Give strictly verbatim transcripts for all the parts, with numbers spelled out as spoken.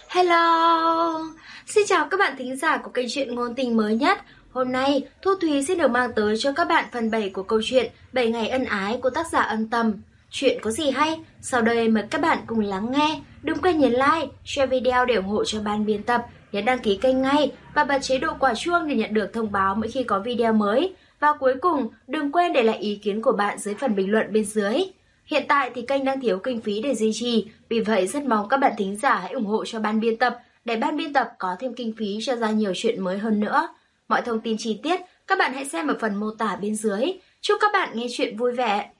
Hello! Xin chào các bạn thính giả của kênh truyện ngôn tình mới nhất. Hôm nay, Thu Thùy sẽ được mang tới cho các bạn phần bảy của câu chuyện bảy ngày ân ái của tác giả Ân Tầm. Chuyện có gì hay? Sau đây mời các bạn cùng lắng nghe. Đừng quên nhấn like, share video để ủng hộ cho ban biên tập, nhấn đăng ký kênh ngay và bật chế độ quả chuông để nhận được thông báo mỗi khi có video mới. Và cuối cùng, đừng quên để lại ý kiến của bạn dưới phần bình luận bên dưới. Hiện tại thì kênh đang thiếu kinh phí để duy trì, vì vậy rất mong các bạn thính giả hãy ủng hộ cho ban biên tập để ban biên tập có thêm kinh phí cho ra nhiều chuyện mới hơn nữa. Mọi thông tin chi tiết các bạn hãy xem ở phần mô tả bên dưới. Chúc các bạn nghe chuyện vui vẻ.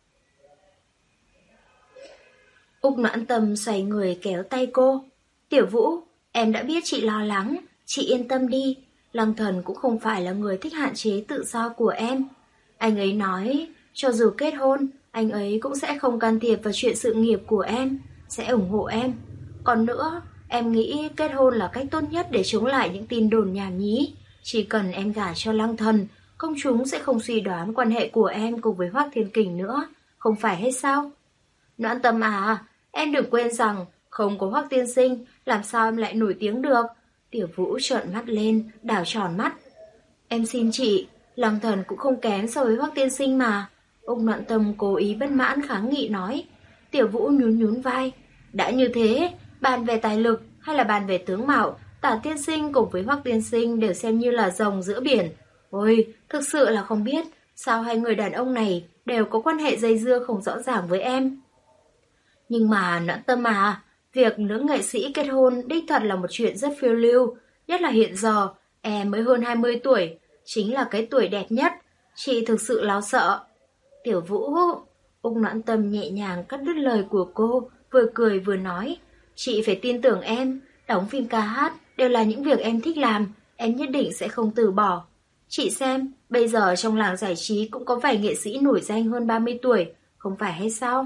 Úc Noãn Tâm xoay người kéo tay cô. Tiểu Vũ, em đã biết chị lo lắng, chị yên tâm đi. Lăng Thần cũng không phải là người thích hạn chế tự do của em. Anh ấy nói, cho dù kết hôn, anh ấy cũng sẽ không can thiệp vào chuyện sự nghiệp của em, sẽ ủng hộ em. Còn nữa, em nghĩ kết hôn là cách tốt nhất để chống lại những tin đồn nhảm nhí. Chỉ cần em gả cho Lăng Thần, công chúng sẽ không suy đoán quan hệ của em cùng với Hoắc Thiên Kình nữa, không phải hay sao? Noãn Tâm à, em đừng quên rằng không có Hoắc tiên sinh, làm sao em lại nổi tiếng được? Tiểu Vũ trợn mắt lên, đảo tròn mắt. Em xin chị, Lăng Thần cũng không kém so với Hoắc tiên sinh mà. Úc Noãn Tâm cố ý bất mãn kháng nghị nói. Tiểu Vũ nhún nhún vai. Đã như thế, bàn về tài lực hay là bàn về tướng mạo, Tả tiên sinh cùng với Hoắc tiên sinh đều xem như là rồng giữa biển. Ôi, thực sự là không biết sao hai người đàn ông này đều có quan hệ dây dưa không rõ ràng với em. Nhưng mà Noãn Tâm à, việc nữ nghệ sĩ kết hôn đích thật là một chuyện rất phiêu lưu. Nhất là hiện giờ, em mới hơn hai mươi tuổi, chính là cái tuổi đẹp nhất. Chị thực sự lo sợ. Tiểu Vũ, Úc Noãn Tâm nhẹ nhàng cắt đứt lời của cô, vừa cười vừa nói. Chị phải tin tưởng em, đóng phim ca hát đều là những việc em thích làm, em nhất định sẽ không từ bỏ. Chị xem, bây giờ trong làng giải trí cũng có vài nghệ sĩ nổi danh hơn ba mươi tuổi, không phải hay sao?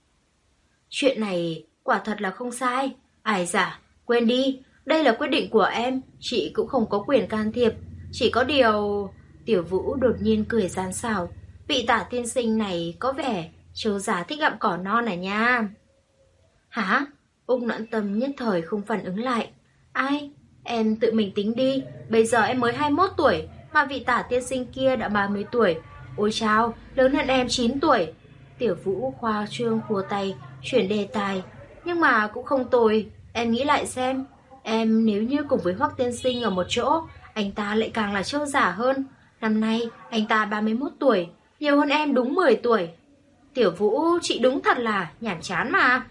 Chuyện này quả thật là không sai. Ai dạ, quên đi, đây là quyết định của em, chị cũng không có quyền can thiệp. Chỉ có điều... Tiểu Vũ đột nhiên cười gian xảo. Vị Tả tiên sinh này có vẻ trâu già thích gặm cỏ non này nha. Hả? Úc Noãn Tâm nhất thời không phản ứng lại. Ai? Em tự mình tính đi. Bây giờ em mới hai mươi mốt tuổi, mà vị Tả tiên sinh kia đã ba mươi tuổi. Ôi chao, lớn hơn em chín tuổi. Tiểu Vũ khoa trương khua tay, chuyển đề tài. Nhưng mà cũng không tồi. Em nghĩ lại xem, em nếu như cùng với Hoắc tiên sinh ở một chỗ, anh ta lại càng là trâu giả hơn. Năm nay anh ta ba mươi mốt tuổi, nhiều hơn em đúng mười tuổi. Tiểu Vũ, chị đúng thật là nhàm chán mà.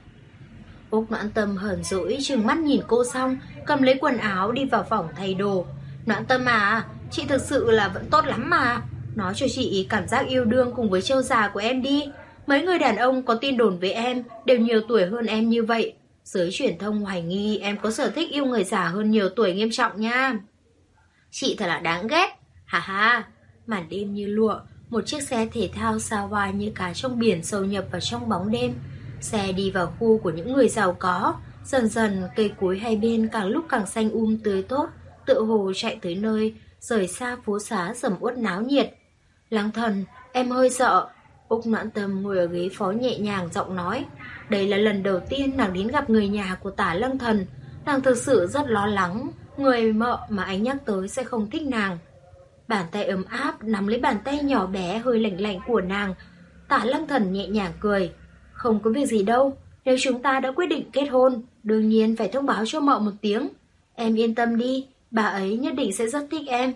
Úc Noãn Tâm hờn dỗi trừng mắt nhìn cô xong, cầm lấy quần áo đi vào phòng thay đồ. Noãn Tâm à, chị thực sự là vẫn tốt lắm mà. Nói cho chị cảm giác yêu đương cùng với trâu già của em đi. Mấy người đàn ông có tin đồn với em đều nhiều tuổi hơn em như vậy. Giới truyền thông hoài nghi em có sở thích yêu người già hơn nhiều tuổi nghiêm trọng nha. Chị thật là đáng ghét. Hà hà. Màn đêm như lụa, một chiếc xe thể thao xa hoa như cá trong biển sâu nhập vào trong bóng đêm. Xe đi vào khu của những người giàu có. Dần dần cây cối hai bên càng lúc càng xanh um tươi tốt, tựa hồ chạy tới nơi rời xa phố xá sầm uất náo nhiệt. Lăng Thần, em hơi sợ. Úc Noãn Tâm ngồi ở ghế phó nhẹ nhàng giọng nói. Đây là lần đầu tiên nàng đến gặp người nhà của Tả Lăng Thần. Nàng thực sự rất lo lắng người mợ mà anh nhắc tới sẽ không thích nàng. Bàn tay ấm áp nắm lấy bàn tay nhỏ bé hơi lạnh lạnh của nàng. Tả Lăng Thần nhẹ nhàng cười. Không có việc gì đâu, nếu chúng ta đã quyết định kết hôn, đương nhiên phải thông báo cho mợ một tiếng. Em yên tâm đi, bà ấy nhất định sẽ rất thích em.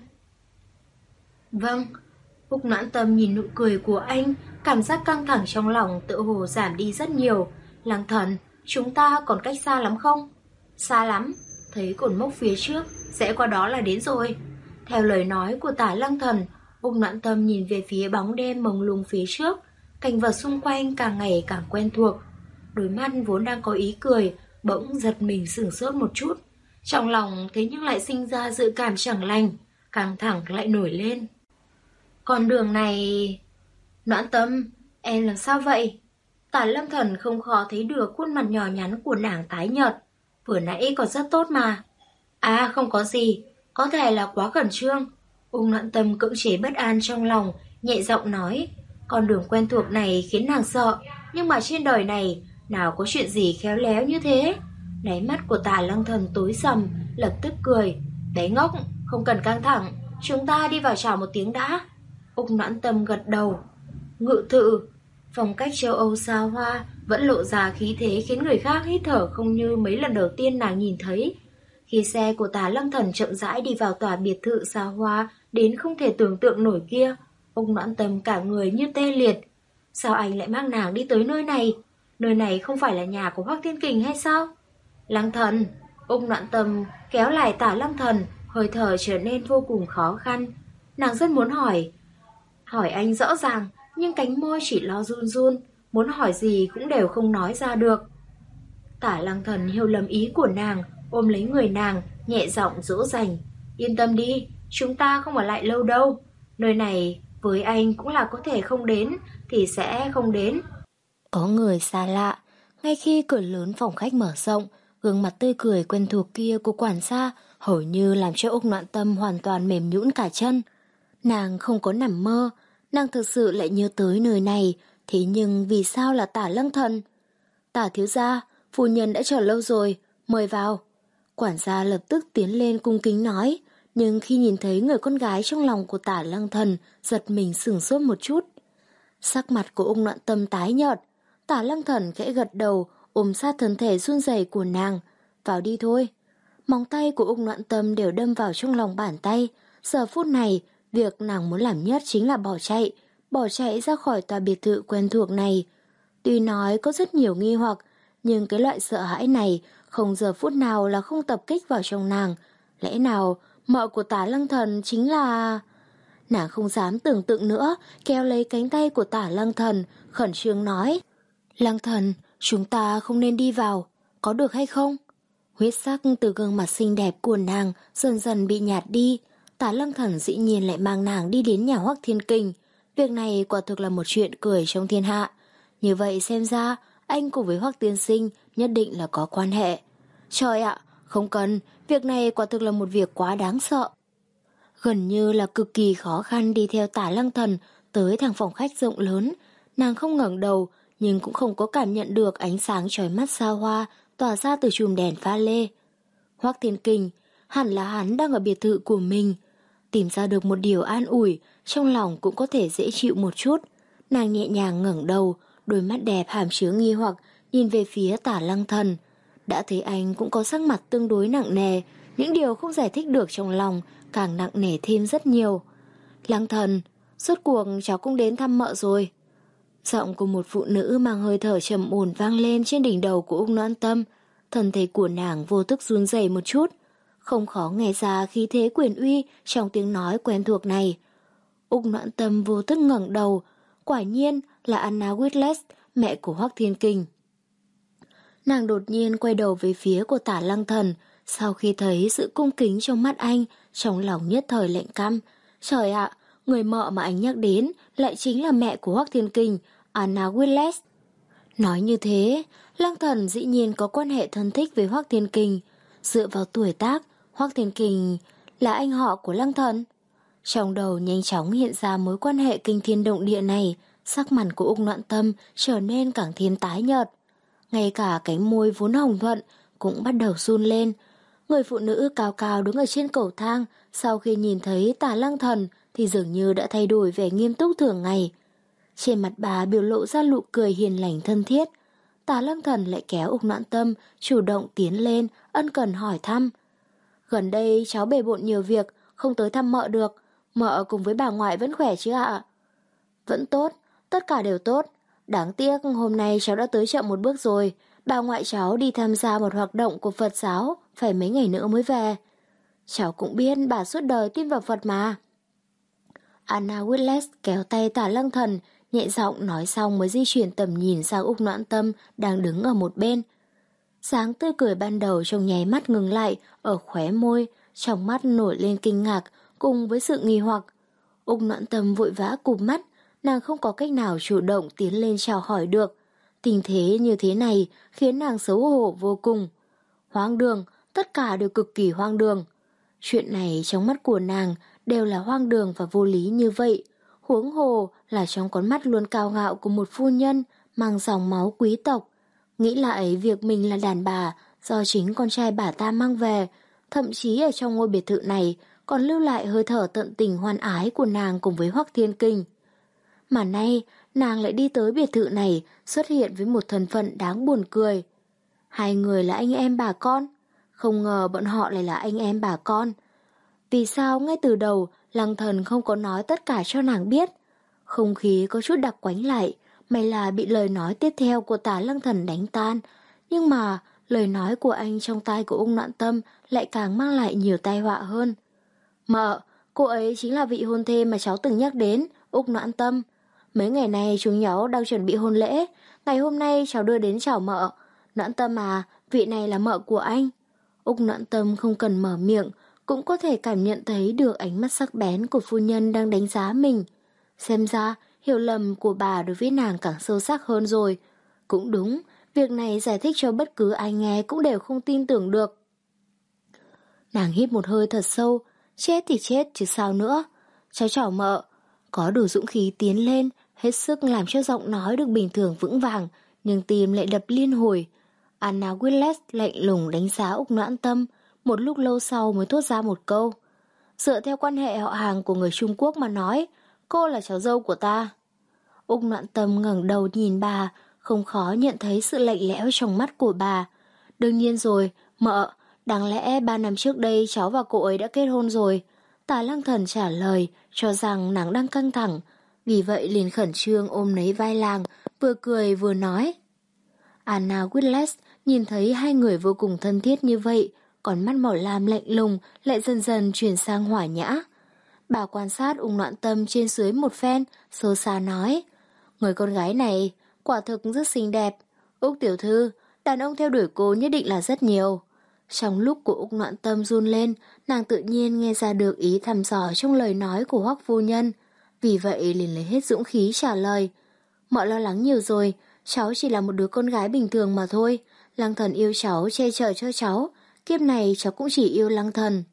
Vâng. Úc Noãn Tâm nhìn nụ cười của anh, cảm giác căng thẳng trong lòng tự hồ giảm đi rất nhiều. Lăng Thần, chúng ta còn cách xa lắm không? Xa lắm, thấy cột mốc phía trước, sẽ qua đó là đến rồi. Theo lời nói của Tả Lăng Thần, Úc Noãn Tâm nhìn về phía bóng đêm mông lung phía trước, cảnh vật xung quanh càng ngày càng quen thuộc. Đôi mắt vốn đang có ý cười, bỗng giật mình sửng sốt một chút. Trong lòng thế nhưng lại sinh ra dự cảm chẳng lành, căng thẳng lại nổi lên. Con đường này... Noãn Tâm, em làm sao vậy? Tả Lâm Thần không khó thấy được khuôn mặt nhỏ nhắn của nàng tái nhợt. Vừa nãy còn rất tốt mà. À không có gì, có thể là quá khẩn trương. Ung Noãn Tâm cưỡng chế bất an trong lòng, nhẹ giọng nói. Con đường quen thuộc này khiến nàng sợ, nhưng mà trên đời này nào có chuyện gì khéo léo như thế. Đáy mắt của Tả Lăng Thần tối sầm, lập tức cười. Bé ngốc, không cần căng thẳng, chúng ta đi vào chào một tiếng đã. Úc Noãn Tâm gật đầu. Ngự thự, phong cách châu Âu xa hoa, vẫn lộ ra khí thế khiến người khác hít thở không như mấy lần đầu tiên nàng nhìn thấy. Khi xe của Tả Lăng Thần chậm rãi đi vào tòa biệt thự xa hoa đến không thể tưởng tượng nổi kia, Úc Noãn Tâm cả người như tê liệt. Sao anh lại mang nàng đi tới nơi này? Nơi này không phải là nhà của Hoắc Thiên Kình hay sao? Lăng Thần, Úc Noãn Tâm kéo lại Tả Lăng Thần, hơi thở trở nên vô cùng khó khăn. Nàng rất muốn hỏi, hỏi anh rõ ràng, nhưng cánh môi chỉ lo run run, muốn hỏi gì cũng đều không nói ra được. Tả Lăng Thần hiểu lầm ý của nàng, ôm lấy người nàng, nhẹ giọng dỗ dành. Yên tâm đi, chúng ta không ở lại lâu đâu. Nơi này với anh cũng là có thể không đến thì sẽ không đến. Có người xa lạ. Ngay khi cửa lớn phòng khách mở rộng, gương mặt tươi cười quen thuộc kia của quản gia hầu như làm cho Úc Noãn Tâm hoàn toàn mềm nhũn cả chân. Nàng không có nằm mơ, nàng thực sự lại nhớ tới nơi này, thế nhưng vì sao là Tả Lăng Thần? Tả thiếu gia, phu nhân đã chờ lâu rồi, mời vào. Quản gia lập tức tiến lên cung kính nói, nhưng khi nhìn thấy người con gái trong lòng của Tả Lăng Thần, giật mình sửng sốt một chút. Sắc mặt của Úc Noãn Tâm tái nhợt, Tả Lăng Thần khẽ gật đầu, ôm sát thân thể run rẩy của nàng. Vào đi thôi. Móng tay của Úc Noãn Tâm đều đâm vào trong lòng bàn tay. Giờ phút này, việc nàng muốn làm nhất chính là bỏ chạy, bỏ chạy ra khỏi tòa biệt thự quen thuộc này. Tuy nói có rất nhiều nghi hoặc, nhưng cái loại sợ hãi này không giờ phút nào là không tập kích vào trong nàng. Lẽ nào mợ của Tả Lăng Thần chính là... Nàng không dám tưởng tượng nữa, kéo lấy cánh tay của Tả Lăng Thần, khẩn trương nói. Lăng Thần, chúng ta không nên đi vào, có được hay không? Huyết sắc từ gương mặt xinh đẹp của nàng dần dần bị nhạt đi. Tả Lăng Thần dĩ nhiên lại mang nàng đi đến nhà Hoắc Thiên Kình. Việc này quả thực là một chuyện cười trong thiên hạ. Như vậy xem ra, anh cùng với Hoắc tiên sinh nhất định là có quan hệ. Trời ạ, không cần, việc này quả thực là một việc quá đáng sợ. Gần như là cực kỳ khó khăn đi theo Tả Lăng Thần tới thang phòng khách rộng lớn. Nàng không ngẩng đầu, nhưng cũng không có cảm nhận được ánh sáng chói mắt xa hoa tỏa ra từ chùm đèn pha lê. Hoắc Thiên Kình, hẳn là hắn đang ở biệt thự của mình. Tìm ra được một điều an ủi, trong lòng cũng có thể dễ chịu một chút. Nàng nhẹ nhàng ngẩng đầu, đôi mắt đẹp hàm chứa nghi hoặc nhìn về phía Tả Lăng Thần. Đã thấy anh cũng có sắc mặt tương đối nặng nề, những điều không giải thích được trong lòng càng nặng nề thêm rất nhiều. Lăng Thần, rốt cuộc cháu cũng đến thăm mợ rồi. Giọng của một phụ nữ mang hơi thở trầm ổn vang lên trên đỉnh đầu của Úc Noãn Tâm. Thân thể của nàng vô thức run rẩy một chút. Không khó nghe ra khí thế quyền uy trong tiếng nói quen thuộc này. Úc Noãn Tâm vô thức ngẩng đầu. Quả nhiên là Anna Whitles, mẹ của Hoắc Thiên Kình. Nàng đột nhiên quay đầu về phía của Tả Lăng Thần. Sau khi thấy sự cung kính trong mắt anh, trong lòng nhất thời lạnh căm. Trời ạ, người mợ mà anh nhắc đến lại chính là mẹ của Hoắc Thiên Kình, Anna Whitles. Nói như thế, Lăng Thần dĩ nhiên có quan hệ thân thích với Hoắc Thiên Kình. Dựa vào tuổi tác, Hoắc Thiên Kình là anh họ của Lăng Thần. Trong đầu nhanh chóng hiện ra mối quan hệ kinh thiên động địa này, sắc mặt của Úc Noãn Tâm trở nên càng thêm tái nhợt. Ngay cả cánh môi vốn hồng thuận cũng bắt đầu run lên. Người phụ nữ cao cao đứng ở trên cầu thang, sau khi nhìn thấy Tả Lăng Thần thì dường như đã thay đổi vẻ nghiêm túc thường ngày. Trên mặt bà biểu lộ ra nụ cười hiền lành thân thiết. Tả Lăng Thần lại kéo Úc Noãn Tâm chủ động tiến lên, ân cần hỏi thăm. Gần đây cháu bề bộn nhiều việc, không tới thăm mợ được. Mợ cùng với bà ngoại vẫn khỏe chứ ạ? Vẫn tốt, tất cả đều tốt. Đáng tiếc hôm nay cháu đã tới chậm một bước rồi. Bà ngoại cháu đi tham gia một hoạt động của Phật giáo, phải mấy ngày nữa mới về. Cháu cũng biết bà suốt đời tin vào Phật mà. Anna Whitles kéo tay Tả Lăng Thần, nhẹ giọng nói xong mới di chuyển tầm nhìn sang Úc Noãn Tâm đang đứng ở một bên. Sáng tươi cười ban đầu trong nháy mắt ngừng lại ở khóe môi, trong mắt nổi lên kinh ngạc cùng với sự nghi hoặc. Úc Noãn Tâm vội vã cụp mắt, nàng không có cách nào chủ động tiến lên chào hỏi được. Tình thế như thế này khiến nàng xấu hổ vô cùng. Hoang đường, tất cả đều cực kỳ hoang đường. Chuyện này trong mắt của nàng đều là hoang đường và vô lý như vậy. Huống hồ là trong con mắt luôn cao ngạo của một phu nhân mang dòng máu quý tộc. Nghĩ lại việc mình là đàn bà, do chính con trai bà ta mang về, thậm chí ở trong ngôi biệt thự này còn lưu lại hơi thở tận tình hoan ái của nàng cùng với Hoắc Thiên Kình. Mà nay, nàng lại đi tới biệt thự này xuất hiện với một thân phận đáng buồn cười. Hai người là anh em bà con, không ngờ bọn họ lại là anh em bà con. Vì sao ngay từ đầu Lăng Thần không có nói tất cả cho nàng biết? Không khí có chút đặc quánh lại, may là bị lời nói tiếp theo của Tả Lăng Thần đánh tan. Nhưng mà lời nói của anh trong tai của Ung Noãn Tâm lại càng mang lại nhiều tai họa hơn. Mợ, cô ấy chính là vị hôn thê mà cháu từng nhắc đến, Ung Noãn Tâm. Mấy ngày nay chúng cháu đang chuẩn bị hôn lễ, ngày hôm nay cháu đưa đến chào mợ. Noãn Tâm à, vị này là mợ của anh. Ung Noãn Tâm không cần mở miệng, cũng có thể cảm nhận thấy được ánh mắt sắc bén của phu nhân đang đánh giá mình. Xem ra, hiểu lầm của bà đối với nàng càng sâu sắc hơn rồi. Cũng đúng, việc này giải thích cho bất cứ ai nghe cũng đều không tin tưởng được. Nàng hít một hơi thật sâu, chết thì chết chứ sao nữa. Cháu chào mợ, có đủ dũng khí tiến lên, hết sức làm cho giọng nói được bình thường vững vàng, nhưng tim lại đập liên hồi. Anna Willis lạnh lùng đánh giá Úc Noãn Tâm, một lúc lâu sau mới thốt ra một câu. Dựa theo quan hệ họ hàng của người Trung Quốc mà nói, cô là cháu dâu của ta. Úc Noãn Tâm ngẩng đầu nhìn bà, không khó nhận thấy sự lạnh lẽo trong mắt của bà. Đương nhiên rồi, mợ, đáng lẽ ba năm trước đây cháu và cô ấy đã kết hôn rồi. Tả Lăng Thần trả lời, cho rằng nàng đang căng thẳng, vì vậy liền khẩn trương ôm lấy vai làng, vừa cười vừa nói. Anna Willis nhìn thấy hai người vô cùng thân thiết như vậy, còn mắt màu lam lạnh lùng lại dần dần chuyển sang hỏa nhã. Bà quan sát Ung Noãn Tâm trên dưới một phen, sâu xa nói, người con gái này quả thực rất xinh đẹp. Úc tiểu thư, đàn ông theo đuổi cô nhất định là rất nhiều. Trong lúc của Úc Noãn Tâm run lên, nàng tự nhiên nghe ra được ý thăm dò trong lời nói của Hoắc phu nhân, vì vậy liền lấy hết dũng khí trả lời. Mợ lo lắng nhiều rồi, cháu chỉ là một đứa con gái bình thường mà thôi. Lăng Thần yêu cháu, che chở cho cháu, kiếp này cháu cũng chỉ yêu Lăng Thần.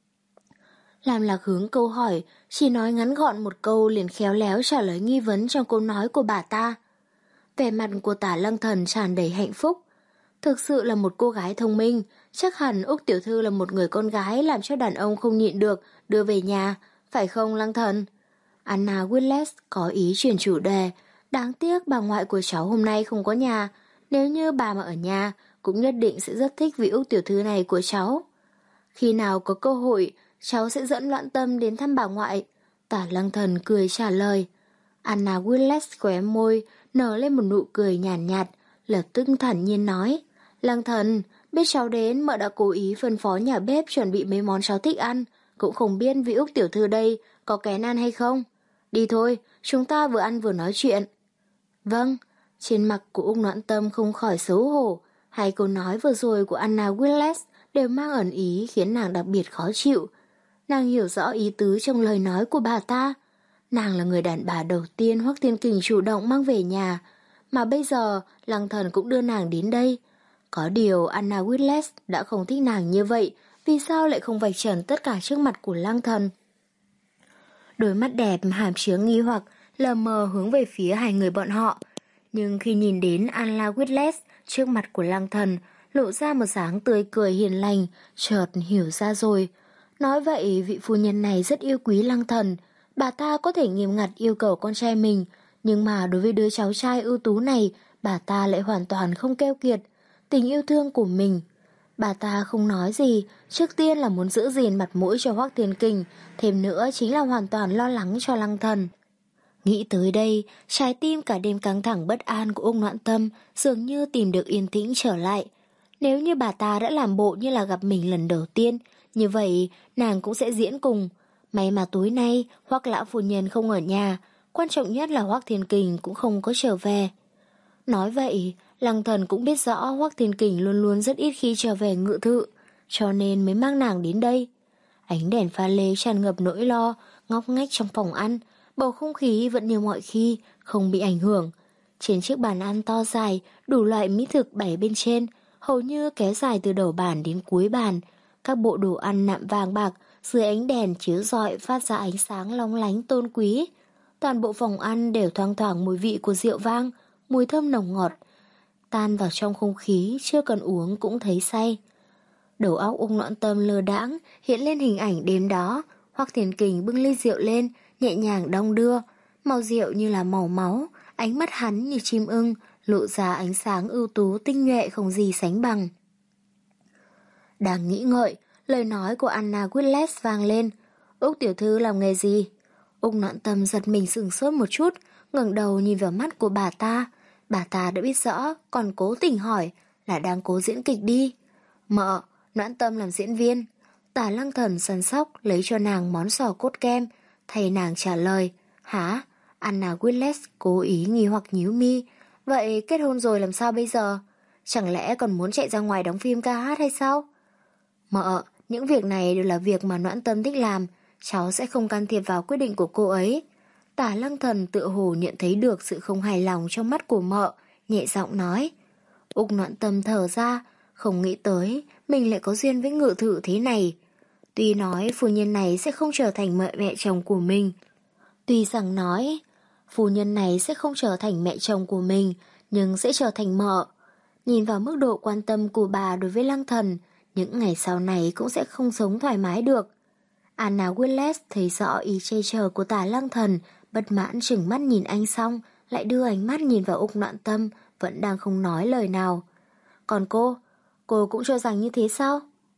Làm lạc hướng câu hỏi, chỉ nói ngắn gọn một câu liền khéo léo trả lời nghi vấn trong câu nói của bà ta. Vẻ mặt của Tả Lăng Thần tràn đầy hạnh phúc. Thực sự là một cô gái thông minh, chắc hẳn Úc tiểu thư là một người con gái làm cho đàn ông không nhịn được đưa về nhà, phải không Lăng Thần? Anna Willis có ý chuyển chủ đề, đáng tiếc bà ngoại của cháu hôm nay không có nhà, nếu như bà mà ở nhà cũng nhất định sẽ rất thích vị Úc tiểu thư này của cháu. Khi nào có cơ hội, cháu sẽ dẫn Noãn Tâm đến thăm bà ngoại. Tả Lăng Thần cười trả lời. Anna Willis khóe môi, nở lên một nụ cười nhàn nhạt, nhạt, lập tức thản nhiên nói. Lăng Thần, biết cháu đến, mợ đã cố ý phân phó nhà bếp chuẩn bị mấy món cháu thích ăn, cũng không biết vị Úc tiểu thư đây có kén ăn hay không. Đi thôi, chúng ta vừa ăn vừa nói chuyện. Vâng, trên mặt của Úc Noãn Tâm không khỏi xấu hổ, hai câu nói vừa rồi của Anna Willis đều mang ẩn ý khiến nàng đặc biệt khó chịu. Nàng hiểu rõ ý tứ trong lời nói của bà ta. Nàng là người đàn bà đầu tiên Hoắc Thiên Kình chủ động mang về nhà, mà bây giờ Lăng Thần cũng đưa nàng đến đây. Có điều Anna Willis đã không thích nàng như vậy, vì sao lại không vạch trần tất cả trước mặt của Lăng Thần? Đôi mắt đẹp hàm chứa nghi hoặc lờ mờ hướng về phía hai người bọn họ. Nhưng khi nhìn đến Anna Willis trước mặt của Lăng Thần, lộ ra một dáng tươi cười hiền lành, chợt hiểu ra rồi. Nói vậy vị phu nhân này rất yêu quý Lăng Thần, bà ta có thể nghiêm ngặt yêu cầu con trai mình, nhưng mà đối với đứa cháu trai ưu tú này, bà ta lại hoàn toàn không keo kiệt tình yêu thương của mình. Bà ta không nói gì, trước tiên là muốn giữ gìn mặt mũi cho Hoắc Thiên Kình, thêm nữa chính là hoàn toàn lo lắng cho Lăng Thần. Nghĩ tới đây, trái tim cả đêm căng thẳng bất an của Ung Noãn Tâm dường như tìm được yên tĩnh trở lại. Nếu như bà ta đã làm bộ như là gặp mình lần đầu tiên, như vậy nàng cũng sẽ diễn cùng. May mà tối nay Hoắc lão phu nhân không ở nhà, quan trọng nhất là Hoắc Thiên Kình cũng không có trở về. Nói vậy, Lăng Thần cũng biết rõ Hoắc Thiên Kình luôn luôn rất ít khi trở về ngự thự, cho nên mới mang nàng đến đây. Ánh đèn pha lê tràn ngập nỗi lo, ngóc ngách trong phòng ăn, bầu không khí vẫn như mọi khi, không bị ảnh hưởng. Trên chiếc bàn ăn to dài, đủ loại mỹ thực bày bên trên, hầu như kéo dài từ đầu bàn đến cuối bàn. Các bộ đồ ăn nạm vàng bạc, dưới ánh đèn chiếu rọi phát ra ánh sáng long lánh tôn quý. Toàn bộ phòng ăn đều thoang thoảng mùi vị của rượu vang, mùi thơm nồng ngọt. tan vào trong không khí, chưa cần uống cũng thấy say. Đầu óc Ung Noãn Tâm lơ đãng hiện lên hình ảnh đêm đó, Hoắc Thiền Kình bưng ly rượu lên, nhẹ nhàng đong đưa, màu rượu như là màu máu, ánh mắt hắn như chim ưng, lộ ra ánh sáng ưu tú tinh nhuệ không gì sánh bằng. Đang nghĩ ngợi, lời nói của Anna Whitles vang lên. Úc tiểu thư làm nghề gì? Ung Noãn Tâm giật mình sửng sốt một chút, ngẩng đầu nhìn vào mắt của bà ta. Bà ta đã biết rõ, còn cố tình hỏi là đang cố diễn kịch đi. Mợ, Noãn Tâm làm diễn viên. Tả Lăng Thần săn sóc lấy cho nàng món sò cốt kem, thay nàng trả lời. Hả? Anna Whitles cố ý nghi hoặc nhíu mi. Vậy kết hôn rồi làm sao bây giờ? Chẳng lẽ còn muốn chạy ra ngoài đóng phim ca hát hay sao? Mợ, những việc này đều là việc mà Noãn Tâm thích làm, cháu sẽ không can thiệp vào quyết định của cô ấy. Tả Lăng Thần tựa hồ nhận thấy được sự không hài lòng trong mắt của mợ, nhẹ giọng nói. Úc Noãn Tâm thở ra, không nghĩ tới mình lại có duyên với ngự thự thế này. Tuy nói phu nhân này sẽ không trở thành mẹ mẹ chồng của mình. Tuy rằng nói phu nhân này sẽ không trở thành mẹ chồng của mình, nhưng sẽ trở thành mợ. Nhìn vào mức độ quan tâm của bà đối với Lăng Thần, những ngày sau này cũng sẽ không sống thoải mái được. Anna Whitles thấy rõ ý chê chờ của Tả Lăng Thần, bất mãn trừng mắt nhìn anh xong, lại đưa ánh mắt nhìn vào Úc Noãn Tâm, vẫn đang không nói lời nào. Còn cô, cô cũng cho rằng như thế sao?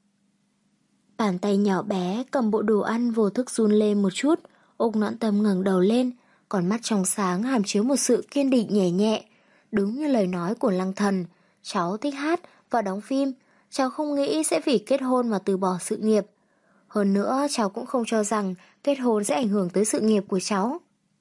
Bàn tay nhỏ bé cầm bộ đồ ăn vô thức run lên một chút, Úc Noãn Tâm ngẩng đầu lên, còn mắt trong sáng hàm chứa một sự kiên định nhẹ nhẹ. Đúng như lời nói của Lăng Thần, cháu thích hát và đóng phim, cháu không nghĩ sẽ vì kết hôn mà từ bỏ sự nghiệp. Hơn nữa, cháu cũng không cho rằng kết hôn sẽ ảnh hưởng tới sự nghiệp của cháu.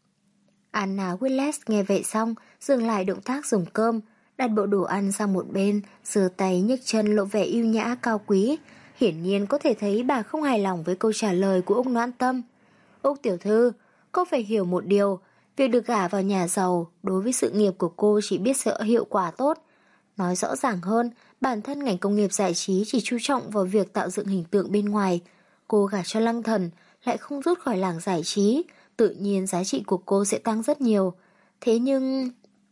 Anna Whitles nghe vậy xong, dừng lại động tác dùng cơm, đặt bộ đồ ăn sang một bên, giơ tay nhấc chân lộ vẻ yêu nhã cao quý. Hiển nhiên có thể thấy bà không hài lòng với câu trả lời của Úc Noãn Tâm. Úc tiểu thư, cô phải hiểu một điều, việc được gả vào nhà giàu đối với sự nghiệp của cô chỉ biết sẽ hiệu quả tốt. Nói rõ ràng hơn, bản thân ngành công nghiệp giải trí chỉ chú trọng vào việc tạo dựng hình tượng bên ngoài. Cô gả cho Lăng Thần lại không rút khỏi làng giải trí, tự nhiên giá trị của cô sẽ tăng rất nhiều. Thế nhưng...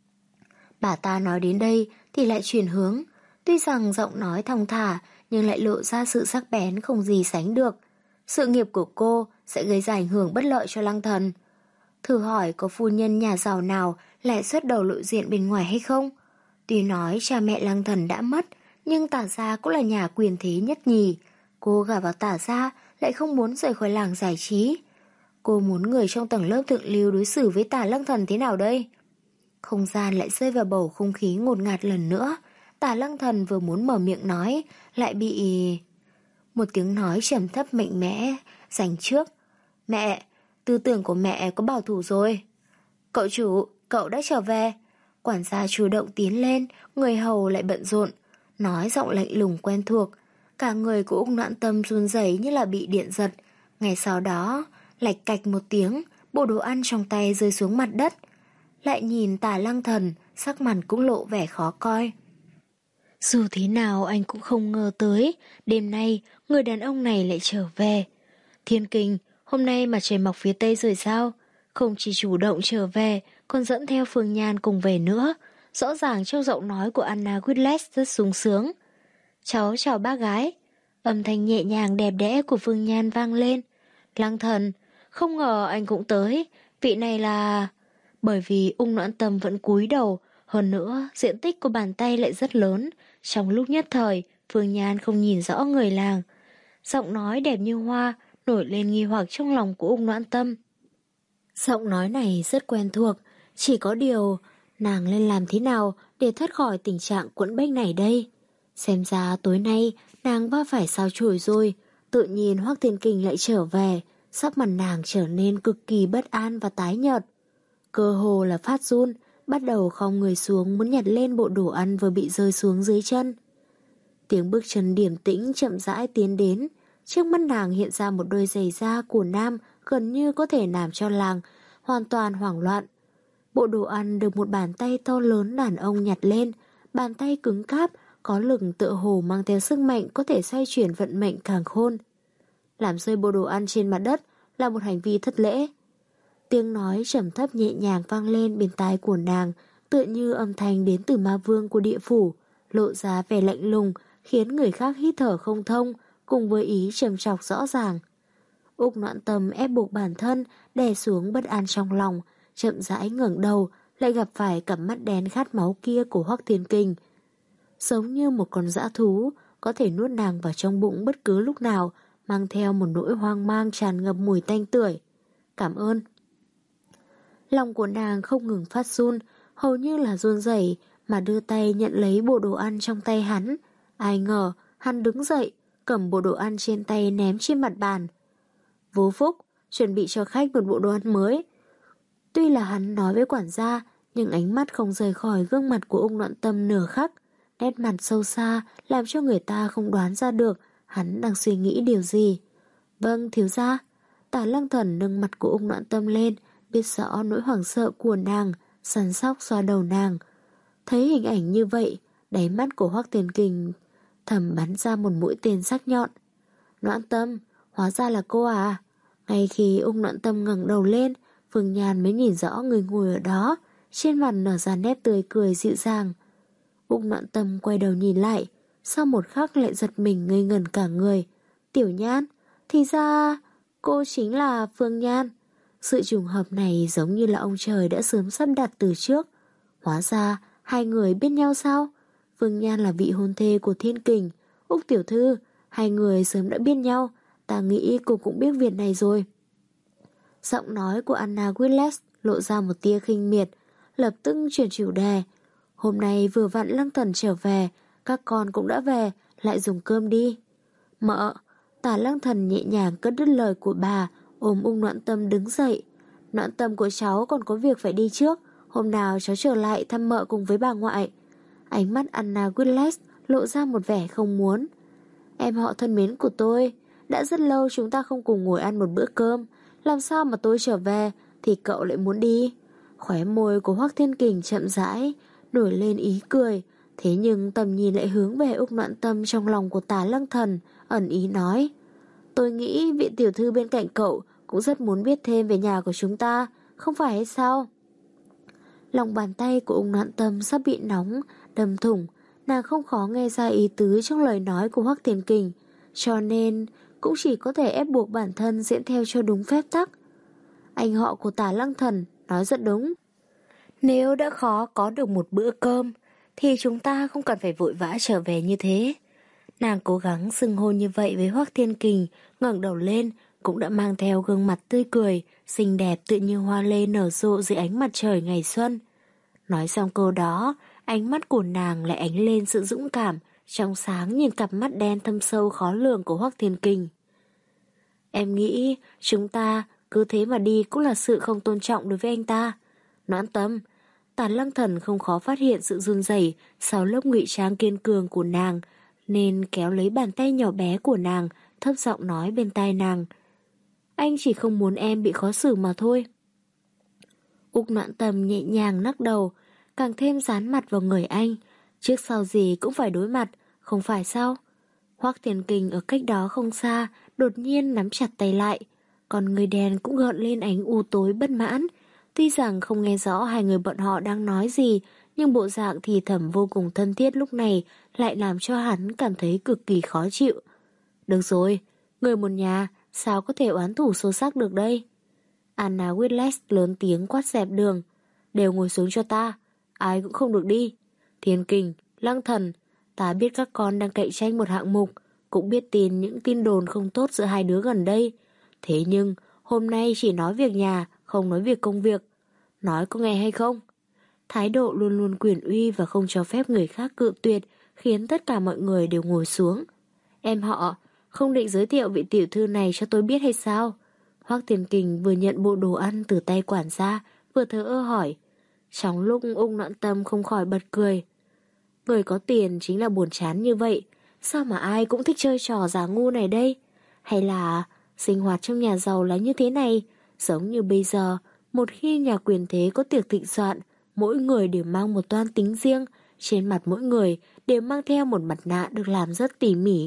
Bà ta nói đến đây thì lại chuyển hướng. Tuy rằng giọng nói thong thả nhưng lại lộ ra sự sắc bén không gì sánh được. Sự nghiệp của cô sẽ gây ra ảnh hưởng bất lợi cho Lăng Thần. Thử hỏi có phu nhân nhà giàu nào lại xuất đầu lộ diện bên ngoài hay không? Tuy nói cha mẹ Lăng Thần đã mất, nhưng Tả gia cũng là nhà quyền thế nhất nhì. Cô gả vào Tả gia lại không muốn rời khỏi làng giải trí. Cô muốn người trong tầng lớp thượng lưu đối xử với Tả Lăng Thần thế nào đây? Không gian lại rơi vào bầu không khí ngột ngạt lần nữa. Tả Lăng Thần vừa muốn mở miệng nói, lại bị... Một tiếng nói trầm thấp mạnh mẽ giành trước. Mẹ, tư tưởng của mẹ có bảo thủ rồi. Cậu chủ, cậu đã trở về. Quản gia chủ động tiến lên, người hầu lại bận rộn, nói giọng lạnh lùng quen thuộc. Cả người của Úc Noãn Tâm run rẩy như là bị điện giật. Ngày sau đó, lạch cạch một tiếng, bộ đồ ăn trong tay rơi xuống mặt đất. Lại nhìn Tả Lăng Thần, sắc mặt cũng lộ vẻ khó coi. Dù thế nào anh cũng không ngờ tới, đêm nay người đàn ông này lại trở về. Thiên Kình, hôm nay mặt trời mọc phía tây rồi sao? Không chỉ chủ động trở về, còn dẫn theo Phương Nhan cùng về nữa. Rõ ràng trong giọng nói của Anna Whitles rất sung sướng. Cháu chào bác gái. Âm thanh nhẹ nhàng đẹp đẽ của Phương Nhan vang lên. Lăng Thần, không ngờ anh cũng tới. Vị này là... Bởi vì Ung Noãn Tâm vẫn cúi đầu, hơn nữa diện tích của bàn tay lại rất lớn. Trong lúc nhất thời, Phương Nhan không nhìn rõ người làng. Giọng nói đẹp như hoa nổi lên nghi hoặc trong lòng của Ung Noãn Tâm. Giọng nói này rất quen thuộc, chỉ có điều nàng nên làm thế nào để thoát khỏi tình trạng quẫn bách này đây? Xem ra tối nay nàng va phải sao chổi rồi. Tự nhiên Hoắc Thiên Kình lại trở về, sắc mặt nàng trở nên cực kỳ bất an và tái nhợt. Cơ hồ là phát run, bắt đầu khom người xuống muốn nhặt lên bộ đồ ăn vừa bị rơi xuống dưới chân. Tiếng bước chân điềm tĩnh chậm rãi tiến đến, trước mắt nàng hiện ra một đôi giày da của nam gần như có thể làm cho làng hoàn toàn hoảng loạn. Bộ đồ ăn được một bàn tay to lớn đàn ông nhặt lên, bàn tay cứng cáp, có lực tựa hồ mang theo sức mạnh có thể xoay chuyển vận mệnh càn khôn. Làm rơi bộ đồ ăn trên mặt đất là một hành vi thất lễ. Tiếng nói trầm thấp nhẹ nhàng vang lên bên tai của nàng, tựa như âm thanh đến từ ma vương của địa phủ, lộ ra vẻ lạnh lùng, khiến người khác hít thở không thông, cùng với ý trầm trọc rõ ràng. Úc Noãn Tâm ép buộc bản thân đè xuống bất an trong lòng, chậm rãi ngẩng đầu, lại gặp phải cặp mắt đen khát máu kia của Hoắc Thiên Kình. Giống như một con dã thú, có thể nuốt nàng vào trong bụng bất cứ lúc nào, mang theo một nỗi hoang mang tràn ngập mùi tanh tưởi. Cảm ơn. Lòng của nàng không ngừng phát run, hầu như là run rẩy, mà đưa tay nhận lấy bộ đồ ăn trong tay hắn. Ai ngờ, hắn đứng dậy, cầm bộ đồ ăn trên tay ném trên mặt bàn. Vô Phúc, chuẩn bị cho khách một bộ đồ ăn mới. Tuy là hắn nói với quản gia, nhưng ánh mắt không rời khỏi gương mặt của Úc Noãn Tâm nửa khắc. Nét mặt sâu xa làm cho người ta không đoán ra được hắn đang suy nghĩ điều gì. Vâng, thiếu gia. Tả Lăng Thần nâng mặt của Úc Noãn Tâm lên, biết rõ nỗi hoảng sợ của nàng, săn sóc xoa đầu nàng. Thấy hình ảnh như vậy, đáy mắt của Hoắc Thiên Kình thầm bắn ra một mũi tên sắc nhọn. Noãn Tâm, hóa ra là cô à? Ngay khi Úc Noãn Tâm ngẩng đầu lên, Phương Nhan mới nhìn rõ người ngồi ở đó, trên mặt nở ra nét tươi cười dịu dàng. Úc Noãn Tâm quay đầu nhìn lại, sau một khắc lại giật mình ngây ngẩn cả người. Tiểu Nhan, thì ra cô chính là Phương Nhan. Sự trùng hợp này giống như là ông trời đã sớm sắp đặt từ trước. Hóa ra hai người biết nhau sao? Phương Nhan là vị hôn thê của Thiên Kình. Úc tiểu thư, hai người sớm đã biết nhau. Ta nghĩ cô cũng biết việc này rồi. Giọng nói của Anna Willis lộ ra một tia khinh miệt, lập tức chuyển chủ đề. Hôm nay vừa vặn Lăng Thần trở về, các con cũng đã về, lại dùng cơm đi. Mợ, Tả Lăng Thần nhẹ nhàng cất đứt lời của bà, ôm Úc Noãn Tâm đứng dậy. Noãn Tâm của cháu còn có việc phải đi trước, hôm nào cháu trở lại thăm mợ cùng với bà ngoại. Ánh mắt Anna Willis lộ ra một vẻ không muốn. Em họ thân mến của tôi, đã rất lâu chúng ta không cùng ngồi ăn một bữa cơm, làm sao mà tôi trở về thì cậu lại muốn đi? Khóe môi của Hoắc Thiên Kình chậm rãi nổi lên ý cười, thế nhưng tầm nhìn lại hướng về Úc Noãn Tâm trong lòng của Tả Lăng Thần, ẩn ý nói: tôi nghĩ vị tiểu thư bên cạnh cậu cũng rất muốn biết thêm về nhà của chúng ta, không phải hay sao? Lòng bàn tay của Úc Noãn Tâm sắp bị nóng đâm thủng, nàng không khó nghe ra ý tứ trong lời nói của Hoắc Thiên Kình, cho nên cũng chỉ có thể ép buộc bản thân diễn theo cho đúng phép tắc. Anh họ của Tả Lăng Thần nói rất đúng. Nếu đã khó có được một bữa cơm thì chúng ta không cần phải vội vã trở về như thế. Nàng cố gắng xưng hô như vậy với Hoắc Thiên Kình, ngẩng đầu lên cũng đã mang theo gương mặt tươi cười, xinh đẹp tự như hoa lê nở rộ dưới ánh mặt trời ngày xuân. Nói xong câu đó, ánh mắt của nàng lại ánh lên sự dũng cảm, trong sáng nhìn cặp mắt đen thâm sâu khó lường của Hoắc Thiên Kình. Em nghĩ chúng ta cứ thế mà đi cũng là sự không tôn trọng đối với anh ta. Noãn Tâm, Tả Lăng Thần không khó phát hiện sự run rẩy sau lớp ngụy trang kiên cường của nàng, nên kéo lấy bàn tay nhỏ bé của nàng, thấp giọng nói bên tai nàng: anh chỉ không muốn em bị khó xử mà thôi. Úc Noãn Tâm nhẹ nhàng lắc đầu, càng thêm dán mặt vào người anh. Trước sau gì cũng phải đối mặt, không phải sao? Hoắc Thiên Kình ở cách đó không xa, đột nhiên nắm chặt tay lại. Còn người đèn cũng gợn lên ánh u tối bất mãn. Tuy rằng không nghe rõ hai người bọn họ đang nói gì, nhưng bộ dạng thì thầm vô cùng thân thiết lúc này lại làm cho hắn cảm thấy cực kỳ khó chịu. Được rồi, người một nhà, sao có thể oán thù sâu sắc được đây? Anna Willis lớn tiếng quát dẹp đường. Đều ngồi xuống cho ta, ai cũng không được đi. Thiên Kình, Lăng Thần, ta biết các con đang cạnh tranh một hạng mục, cũng biết tin những tin đồn không tốt giữa hai đứa gần đây. Thế nhưng, hôm nay chỉ nói việc nhà, không nói việc công việc. Nói có nghe hay không? Thái độ luôn luôn quyền uy và không cho phép người khác cự tuyệt, khiến tất cả mọi người đều ngồi xuống. Em họ, không định giới thiệu vị tiểu thư này cho tôi biết hay sao? Hoắc Thiên Kình vừa nhận bộ đồ ăn từ tay quản gia, vừa thờ ơ hỏi. Trong lúc Úc Noãn Tâm không khỏi bật cười. Người có tiền chính là buồn chán như vậy, sao mà ai cũng thích chơi trò giả ngu này đây? Hay là sinh hoạt trong nhà giàu là như thế này, giống như bây giờ, một khi nhà quyền thế có tiệc thịnh soạn, mỗi người đều mang một toan tính riêng, trên mặt mỗi người đều mang theo một mặt nạ được làm rất tỉ mỉ.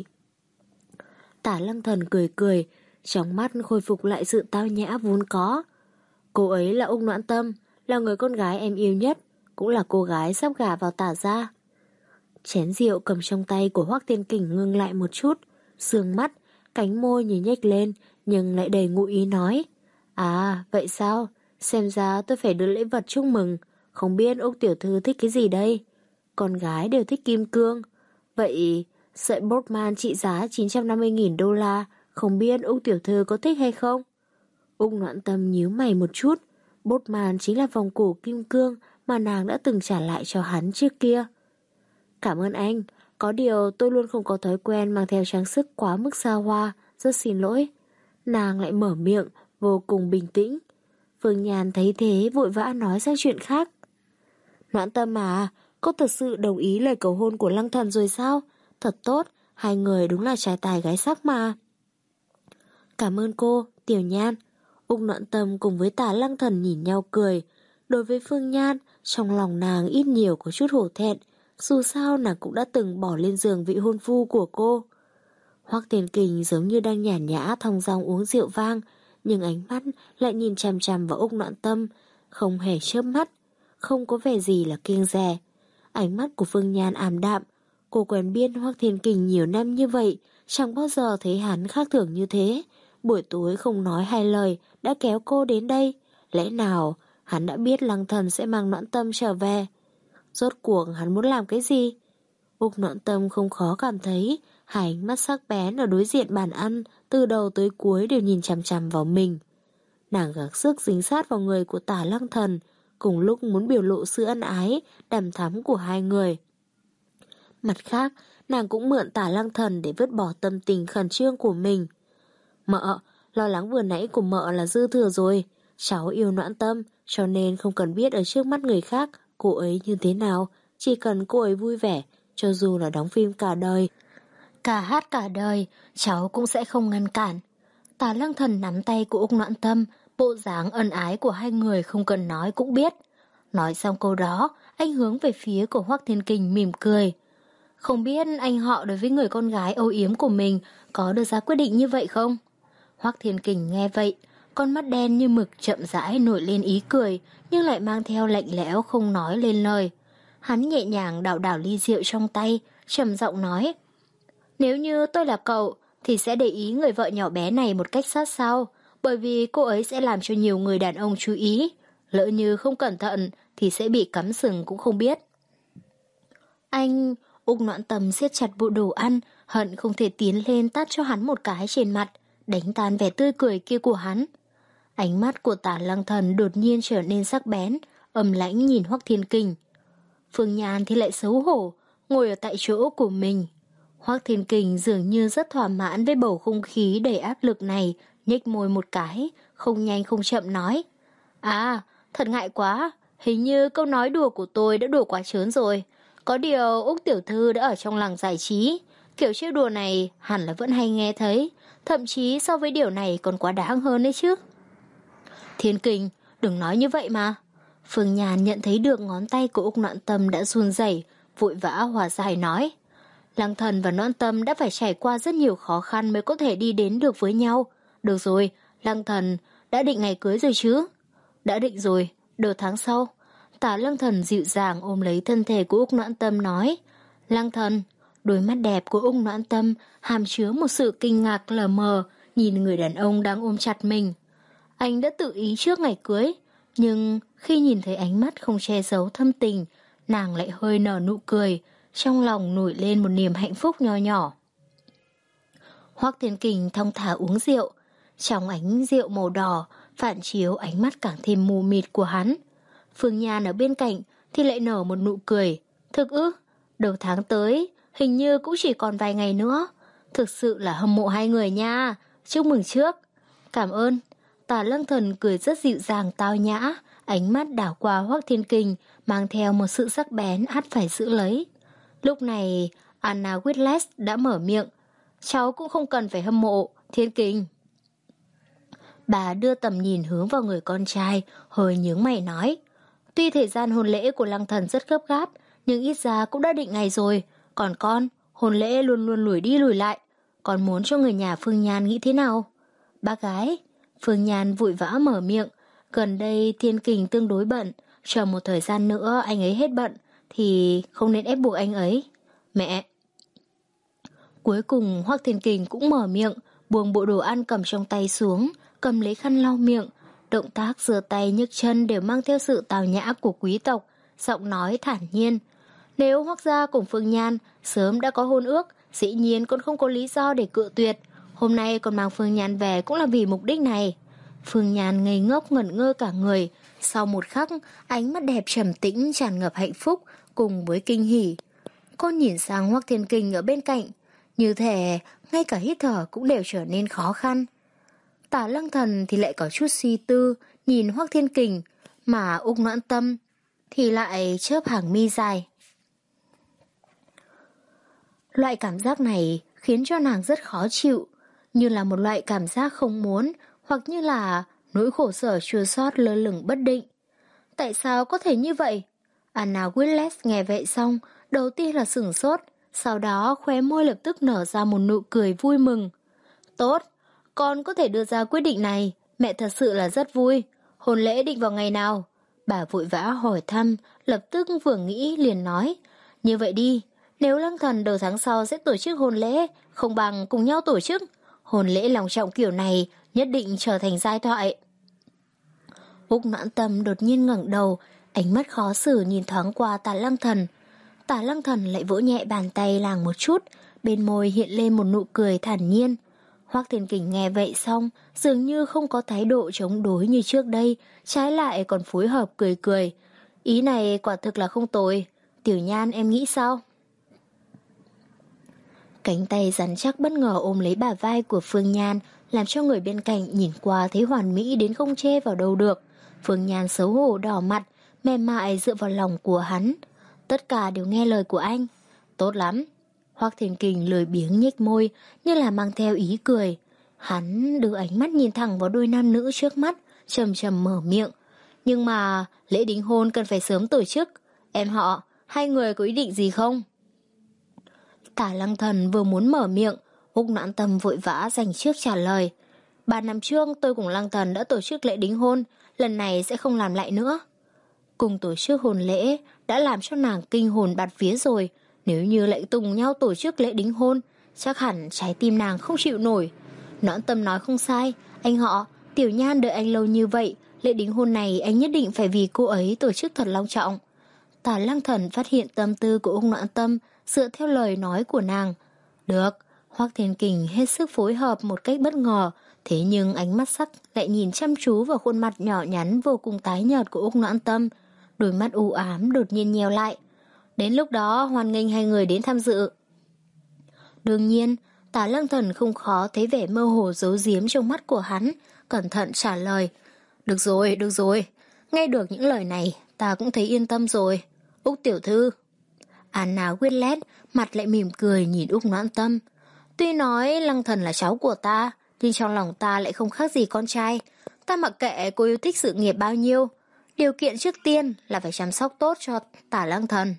Tả Lăng Thần cười cười, trong mắt khôi phục lại sự tao nhã vốn có. Cô ấy là Úc Noãn Tâm, là người con gái em yêu nhất, cũng là cô gái sắp gả vào Tả gia. Chén rượu cầm trong tay của Hoắc Thiên Kình ngưng lại một chút, sương mắt, cánh môi như nhếch lên, nhưng lại đầy ngụ ý nói. À, vậy sao? Xem ra tôi phải đưa lễ vật chúc mừng, không biết Úc tiểu thư thích cái gì đây? Con gái đều thích kim cương. Vậy sợi Botman trị giá chín trăm năm mươi nghìn đô la, không biết Úc tiểu thư có thích hay không? Úc Noãn Tâm nhíu mày một chút. Botman chính là vòng cổ kim cương mà nàng đã từng trả lại cho hắn trước kia. Cảm ơn anh, có điều tôi luôn không có thói quen mang theo trang sức quá mức xa hoa, rất xin lỗi. Nàng lại mở miệng, vô cùng bình tĩnh. Phương Nhan thấy thế vội vã nói sang chuyện khác. Noãn Tâm à, cô thật sự đồng ý lời cầu hôn của Lăng Thần rồi sao? Thật tốt, hai người đúng là trai tài gái sắc mà. Cảm ơn cô, Tiểu Nhan. Úc Noãn Tâm cùng với Tả Lăng Thần nhìn nhau cười. Đối với Phương Nhan, trong lòng nàng ít nhiều có chút hổ thẹn. Dù sao nàng cũng đã từng bỏ lên giường vị hôn phu của cô. Hoắc Thiên Kình giống như đang nhàn nhã thong dong uống rượu vang, nhưng ánh mắt lại nhìn chằm chằm vào Úc Noãn Tâm, không hề chớp mắt, không có vẻ gì là kiêng dè. Ánh mắt của Phương Nhan ảm đạm, cô quen biết Hoắc Thiên Kình nhiều năm như vậy, chẳng bao giờ thấy hắn khác thường như thế. Buổi tối không nói hai lời đã kéo cô đến đây, lẽ nào hắn đã biết Lăng Thần sẽ mang Noãn Tâm trở về? Rốt cuộc hắn muốn làm cái gì? Úc Noãn Tâm không khó cảm thấy hai ánh mắt sắc bén ở đối diện bàn ăn từ đầu tới cuối đều nhìn chằm chằm vào mình. Nàng gắng sức dính sát vào người của Tả Lăng Thần, cùng lúc muốn biểu lộ sự ân ái đằm thắm của hai người. Mặt khác, nàng cũng mượn Tả Lăng Thần để vứt bỏ tâm tình khẩn trương của mình. Mợ, lo lắng vừa nãy của mợ là dư thừa rồi. Cháu yêu Noãn Tâm, cho nên không cần biết ở trước mắt người khác cô ấy như thế nào, chỉ cần cô ấy vui vẻ, cho dù là đóng phim cả đời, cả hát cả đời, cháu cũng sẽ không ngăn cản. Tả Lăng Thần nắm tay của Úc Noãn Tâm, bộ dáng ân ái của hai người không cần nói cũng biết. Nói xong câu đó, anh hướng về phía của Hoắc Thiên Kình mỉm cười. Không biết anh họ đối với người con gái âu yếm của mình có đưa ra quyết định như vậy không? Hoắc Thiên Kình nghe vậy, con mắt đen như mực chậm rãi nổi lên ý cười, nhưng lại mang theo lạnh lẽo không nói lên lời. Hắn nhẹ nhàng đảo đảo ly rượu trong tay, trầm giọng nói: Nếu như tôi là cậu, thì sẽ để ý người vợ nhỏ bé này một cách sát sao, bởi vì cô ấy sẽ làm cho nhiều người đàn ông chú ý. Lỡ như không cẩn thận thì sẽ bị cắm sừng cũng không biết. Anh... Úc Noãn Tâm siết chặt bộ đồ ăn, hận không thể tiến lên tát cho hắn một cái trên mặt, đánh tan vẻ tươi cười kia của hắn. Ánh mắt của Tả Lăng Thần đột nhiên trở nên sắc bén, âm lãnh nhìn Hoắc Thiên Kình. Phương Nhan thì lại xấu hổ, ngồi ở tại chỗ của mình. Hoắc Thiên Kình dường như rất thỏa mãn với bầu không khí đầy áp lực này, nhếch môi một cái, không nhanh không chậm nói: À, thật ngại quá, hình như câu nói đùa của tôi đã đùa quá trớn rồi. Có điều Úc tiểu thư đã ở trong làng giải trí, kiểu trêu đùa này hẳn là vẫn hay nghe thấy, thậm chí so với điều này còn quá đáng hơn đấy chứ. Thiên Kình, đừng nói như vậy mà. Phương Nhàn nhận thấy được ngón tay của Úc Noãn Tâm đã run rẩy, vội vã hòa giải nói: Lăng Thần và Noãn Tâm đã phải trải qua rất nhiều khó khăn mới có thể đi đến được với nhau. Được rồi, Lăng Thần đã định ngày cưới rồi chứ? Đã định rồi, đầu tháng sau. Tả Lăng Thần dịu dàng ôm lấy thân thể của Úc Noãn Tâm nói: Lăng Thần. Đôi mắt đẹp của Úc Noãn Tâm hàm chứa một sự kinh ngạc lờ mờ, nhìn người đàn ông đang ôm chặt mình. Anh đã tự ý trước ngày cưới, nhưng khi nhìn thấy ánh mắt không che giấu thâm tình, nàng lại hơi nở nụ cười, trong lòng nổi lên một niềm hạnh phúc nho nhỏ. Hoắc Thiên Kình thong thả uống rượu, trong ánh rượu màu đỏ phản chiếu ánh mắt càng thêm mù mịt của hắn. Phương Nhan ở bên cạnh thì lại nở một nụ cười. Thực ư, đầu tháng tới hình như cũng chỉ còn vài ngày nữa. Thực sự là hâm mộ hai người nha. Chúc mừng trước. Cảm ơn. Tả Lăng Thần cười rất dịu dàng tao nhã, ánh mắt đảo qua Hoắc Thiên Kình mang theo một sự sắc bén ắt phải giữ lấy. Lúc này Anna Whitlash đã mở miệng: Cháu cũng không cần phải hâm mộ, Thiên Kình. Bà đưa tầm nhìn hướng vào người con trai, hơi nhướng mày nói: Tuy thời gian hôn lễ của Lăng Thần rất gấp gáp, nhưng ít ra cũng đã định ngày rồi. Còn con, hôn lễ luôn luôn lùi đi lùi lại. Con muốn cho người nhà Phương Nhan nghĩ thế nào? Bác gái. Phương Nhan vội vã mở miệng. Gần đây Thiên Kình tương đối bận, chờ một thời gian nữa anh ấy hết bận thì không nên ép buộc anh ấy. Mẹ! Cuối cùng Hoắc Thiên Kình cũng mở miệng, buông bộ đồ ăn cầm trong tay xuống, cầm lấy khăn lau miệng. Động tác giơ tay nhấc chân đều mang theo sự tào nhã của quý tộc, giọng nói thản nhiên. Nếu Hoắc gia cùng Phương Nhan sớm đã có hôn ước, dĩ nhiên con không có lý do để cự tuyệt. Hôm nay con mang Phương Nhan về cũng là vì mục đích này. Phương Nhan ngây ngốc ngẩn ngơ cả người. Sau một khắc, ánh mắt đẹp trầm tĩnh tràn ngập hạnh phúc cùng với kinh hỉ. Cô nhìn sang Hoắc Thiên Kình ở bên cạnh, như thể ngay cả hít thở cũng đều trở nên khó khăn. Tả Lăng Thần thì lại có chút suy tư, nhìn Hoắc Thiên Kình, mà Úc Noãn Tâm thì lại chớp hàng mi dài. Loại cảm giác này khiến cho nàng rất khó chịu, như là một loại cảm giác không muốn, hoặc như là nỗi khổ sở chua xót lơ lửng bất định. Tại sao có thể như vậy? Anna Willis nghe vậy xong, đầu tiên là sửng sốt, sau đó khóe môi lập tức nở ra một nụ cười vui mừng. Tốt, con có thể đưa ra quyết định này, mẹ thật sự là rất vui. Hôn lễ định vào ngày nào? Bà vội vã hỏi thăm, lập tức vừa nghĩ liền nói. Như vậy đi, nếu Lăng Thần đầu tháng sau sẽ tổ chức hôn lễ, không bằng cùng nhau tổ chức. Hôn lễ lòng trọng kiểu này nhất định trở thành giai thoại. Úc Noãn Tâm đột nhiên ngẩng đầu, ánh mắt khó xử nhìn thoáng qua Tả Lăng Thần. Tả Lăng Thần lại vỗ nhẹ bàn tay nàng một chút, bên môi hiện lên một nụ cười thản nhiên. Hoắc Thiên Kình nghe vậy xong, dường như không có thái độ chống đối như trước đây, trái lại còn phối hợp cười cười. Ý này quả thực là không tồi. Tiểu Nhan em nghĩ sao? Cánh tay rắn chắc bất ngờ ôm lấy bả vai của Phương Nhan, làm cho người bên cạnh nhìn qua thấy hoàn mỹ đến không chê vào đâu được. Phương Nhan xấu hổ đỏ mặt, mềm mại dựa vào lòng của hắn. Tất cả đều nghe lời của anh. Tốt lắm. Hoắc Thiên Kình lười biếng nhếch môi, như là mang theo ý cười. Hắn đưa ánh mắt nhìn thẳng vào đôi nam nữ trước mắt, trầm trầm mở miệng. Nhưng mà lễ đính hôn cần phải sớm tổ chức. Em họ, hai người có ý định gì không? Tả Lăng Thần vừa muốn mở miệng, Úc Noãn Tâm vội vã dành trước trả lời. Ba năm trước tôi cùng Lăng Thần đã tổ chức lễ đính hôn, lần này sẽ không làm lại nữa. Cùng tổ chức hôn lễ đã làm cho nàng kinh hồn bạt vía rồi, nếu như lại cùng nhau tổ chức lễ đính hôn, chắc hẳn trái tim nàng không chịu nổi. Noãn Tâm nói không sai, anh họ, Tiểu Nhan đợi anh lâu như vậy, lễ đính hôn này anh nhất định phải vì cô ấy tổ chức thật long trọng. Tả Lăng Thần phát hiện tâm tư của Úc Noãn Tâm, dựa theo lời nói của nàng. Được, Hoắc Thiên Kình hết sức phối hợp một cách bất ngờ, thế nhưng ánh mắt sắc lại nhìn chăm chú vào khuôn mặt nhỏ nhắn vô cùng tái nhợt của Úc Noãn Tâm, đôi mắt u ám đột nhiên nheo lại. Đến lúc đó hoan nghênh hai người đến tham dự. Đương nhiên, Tả Lăng Thần không khó thấy vẻ mơ hồ giấu giếm trong mắt của hắn, cẩn thận trả lời. Được rồi, được rồi, nghe được những lời này, ta cũng thấy yên tâm rồi. Úc tiểu thư. Anna Willis mặt lại mỉm cười nhìn Úc Noãn Tâm. Tuy nói Lăng Thần là cháu của ta, nhưng trong lòng ta lại không khác gì con trai. Ta mặc kệ cô yêu thích sự nghiệp bao nhiêu, điều kiện trước tiên là phải chăm sóc tốt cho Tả Lăng Thần.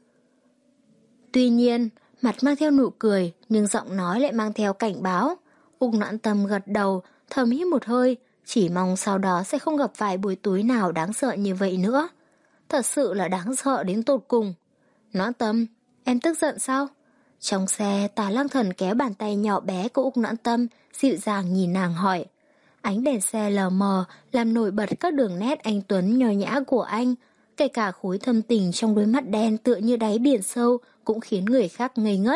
Tuy nhiên, mặt mang theo nụ cười, nhưng giọng nói lại mang theo cảnh báo. Úc Noãn Tâm gật đầu, thầm hít một hơi, chỉ mong sau đó sẽ không gặp phải buổi tối nào đáng sợ như vậy nữa. Thật sự là đáng sợ đến tột cùng. Noãn Tâm, em tức giận sao? Trong xe, Tả Lăng Thần kéo bàn tay nhỏ bé của Úc Noãn Tâm, dịu dàng nhìn nàng hỏi. Ánh đèn xe lờ mờ làm nổi bật các đường nét anh tuấn nho nhã của anh, kể cả khối thâm tình trong đôi mắt đen tựa như đáy biển sâu cũng khiến người khác ngây ngất.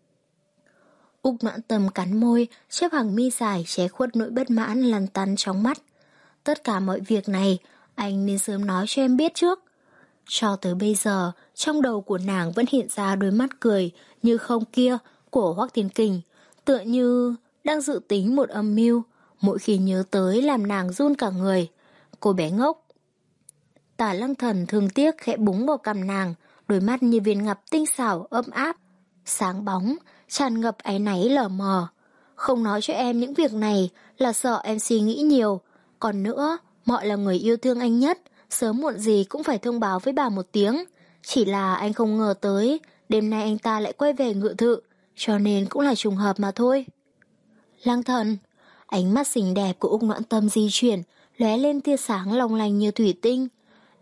Úc Noãn Tâm cắn môi, xếp hàng mi dài che khuất nỗi bất mãn lăn tăn trong mắt. Tất cả mọi việc này, anh nên sớm nói cho em biết trước. Cho tới bây giờ, trong đầu của nàng vẫn hiện ra đôi mắt cười như không kia của Hoắc Thiên Kình, tựa như đang dự tính một âm mưu, mỗi khi nhớ tới làm nàng run cả người. Cô bé ngốc. Tả Lăng Thần thương tiếc khẽ búng vào cằm nàng, đôi mắt như viên ngọc tinh xảo ấm áp, sáng bóng, tràn ngập áy náy lờ mờ. Không nói cho em những việc này là sợ em suy nghĩ nhiều. Còn nữa, mọi là người yêu thương anh nhất, sớm muộn gì cũng phải thông báo với bà một tiếng. Chỉ là anh không ngờ tới, đêm nay anh ta lại quay về ngự thự, cho nên cũng là trùng hợp mà thôi. Lăng Thần, ánh mắt xinh đẹp của Úc Noãn Tâm di chuyển, lóe lên tia sáng long lanh như thủy tinh.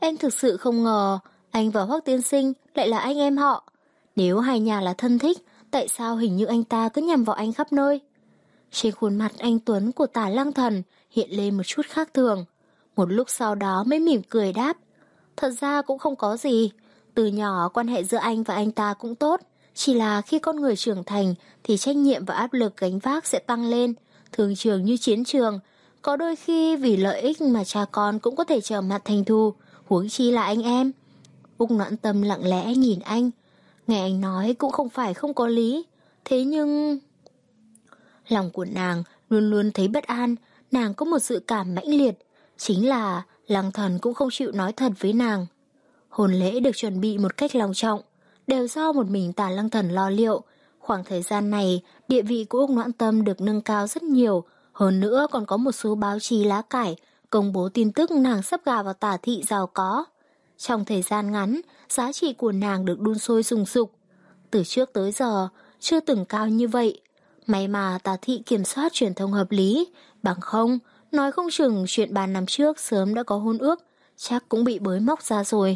Em thực sự không ngờ anh và Hoắc tiên sinh lại là anh em họ. Nếu hai nhà là thân thích, tại sao hình như anh ta cứ nhằm vào anh khắp nơi? Trên khuôn mặt anh Tuấn của Tả Lăng Thần hiện lên một chút khác thường. Một lúc sau đó mới mỉm cười đáp. Thật ra cũng không có gì. Từ nhỏ quan hệ giữa anh và anh ta cũng tốt. Chỉ là khi con người trưởng thành thì trách nhiệm và áp lực gánh vác sẽ tăng lên. Thường trường như chiến trường. Có đôi khi vì lợi ích mà cha con cũng có thể trở mặt thành thù. Huống chi là anh em. Úc Noãn Tâm lặng lẽ nhìn anh. Nghe anh nói cũng không phải không có lý. Thế nhưng... Lòng của nàng luôn luôn thấy bất an. Nàng có một sự cảm mãnh liệt. Chính là Lăng Thần cũng không chịu nói thật với nàng. Hôn lễ được chuẩn bị một cách long trọng, đều do một mình Tả Lăng Thần lo liệu. Khoảng thời gian này, địa vị của Úc Noãn Tâm được nâng cao rất nhiều. Hơn nữa còn có một số báo chí lá cải công bố tin tức nàng sắp gả vào Tả thị giàu có. Trong thời gian ngắn, giá trị của nàng được đun sôi sùng sục. Từ trước tới giờ, chưa từng cao như vậy. May mà Tả thị kiểm soát truyền thông hợp lý, bằng không, nói không chừng chuyện ba năm trước sớm đã có hôn ước, chắc cũng bị bới móc ra rồi.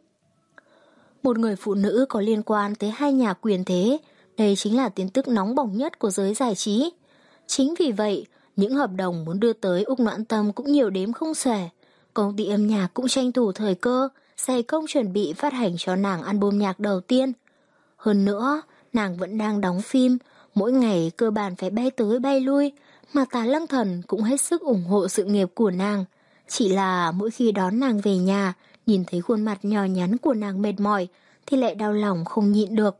Một người phụ nữ có liên quan tới hai nhà quyền thế, đây chính là tin tức nóng bỏng nhất của giới giải trí. Chính vì vậy, những hợp đồng muốn đưa tới Úc Noãn Tâm cũng nhiều đếm không xuể. Công ty âm nhạc cũng tranh thủ thời cơ, dày công chuẩn bị phát hành cho nàng album nhạc đầu tiên. Hơn nữa, nàng vẫn đang đóng phim, mỗi ngày cơ bản phải bay tới bay lui, mà Tả Lăng Thần cũng hết sức ủng hộ sự nghiệp của nàng. Chỉ là mỗi khi đón nàng về nhà, nhìn thấy khuôn mặt nhỏ nhắn của nàng mệt mỏi, thì lại đau lòng không nhịn được.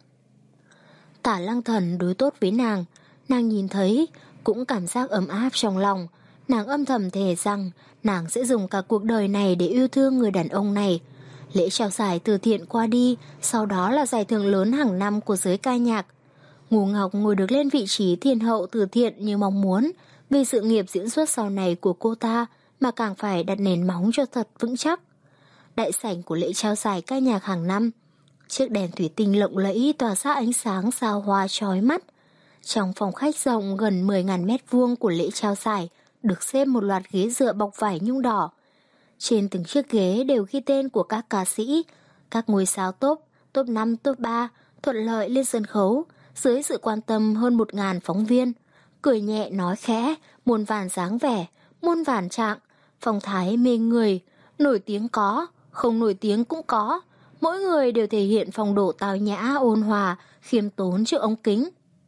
Tả Lăng Thần đối tốt với nàng, nàng nhìn thấy, cũng cảm giác ấm áp trong lòng. Nàng âm thầm thề rằng, nàng sẽ dùng cả cuộc đời này để yêu thương người đàn ông này. Lễ trao giải từ thiện qua đi, sau đó là giải thưởng lớn hàng năm của giới ca nhạc. Ngô Ngọc ngồi được lên vị trí thiên hậu từ thiện như mong muốn, vì sự nghiệp diễn xuất sau này của cô ta mà càng phải đặt nền móng cho thật vững chắc. Đại sảnh của lễ trao giải ca nhạc hàng năm, chiếc đèn thủy tinh lộng lẫy tỏa ra ánh sáng sao hoa chói mắt. Trong phòng khách rộng gần mười nghìn mét vuông của lễ trao giải được xếp một loạt ghế dựa bọc vải nhung đỏ. Trên từng chiếc ghế đều ghi tên của các ca sĩ, các ngôi sao top, top năm, top ba thuận lợi lên sân khấu dưới sự quan tâm hơn một nghìn phóng viên. Cười nhẹ nói khẽ, muôn vàn dáng vẻ, muôn vàn trạng, phong thái mê người, nổi tiếng có, không nổi tiếng cũng có. Mỗi người đều thể hiện phong độ tao nhã, ôn hòa, khiêm tốn trước ống kính.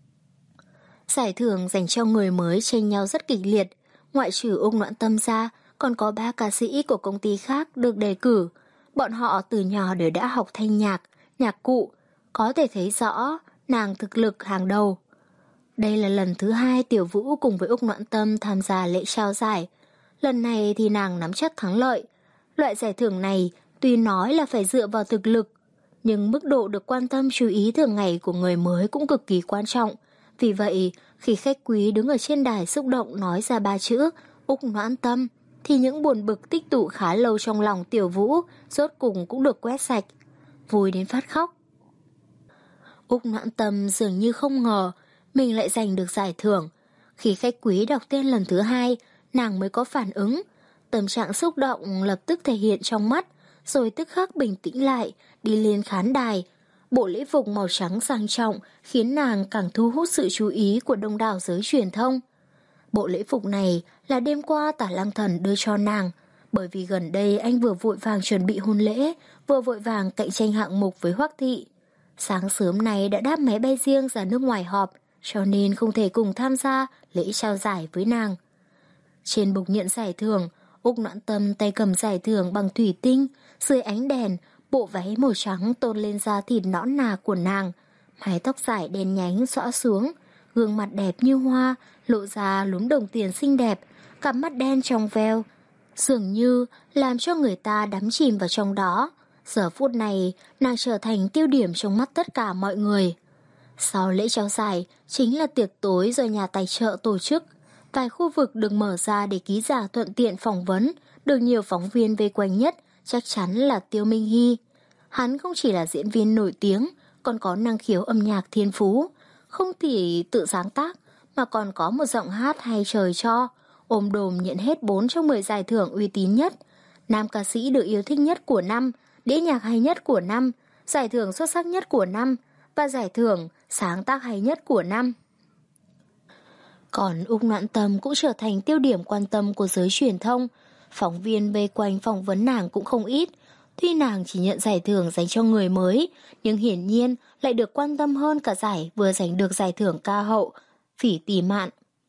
Giải thưởng dành cho người mới tranh nhau rất kịch liệt. Ngoại trừ Úc Noãn Tâm ra, còn có ba ca sĩ của công ty khác được đề cử. Bọn họ từ nhỏ đều đã học thanh nhạc, nhạc cụ. Có thể thấy rõ nàng thực lực hàng đầu. Đây là lần thứ hai Tiểu Vũ cùng với Úc Noãn Tâm tham gia lễ trao giải. Lần này thì nàng nắm chắc thắng lợi. Loại giải thưởng này tuy nói là phải dựa vào thực lực, nhưng mức độ được quan tâm chú ý thường ngày của người mới cũng cực kỳ quan trọng. Vì vậy, khi khách quý đứng ở trên đài xúc động nói ra ba chữ Úc Noãn Tâm, thì những buồn bực tích tụ khá lâu trong lòng Tiểu Vũ rốt cùng cũng được quét sạch. Vui đến phát khóc. Úc Noãn Tâm dường như không ngờ mình lại giành được giải thưởng. Khi khách quý đọc tên lần thứ hai, nàng mới có phản ứng. Tâm trạng xúc động lập tức thể hiện trong mắt, rồi tức khắc bình tĩnh lại, đi lên khán đài. Bộ lễ phục màu trắng sang trọng khiến nàng càng thu hút sự chú ý của đông đảo giới truyền thông. Bộ lễ phục này là đêm qua Tả Lăng Thần đưa cho nàng, bởi vì gần đây anh vừa vội vàng chuẩn bị hôn lễ, vừa vội vàng cạnh tranh hạng mục với Hoắc thị. Sáng sớm này đã đáp máy bay riêng ra nước ngoài họp, cho nên không thể cùng tham gia lễ trao giải với nàng. Trên bục nhận giải thưởng, Úc Noãn Tâm tay cầm giải thưởng bằng thủy tinh, dưới ánh đèn, bộ váy màu trắng tôn lên da thịt nõn nà của nàng, mái tóc dài đen nhánh xõa xuống, gương mặt đẹp như hoa, lộ ra lúm đồng tiền xinh đẹp, cặp mắt đen trong veo, dường như làm cho người ta đắm chìm vào trong đó. Giờ phút này, nàng trở thành tiêu điểm trong mắt tất cả mọi người. Sau lễ trao giải, chính là tiệc tối do nhà tài trợ tổ chức. Vài khu vực được mở ra để ký giả thuận tiện phỏng vấn, được nhiều phóng viên vây quanh nhất, chắc chắn là Tiêu Minh Hy. Hắn không chỉ là diễn viên nổi tiếng, còn có năng khiếu âm nhạc thiên phú. Không chỉ tự sáng tác, mà còn có một giọng hát hay trời cho, ôm đồm nhận hết bốn trong mười giải thưởng uy tín nhất. nam ca sĩ được yêu thích nhất của năm, đĩa nhạc hay nhất của năm, giải thưởng xuất sắc nhất của năm và giải thưởng sáng tác hay nhất của năm. Còn Úc Noãn Tâm cũng trở thành tiêu điểm quan tâm của giới truyền thông. Phóng viên vây quanh phỏng vấn nàng cũng không ít. Tuy nàng chỉ nhận giải thưởng dành cho người mới, nhưng hiển nhiên lại được quan tâm hơn cả giải vừa giành được giải thưởng ca hậu Phỉ Tỉ Mạn.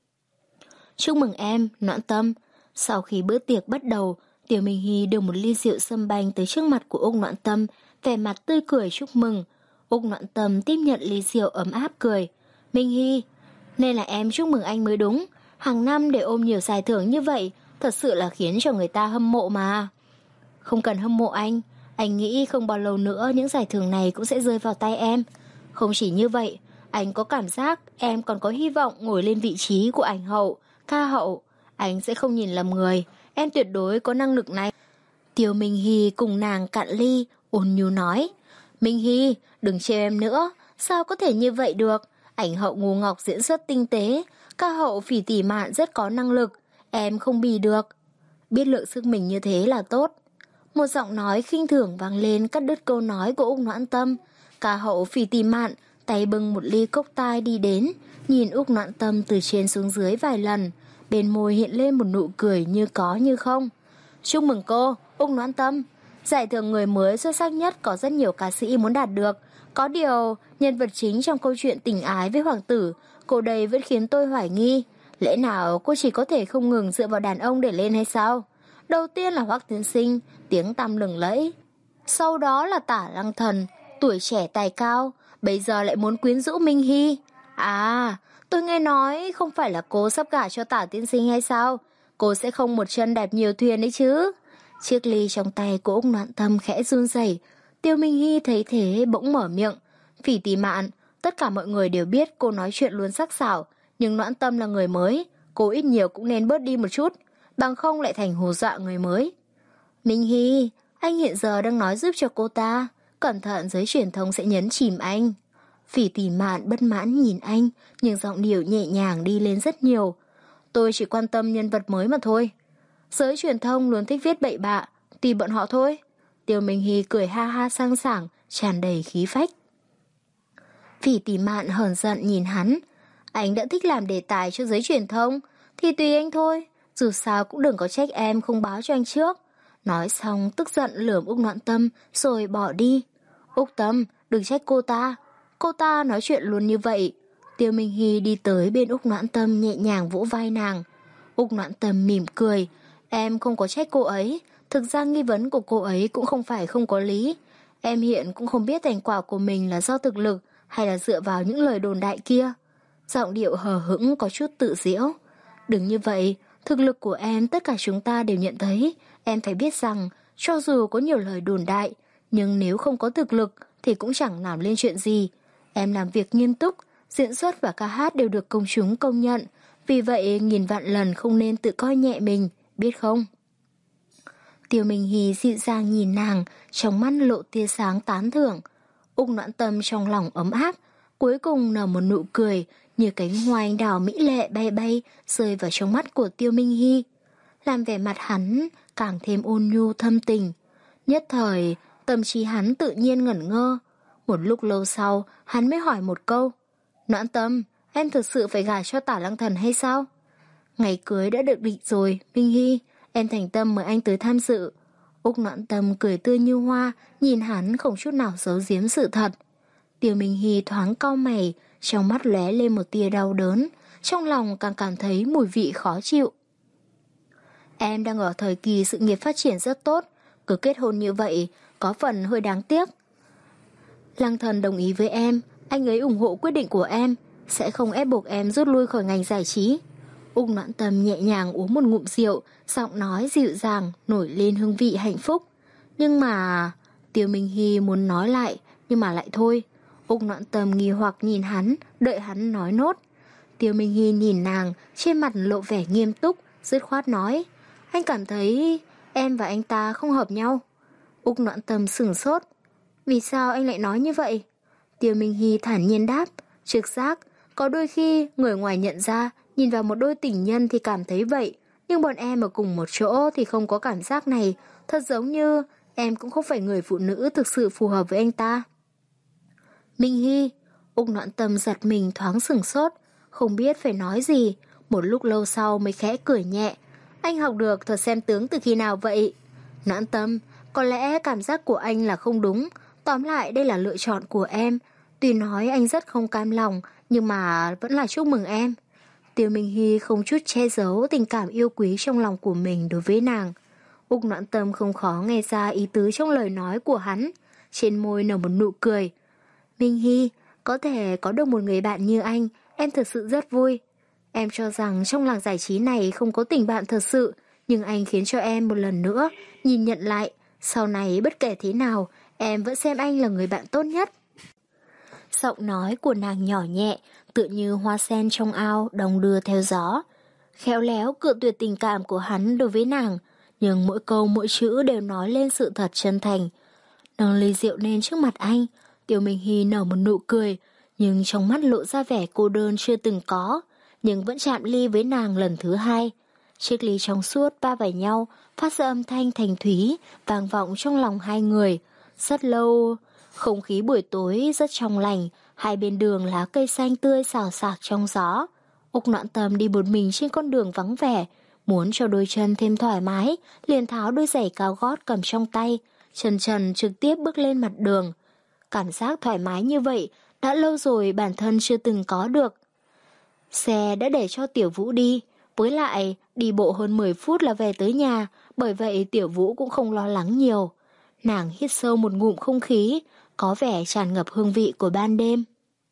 Chúc mừng em, Noãn Tâm. Sau khi bữa tiệc bắt đầu, Tiêu Minh Hy đưa một ly rượu sâm banh tới trước mặt của Úc Noãn Tâm, vẻ mặt tươi cười chúc mừng. Úc Noãn Tâm tiếp nhận ly rượu ấm áp cười. Minh Hy, nên là em chúc mừng anh mới đúng. Hàng năm để ôm nhiều giải thưởng như vậy, thật sự là khiến cho người ta hâm mộ mà. Không cần hâm mộ anh, anh nghĩ không bao lâu nữa những giải thưởng này cũng sẽ rơi vào tay em. Không chỉ như vậy, anh có cảm giác em còn có hy vọng ngồi lên vị trí của ảnh hậu, ca hậu. Anh sẽ không nhìn lầm người, em tuyệt đối có năng lực này. Tiêu Minh Hy cùng nàng cạn ly, ôn nhu nói. Minh Hy, đừng trêu em nữa, sao có thể như vậy được? Ảnh hậu Ngô Ngọc diễn xuất tinh tế, ca hậu Phỉ Tỉ Mạn rất có năng lực, em không bì được. Biết lượng sức mình như thế là tốt. Một giọng nói khinh thường vang lên cắt đứt câu nói của Úc Noãn Tâm. Ca hậu Phỉ Tỉ Mạn tay bưng một ly cốc tai đi đến, nhìn Úc Noãn Tâm từ trên xuống dưới vài lần, bên môi hiện lên một nụ cười như có như không. Chúc mừng cô, Úc Noãn Tâm. Giải thưởng người mới xuất sắc nhất có rất nhiều ca sĩ muốn đạt được. Có điều, nhân vật chính trong câu chuyện tình ái với hoàng tử, cô đây vẫn khiến tôi hoài nghi. Lẽ nào cô chỉ có thể không ngừng dựa vào đàn ông để lên hay sao? Đầu tiên là Hoắc Tiên Sinh, tiếng tăm lừng lẫy. Sau đó là Tả Lăng Thần, tuổi trẻ tài cao. Bây giờ lại muốn quyến rũ Minh Hy. À, tôi nghe nói không phải là cô sắp gả cho Tả Tiên Sinh hay sao? Cô sẽ không một chân đạp nhiều thuyền đấy chứ? Chiếc ly trong tay của Úc Noãn Tâm khẽ run rẩy. Tiêu Minh Hy thấy thế bỗng mở miệng. Phỉ Tỉ Mạn, tất cả mọi người đều biết cô nói chuyện luôn sắc sảo, nhưng Noãn Tâm là người mới, cô ít nhiều cũng nên bớt đi một chút, bằng không lại thành hù dọa người mới. Minh Hy, anh hiện giờ đang nói giúp cho cô ta, cẩn thận giới truyền thông sẽ nhấn chìm anh. Phỉ Tỉ Mạn bất mãn nhìn anh, nhưng giọng điệu nhẹ nhàng đi lên rất nhiều. Tôi chỉ quan tâm nhân vật mới mà thôi. Giới truyền thông luôn thích viết bậy bạ, tùy bọn họ thôi. Tiêu Minh Hy cười ha ha sang sảng, tràn đầy khí phách. Phỉ Tỉ Mạn hờn giận nhìn hắn. Anh đã thích làm đề tài cho giới truyền thông, thì tùy anh thôi. Dù sao cũng đừng có trách em không báo cho anh trước. Nói xong tức giận lườm Úc Noãn Tâm rồi bỏ đi. Úc Tâm, đừng trách cô ta. Cô ta nói chuyện luôn như vậy. Tiêu Minh Hy đi tới bên Úc Noãn Tâm nhẹ nhàng vỗ vai nàng. Úc Noãn Tâm mỉm cười. Em không có trách cô ấy. Thực ra nghi vấn của cô ấy cũng không phải không có lý. Em hiện cũng không biết thành quả của mình là do thực lực hay là dựa vào những lời đồn đại kia. Giọng điệu hờ hững có chút tự giễu. Đừng như vậy, thực lực của em tất cả chúng ta đều nhận thấy. Em phải biết rằng, cho dù có nhiều lời đồn đại, nhưng nếu không có thực lực thì cũng chẳng làm lên chuyện gì. Em làm việc nghiêm túc, diễn xuất và ca hát đều được công chúng công nhận. Vì vậy, nghìn vạn lần không nên tự coi nhẹ mình, biết không? Tiêu Minh Hy dịu dàng nhìn nàng, trong mắt lộ tia sáng tán thưởng. Úc Noãn Tâm trong lòng ấm áp, cuối cùng nở một nụ cười như cánh hoa anh đào mỹ lệ bay bay rơi vào trong mắt của Tiêu Minh Hy, làm vẻ mặt hắn càng thêm ôn nhu thâm tình. Nhất thời, tâm trí hắn tự nhiên ngẩn ngơ. Một lúc lâu sau, hắn mới hỏi một câu. Noãn Tâm, em thực sự phải gả cho Tả Lăng Thần hay sao? Ngày cưới đã được định rồi, Minh Hy, em thành tâm mời anh tới tham dự. Úc Noãn Tâm cười tươi như hoa, nhìn hắn không chút nào giấu giếm sự thật. Tiêu Minh Hy thoáng cau mày, trong mắt lóe lên một tia đau đớn, trong lòng càng cảm thấy mùi vị khó chịu. Em đang ở thời kỳ sự nghiệp phát triển rất tốt, cứ kết hôn như vậy, có phần hơi đáng tiếc. Lăng Thần đồng ý với em, anh ấy ủng hộ quyết định của em, sẽ không ép buộc em rút lui khỏi ngành giải trí. Úc Noãn Tâm nhẹ nhàng uống một ngụm rượu, giọng nói dịu dàng, nổi lên hương vị hạnh phúc. Nhưng mà... Tiêu Minh Hy muốn nói lại, nhưng mà lại thôi. Úc Noãn Tâm nghi hoặc nhìn hắn, đợi hắn nói nốt. Tiêu Minh Hy nhìn nàng, trên mặt lộ vẻ nghiêm túc, dứt khoát nói. Anh cảm thấy em và anh ta không hợp nhau. Úc Noãn Tâm sửng sốt. Vì sao anh lại nói như vậy? Tiêu Minh Hy thản nhiên đáp. Trực giác, có đôi khi người ngoài nhận ra, nhìn vào một đôi tình nhân thì cảm thấy vậy, nhưng bọn em ở cùng một chỗ thì không có cảm giác này, Thật giống như em cũng không phải người phụ nữ thực sự phù hợp với anh ta. Minh Hy, Úc Noãn Tâm giật mình thoáng sửng sốt, không biết phải nói gì, một lúc lâu sau mới khẽ cười nhẹ. Anh học được thuật xem tướng từ khi nào vậy? Noãn Tâm, có lẽ cảm giác của anh là không đúng, tóm lại đây là lựa chọn của em. Tuy nói anh rất không cam lòng, nhưng mà vẫn là chúc mừng em. Tiêu Minh Hy không chút che giấu tình cảm yêu quý trong lòng của mình đối với nàng. Úc Noãn Tâm không khó nghe ra ý tứ trong lời nói của hắn, trên môi nở một nụ cười. Minh Hy, có thể có được một người bạn như anh, em thực sự rất vui. Em cho rằng trong làng giải trí này không có tình bạn thật sự, nhưng anh khiến cho em một lần nữa nhìn nhận lại, sau này bất kể thế nào, em vẫn xem anh là người bạn tốt nhất. Giọng nói của nàng nhỏ nhẹ, tựa như hoa sen trong ao đong đưa theo gió. Khéo léo cự tuyệt tình cảm của hắn đối với nàng, nhưng mỗi câu mỗi chữ đều nói lên sự thật chân thành. Nâng ly rượu lên trước mặt anh, Tiêu Minh Hy nở một nụ cười, nhưng trong mắt lộ ra vẻ cô đơn chưa từng có, nhưng vẫn chạm ly với nàng lần thứ hai. Chiếc ly trong suốt va vào nhau, phát ra âm thanh thành thúy, vang vọng trong lòng hai người. Rất lâu, không khí buổi tối rất trong lành, hai bên đường lá cây xanh tươi xào xạc trong gió. Úc Noãn Tâm đi một mình trên con đường vắng vẻ, muốn cho đôi chân thêm thoải mái, liền tháo đôi giày cao gót cầm trong tay, chân trần trực tiếp bước lên mặt đường. Cảm giác thoải mái như vậy đã lâu rồi bản thân chưa từng có được. Xe đã để cho Tiểu Vũ đi, với lại đi bộ hơn mười phút là về tới nhà, bởi vậy Tiểu Vũ cũng không lo lắng nhiều. Nàng hít sâu một ngụm không khí, có vẻ tràn ngập hương vị của ban đêm.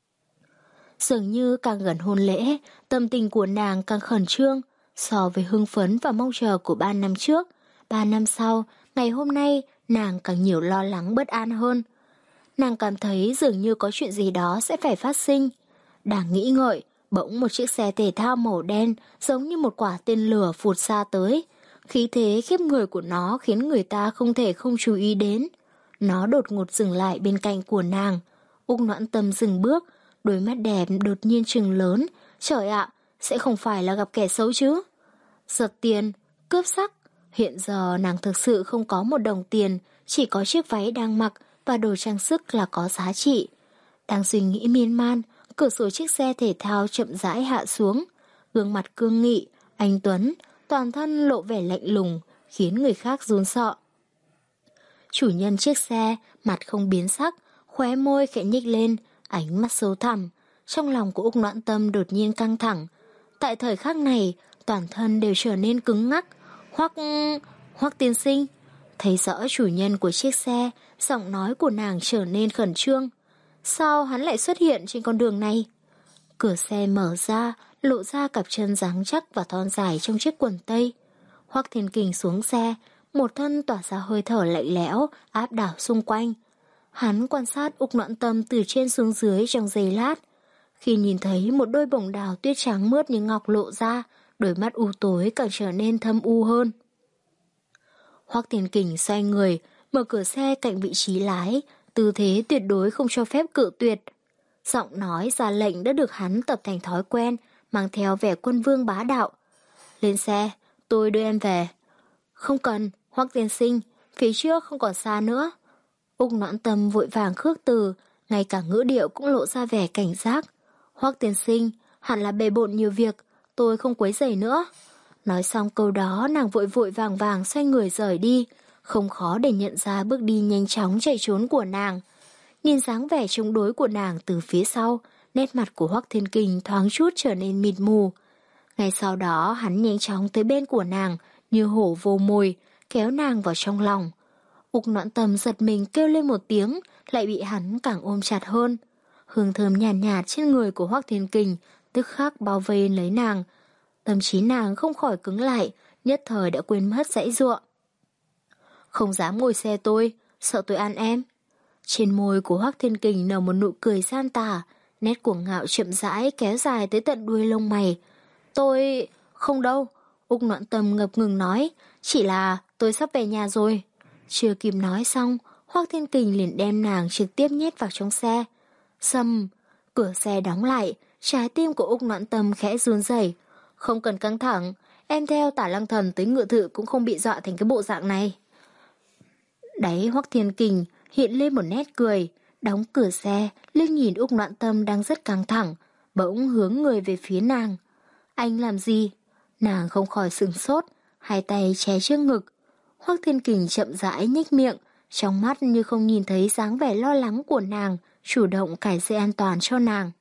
Dường như càng gần hôn lễ, tâm tình của nàng càng khẩn trương, so với hưng phấn và mong chờ của ba năm trước. Ba năm sau, ngày hôm nay, nàng càng nhiều lo lắng bất an hơn. Nàng cảm thấy dường như có chuyện gì đó sẽ phải phát sinh. Đang nghĩ ngợi, bỗng một chiếc xe thể thao màu đen giống như một quả tên lửa phụt xa tới. Khí thế khiếp người của nó khiến người ta không thể không chú ý đến. Nó đột ngột dừng lại bên cạnh của nàng. Úc Noãn Tâm dừng bước, đôi mắt đẹp đột nhiên trừng lớn. Trời ạ, sẽ không phải là gặp kẻ xấu chứ? Giật tiền, cướp sắc. Hiện giờ nàng thực sự không có một đồng tiền, chỉ có chiếc váy đang mặc và đồ trang sức là có giá trị. Đang suy nghĩ miên man, cửa sổ chiếc xe thể thao chậm rãi hạ xuống. Gương mặt cương nghị, anh Tuấn, toàn thân lộ vẻ lạnh lùng, khiến người khác run sợ. Chủ nhân chiếc xe, mặt không biến sắc, khóe môi khẽ nhếch lên, ánh mắt sâu thẳm. Trong lòng của Úc Noãn Tâm đột nhiên căng thẳng. Tại thời khắc này, toàn thân đều trở nên cứng ngắc. Hoắc... Hoắc tiên sinh. Thấy rõ chủ nhân của chiếc xe, giọng nói của nàng trở nên khẩn trương. Sao hắn lại xuất hiện trên con đường này? Cửa xe mở ra, lộ ra cặp chân rắn chắc và thon dài trong chiếc quần tây. Hoắc Thiên Kình xuống xe, một thân tỏa ra hơi thở lạnh lẽo, áp đảo xung quanh. Hắn quan sát Úc Noãn Tâm từ trên xuống dưới trong giây lát. Khi nhìn thấy một đôi bổng đào tuyết trắng mướt như ngọc lộ ra, đôi mắt u tối càng trở nên thâm u hơn. Hoắc Thiên Kình xoay người, mở cửa xe cạnh vị trí lái, tư thế tuyệt đối không cho phép cự tuyệt. Giọng nói ra lệnh đã được hắn tập thành thói quen, mang theo vẻ quân vương bá đạo. Lên xe, tôi đưa em về. Không cần, Hoắc tiên sinh, phía trước không còn xa nữa. Úc Noãn Tâm vội vàng khước từ, ngay cả ngữ điệu cũng lộ ra vẻ cảnh giác. Hoắc tiên sinh, hẳn là bề bộn nhiều việc, tôi không quấy rầy nữa. Nói xong câu đó, nàng vội vội vàng vàng xoay người rời đi, không khó để nhận ra bước đi nhanh chóng chạy trốn của nàng. Nhìn dáng vẻ chống đối của nàng từ phía sau, nét mặt của Hoắc Thiên Kình thoáng chút trở nên mịt mù. Ngay sau đó hắn nhanh chóng tới bên của nàng, như hổ vô mồi, kéo nàng vào trong lòng. Úc Noãn Tâm giật mình kêu lên một tiếng, lại bị hắn càng ôm chặt hơn. Hương thơm nhàn nhạt, nhạt trên người của Hoắc Thiên Kình tức khắc bao vây lấy nàng. Tâm trí nàng không khỏi cứng lại, nhất thời đã quên mất giãy giụa. Không dám ngồi xe tôi, sợ tôi ăn em. Trên môi của Hoắc Thiên Kình nở một nụ cười gian tà, nét cuồng ngạo chậm rãi kéo dài tới tận đuôi lông mày. Tôi... không đâu. Úc Noãn Tâm ngập ngừng nói, chỉ là tôi sắp về nhà rồi. Chưa kịp nói xong, Hoắc Thiên Kình liền đem nàng trực tiếp nhét vào trong xe. Sầm, cửa xe đóng lại, trái tim của Úc Noãn Tâm khẽ run rẩy. Không cần căng thẳng, em theo Tả Lăng Thần tới Ngự Thự cũng không bị dọa thành cái bộ dạng này. Đáy Hoắc Thiên Kình hiện lên một nét cười, đóng cửa xe, liếc nhìn Úc Noãn Tâm đang rất căng thẳng, bỗng hướng người về phía nàng. Anh làm gì? Nàng không khỏi sửng sốt, hai tay che trước ngực. Hoắc Thiên Kình chậm rãi nhếch miệng, trong mắt như không nhìn thấy dáng vẻ lo lắng của nàng, chủ động cài dây an toàn cho nàng.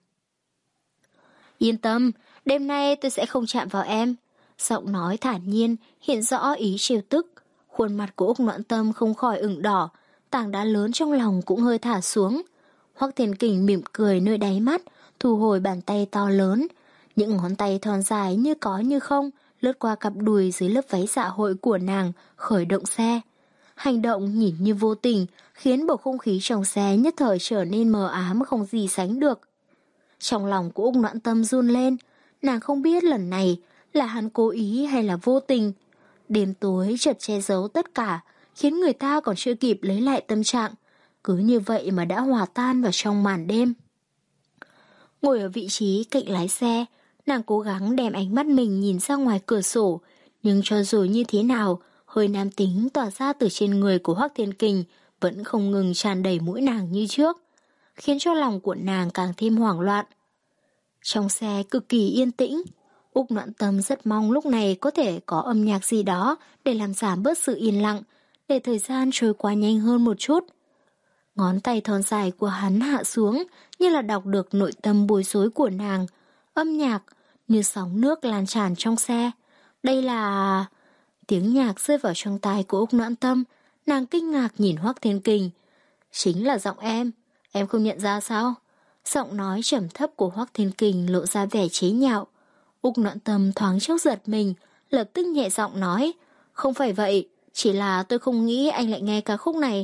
Yên tâm, đêm nay tôi sẽ không chạm vào em. Giọng nói thản nhiên, hiện rõ ý trêu tức. Khuôn mặt của Úc Noãn Tâm không khỏi ửng đỏ, tảng đá lớn trong lòng cũng hơi thả xuống. Hoắc Thiên Kình mỉm cười nơi đáy mắt, thu hồi bàn tay to lớn. Những ngón tay thon dài như có như không, lướt qua cặp đùi dưới lớp váy dạ hội của nàng, khởi động xe. Hành động nhìn như vô tình, khiến bầu không khí trong xe nhất thời trở nên mờ ám không gì sánh được. Trong lòng của Úc Noãn Tâm run lên, nàng không biết lần này là hắn cố ý hay là vô tình. Đêm tối chợt che giấu tất cả, khiến người ta còn chưa kịp lấy lại tâm trạng, cứ như vậy mà đã hòa tan vào trong màn đêm. Ngồi ở vị trí cạnh lái xe, nàng cố gắng đem ánh mắt mình nhìn ra ngoài cửa sổ, nhưng cho dù như thế nào, hơi nam tính tỏa ra từ trên người của Hoắc Thiên Kình vẫn không ngừng tràn đầy mũi nàng như trước, khiến cho lòng của nàng càng thêm hoảng loạn. Trong xe cực kỳ yên tĩnh, Úc Noãn Tâm rất mong lúc này có thể có âm nhạc gì đó để làm giảm bớt sự yên lặng, để thời gian trôi qua nhanh hơn một chút. Ngón tay thon dài của hắn hạ xuống như là đọc được nội tâm bối rối của nàng. Âm nhạc như sóng nước lan tràn trong xe. Đây là... Tiếng nhạc rơi vào trong tai của Úc Noãn Tâm, nàng kinh ngạc nhìn Hoắc Thiên Kình. Chính là giọng em, em không nhận ra sao? Giọng nói trầm thấp của Hoắc Thiên Kình lộ ra vẻ chế nhạo. Úc Noãn Tâm thoáng chốc giật mình, lập tức nhẹ giọng nói, không phải vậy, chỉ là tôi không nghĩ anh lại nghe ca khúc này.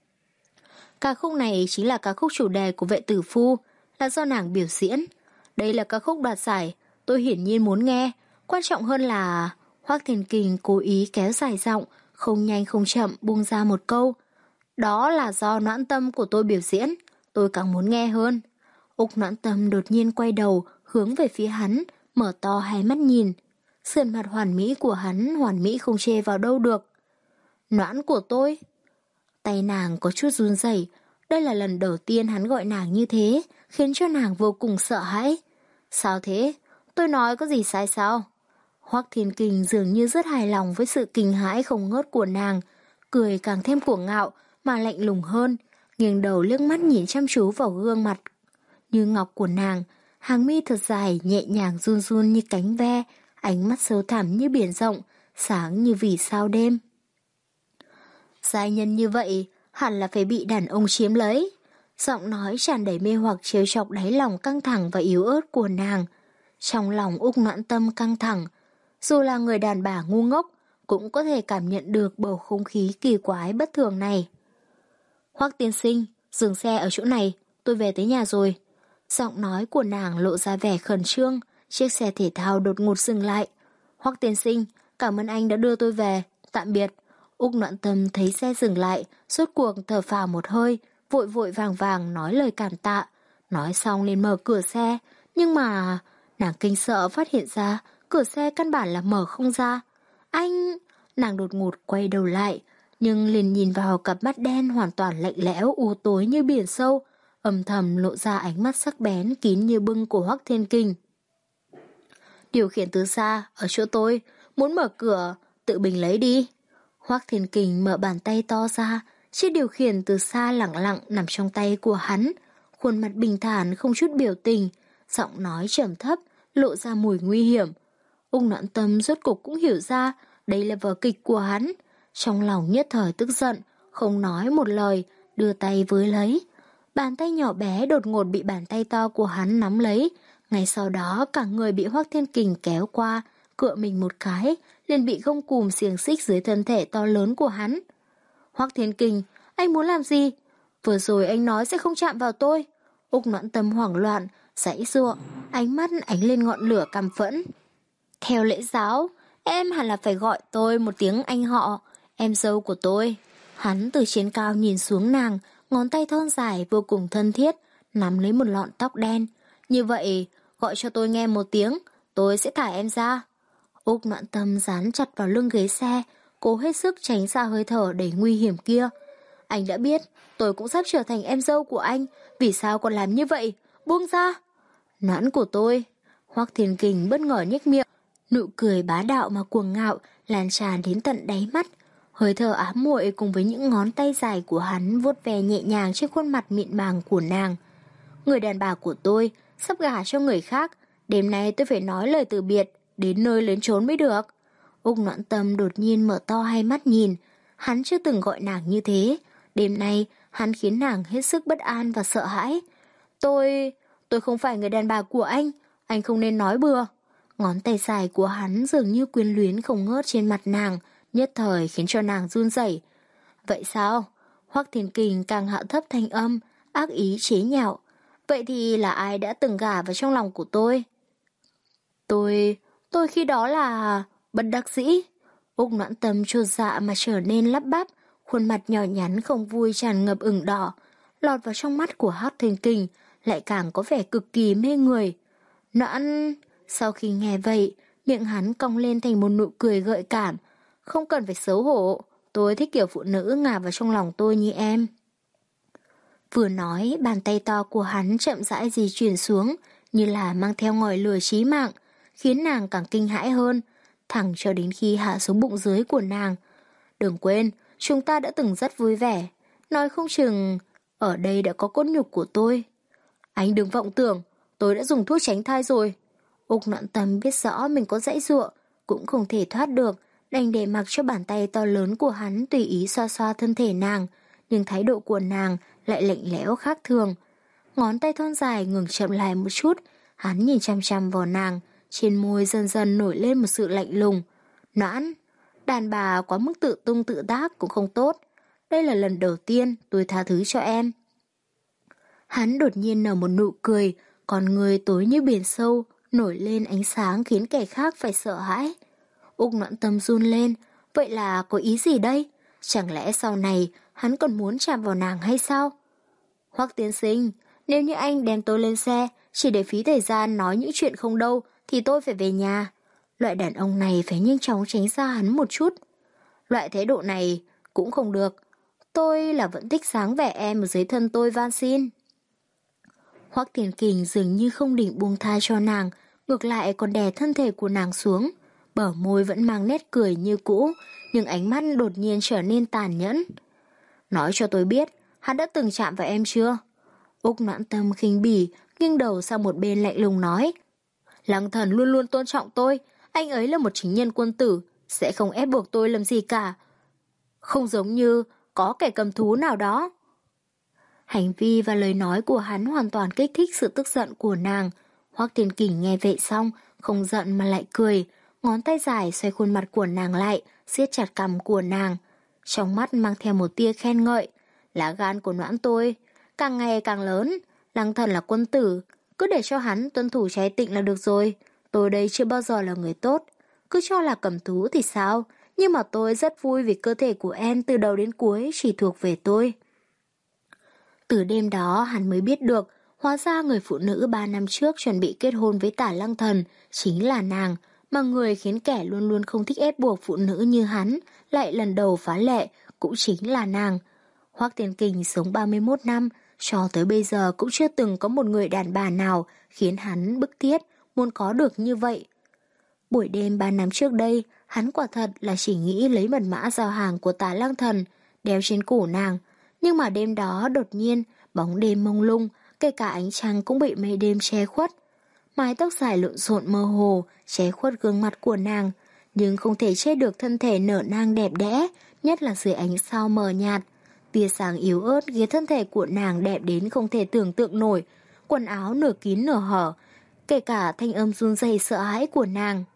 Ca khúc này chính là ca khúc chủ đề của Vệ Tử Phu, là do nàng biểu diễn. Đây là ca khúc đoạt giải, tôi hiển nhiên muốn nghe. Quan trọng hơn là... Hoắc Thiên Kình cố ý kéo dài giọng, không nhanh không chậm buông ra một câu. Đó là do Noãn Tâm của tôi biểu diễn, tôi càng muốn nghe hơn. Úc Noãn Tâm đột nhiên quay đầu, hướng về phía hắn, mở to hai mắt nhìn. Sườn mặt hoàn mỹ của hắn hoàn mỹ không chê vào đâu được. Noãn của tôi... Tay nàng có chút run rẩy. Đây là lần đầu tiên hắn gọi nàng như thế, khiến cho nàng vô cùng sợ hãi. Sao thế? Tôi nói có gì sai sao? Hoắc Thiên Kình dường như rất hài lòng với sự kinh hãi không ngớt của nàng, cười càng thêm cuồng ngạo mà lạnh lùng hơn, nghiêng đầu liếc mắt nhìn chăm chú vào gương mặt như ngọc của nàng, hàng mi thật dài nhẹ nhàng run run như cánh ve, ánh mắt sâu thẳm như biển rộng, sáng như vì sao đêm. Giai nhân như vậy hẳn là phải bị đàn ông chiếm lấy. Giọng nói tràn đầy mê hoặc trêu chọc đáy lòng căng thẳng và yếu ớt của nàng. Trong lòng Úc Noãn Tâm căng thẳng, dù là người đàn bà ngu ngốc cũng có thể cảm nhận được bầu không khí kỳ quái bất thường này. Hoắc tiên sinh, dừng xe ở chỗ này, tôi về tới nhà rồi. Giọng nói của nàng lộ ra vẻ khẩn trương, chiếc xe thể thao đột ngột dừng lại. Hoắc tiên sinh, cảm ơn anh đã đưa tôi về, tạm biệt. Úc Noãn Tâm thấy xe dừng lại, rốt cuộc thở phào một hơi, vội vội vàng vàng nói lời cảm tạ. Nói xong liền mở cửa xe, nhưng mà nàng kinh sợ phát hiện ra cửa xe căn bản là mở không ra. Anh... Nàng đột ngột quay đầu lại, nhưng liền nhìn vào cặp mắt đen hoàn toàn lạnh lẽo u tối như biển sâu, âm thầm lộ ra ánh mắt sắc bén kín như bưng của Hoắc Thiên Kình. Điều khiển từ xa, ở chỗ tôi, muốn mở cửa, tự mình lấy đi. Hoắc Thiên Kình mở bàn tay to ra, chiếc điều khiển từ xa lẳng lặng nằm trong tay của hắn, khuôn mặt bình thản không chút biểu tình, giọng nói trầm thấp, lộ ra mùi nguy hiểm. Úc Noãn Tâm rốt cục cũng hiểu ra đây là vở kịch của hắn, trong lòng nhất thời tức giận, không nói một lời, đưa tay với lấy. Bàn tay nhỏ bé đột ngột bị bàn tay to của hắn nắm lấy, ngay sau đó cả người bị Hoắc Thiên Kình kéo qua, cựa mình một cái, liền bị gông cùm xiềng xích dưới thân thể to lớn của hắn. Hoắc Thiên Kình, anh muốn làm gì? Vừa rồi anh nói sẽ không chạm vào tôi. Úc Noãn Tâm hoảng loạn, giãy giụa, ánh mắt ánh lên ngọn lửa căm phẫn. Theo lễ giáo, em hẳn là phải gọi tôi một tiếng anh họ, em dâu của tôi. Hắn từ trên cao nhìn xuống nàng, ngón tay thon dài vô cùng thân thiết, nắm lấy một lọn tóc đen. Như vậy, gọi cho tôi nghe một tiếng, tôi sẽ thả em ra. Úc Noãn Tâm dán chặt vào lưng ghế xe, cố hết sức tránh xa hơi thở đầy nguy hiểm kia. Anh đã biết, tôi cũng sắp trở thành em dâu của anh, vì sao còn làm như vậy? Buông ra! Noãn của tôi. Hoắc Thiên Kình bất ngờ nhếch miệng, nụ cười bá đạo mà cuồng ngạo lan tràn đến tận đáy mắt. Hơi thở ám muội cùng với những ngón tay dài của hắn vuốt ve nhẹ nhàng trên khuôn mặt mịn màng của nàng. Người đàn bà của tôi sắp gả cho người khác, đêm nay tôi phải nói lời từ biệt, đến nơi đến chốn mới được. Úc Noãn Tâm đột nhiên mở to hai mắt nhìn, hắn chưa từng gọi nàng như thế. Đêm nay hắn khiến nàng hết sức bất an và sợ hãi. Tôi... tôi không phải người đàn bà của anh, anh không nên nói bừa. Ngón tay dài của hắn dường như quyến luyến không ngớt trên mặt nàng, nhất thời khiến cho nàng run rẩy. Vậy sao? Hoắc Thiên Kình càng hạ thấp thanh âm, ác ý chế nhạo. Vậy thì là ai đã từng gả vào trong lòng của tôi? Tôi... tôi khi đó là... bất đắc dĩ. Úc Noãn Tâm chột dạ mà trở nên lắp bắp, khuôn mặt nhỏ nhắn không vui tràn ngập ửng đỏ, lọt vào trong mắt của Hoắc Thiên Kình, lại càng có vẻ cực kỳ mê người. Noãn... Sau khi nghe vậy, miệng hắn cong lên thành một nụ cười gợi cảm. Không cần phải xấu hổ, tôi thích kiểu phụ nữ ngả vào trong lòng tôi như em. Vừa nói, bàn tay to của hắn chậm rãi di chuyển xuống, như là mang theo ngòi lửa chí mạng, khiến nàng càng kinh hãi hơn, thẳng cho đến khi hạ xuống bụng dưới của nàng. Đừng quên, chúng ta đã từng rất vui vẻ, nói không chừng ở đây đã có cốt nhục của tôi. Anh đừng vọng tưởng, tôi đã dùng thuốc tránh thai rồi. Úc Noãn Tâm biết rõ mình có dãy dụa, cũng không thể thoát được, đành để mặc cho bàn tay to lớn của hắn tùy ý xoa xoa thân thể nàng, nhưng thái độ của nàng lại lạnh lẽo khác thường. Ngón tay thon dài ngừng chậm lại một chút, hắn nhìn chăm chăm vào nàng, trên môi dần dần nổi lên một sự lạnh lùng. Noãn, đàn bà quá mức tự tung tự tác cũng không tốt. Đây là lần đầu tiên tôi tha thứ cho em. Hắn đột nhiên nở một nụ cười, còn người tối như biển sâu, nổi lên ánh sáng khiến kẻ khác phải sợ hãi. Úc Noãn Tâm run lên, vậy là có ý gì đây? Chẳng lẽ sau này hắn còn muốn chạm vào nàng hay sao? Hoắc tiên sinh, nếu như anh đem tôi lên xe, chỉ để phí thời gian nói những chuyện không đâu, thì tôi phải về nhà. Loại đàn ông này phải nhanh chóng tránh xa hắn một chút. Loại thái độ này cũng không được. Tôi là vẫn thích sáng vẻ em ở dưới thân tôi van xin. Hoắc Thiên Kình dường như không định buông tha cho nàng, ngược lại còn đè thân thể của nàng xuống. Bờ môi vẫn mang nét cười như cũ, nhưng ánh mắt đột nhiên trở nên tàn nhẫn. Nói cho tôi biết, hắn đã từng chạm vào em chưa? Úc Noãn Tâm khinh bỉ, nghiêng đầu sang một bên lạnh lùng nói. Lăng Thần luôn luôn tôn trọng tôi, anh ấy là một chính nhân quân tử, sẽ không ép buộc tôi làm gì cả. Không giống như có kẻ cầm thú nào đó. Hành vi và lời nói của hắn hoàn toàn kích thích sự tức giận của nàng. Hoắc Thiên Kình nghe vậy xong, không giận mà lại cười, ngón tay dài xoay khuôn mặt của nàng lại, siết chặt cằm của nàng. Trong mắt mang theo một tia khen ngợi. Lá gan của Noãn tôi càng ngày càng lớn, Lăng Thần là quân tử, cứ để cho hắn tuân thủ trái tịnh là được rồi. Tôi đây chưa bao giờ là người tốt, cứ cho là cầm thú thì sao, nhưng mà tôi rất vui vì cơ thể của em từ đầu đến cuối chỉ thuộc về tôi. Từ đêm đó hắn mới biết được, hóa ra người phụ nữ ba năm trước chuẩn bị kết hôn với Tả Lăng Thần chính là nàng, mà người khiến kẻ luôn luôn không thích ép buộc phụ nữ như hắn lại lần đầu phá lệ cũng chính là nàng. Hoắc Thiên Kình sống ba mươi mốt năm, cho tới bây giờ cũng chưa từng có một người đàn bà nào khiến hắn bức thiết muốn có được như vậy. Buổi đêm ba năm trước đây, hắn quả thật là chỉ nghĩ lấy mật mã giao hàng của Tả Lăng Thần đeo trên cổ nàng, nhưng mà đêm đó đột nhiên bóng đêm mông lung, kể cả ánh trăng cũng bị mây đêm che khuất. Mái tóc dài lộn xộn mơ hồ che khuất gương mặt của nàng, nhưng không thể che được thân thể nở nang đẹp đẽ, nhất là dưới ánh sao mờ nhạt. Tia sáng yếu ớt khiến thân thể của nàng đẹp đến không thể tưởng tượng nổi, quần áo nửa kín nửa hở, kể cả thanh âm run rẩy sợ hãi của nàng.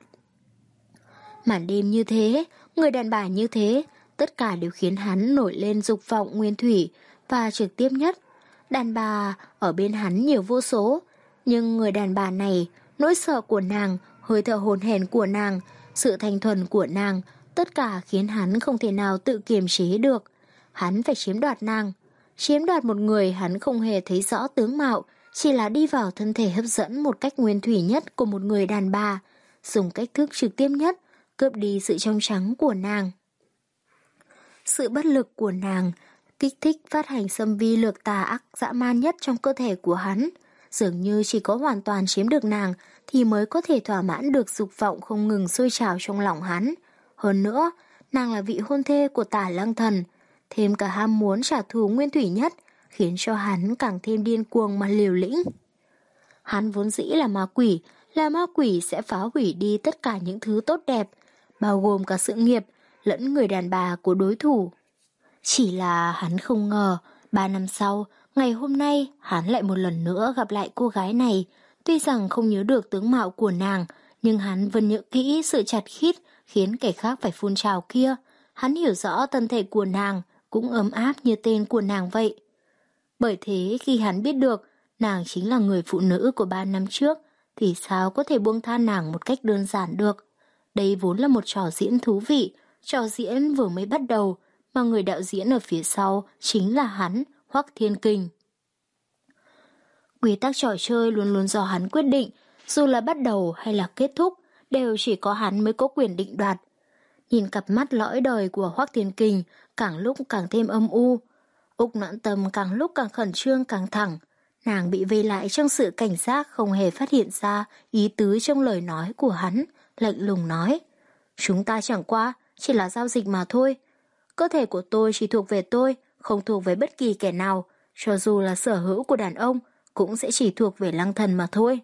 Màn đêm như thế, người đàn bà như thế, tất cả đều khiến hắn nổi lên dục vọng nguyên thủy, và trực tiếp nhất, đàn bà ở bên hắn nhiều vô số, nhưng người đàn bà này, nỗi sợ của nàng, hơi thở hồn hển của nàng, sự thanh thuần của nàng, tất cả khiến hắn không thể nào tự kiềm chế được. Hắn phải chiếm đoạt nàng. Chiếm đoạt một người hắn không hề thấy rõ tướng mạo, chỉ là đi vào thân thể hấp dẫn một cách nguyên thủy nhất của một người đàn bà, dùng cách thức trực tiếp nhất, cướp đi sự trong trắng của nàng. Sự bất lực của nàng kích thích phát hành xâm vi lược tà ác dã man nhất trong cơ thể của hắn. Dường như chỉ có hoàn toàn chiếm được nàng thì mới có thể thỏa mãn được dục vọng không ngừng sôi trào trong lòng hắn. Hơn nữa, nàng là vị hôn thê của Tả Lăng Thần, thêm cả ham muốn trả thù nguyên thủy nhất, khiến cho hắn càng thêm điên cuồng mà liều lĩnh. Hắn vốn dĩ là ma quỷ, là ma quỷ sẽ phá hủy đi tất cả những thứ tốt đẹp, bao gồm cả sự nghiệp lẫn người đàn bà của đối thủ. Chỉ là hắn không ngờ, ba năm sau, ngày hôm nay hắn lại một lần nữa gặp lại cô gái này. Tuy rằng không nhớ được tướng mạo của nàng, nhưng hắn vẫn nhớ kỹ sự chặt khít khiến kẻ khác phải phun trào kia. Hắn hiểu rõ thân thể của nàng cũng ấm áp như tên của nàng vậy. Bởi thế khi hắn biết được nàng chính là người phụ nữ của ba năm trước, thì sao có thể buông tha nàng một cách đơn giản được. Đây vốn là một trò diễn thú vị, trò diễn vừa mới bắt đầu, mà người đạo diễn ở phía sau chính là hắn, Hoắc Thiên Kình. Quy tắc trò chơi luôn luôn do hắn quyết định, dù là bắt đầu hay là kết thúc, đều chỉ có hắn mới có quyền định đoạt. Nhìn cặp mắt lõi đời của Hoắc Thiên Kình, càng lúc càng thêm âm u. Úc Noãn Tâm càng lúc càng khẩn trương càng thẳng. Nàng bị vây lại trong sự cảnh giác, không hề phát hiện ra ý tứ trong lời nói của hắn, lạnh lùng nói: chúng ta chẳng qua chỉ là giao dịch mà thôi. Cơ thể của tôi chỉ thuộc về tôi, không thuộc về bất kỳ kẻ nào, cho dù là sở hữu của đàn ông cũng sẽ chỉ thuộc về Lăng Thần mà thôi.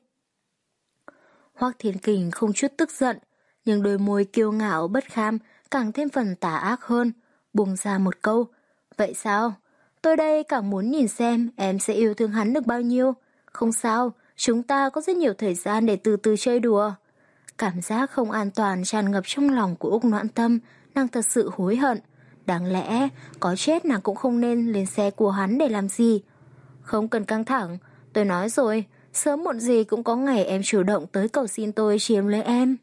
Hoắc Thiên Kình không chút tức giận, nhưng đôi môi kiêu ngạo bất kham càng thêm phần tà ác hơn, buông ra một câu: vậy sao? Tôi đây càng muốn nhìn xem em sẽ yêu thương hắn được bao nhiêu. Không sao, chúng ta có rất nhiều thời gian để từ từ chơi đùa. Cảm giác không an toàn tràn ngập trong lòng của Úc Noãn Tâm, nàng thật sự hối hận. Đáng lẽ có chết nàng cũng không nên lên xe của hắn để làm gì. Không cần căng thẳng, tôi nói rồi, sớm muộn gì cũng có ngày em chủ động tới cầu xin tôi chiếm lấy em.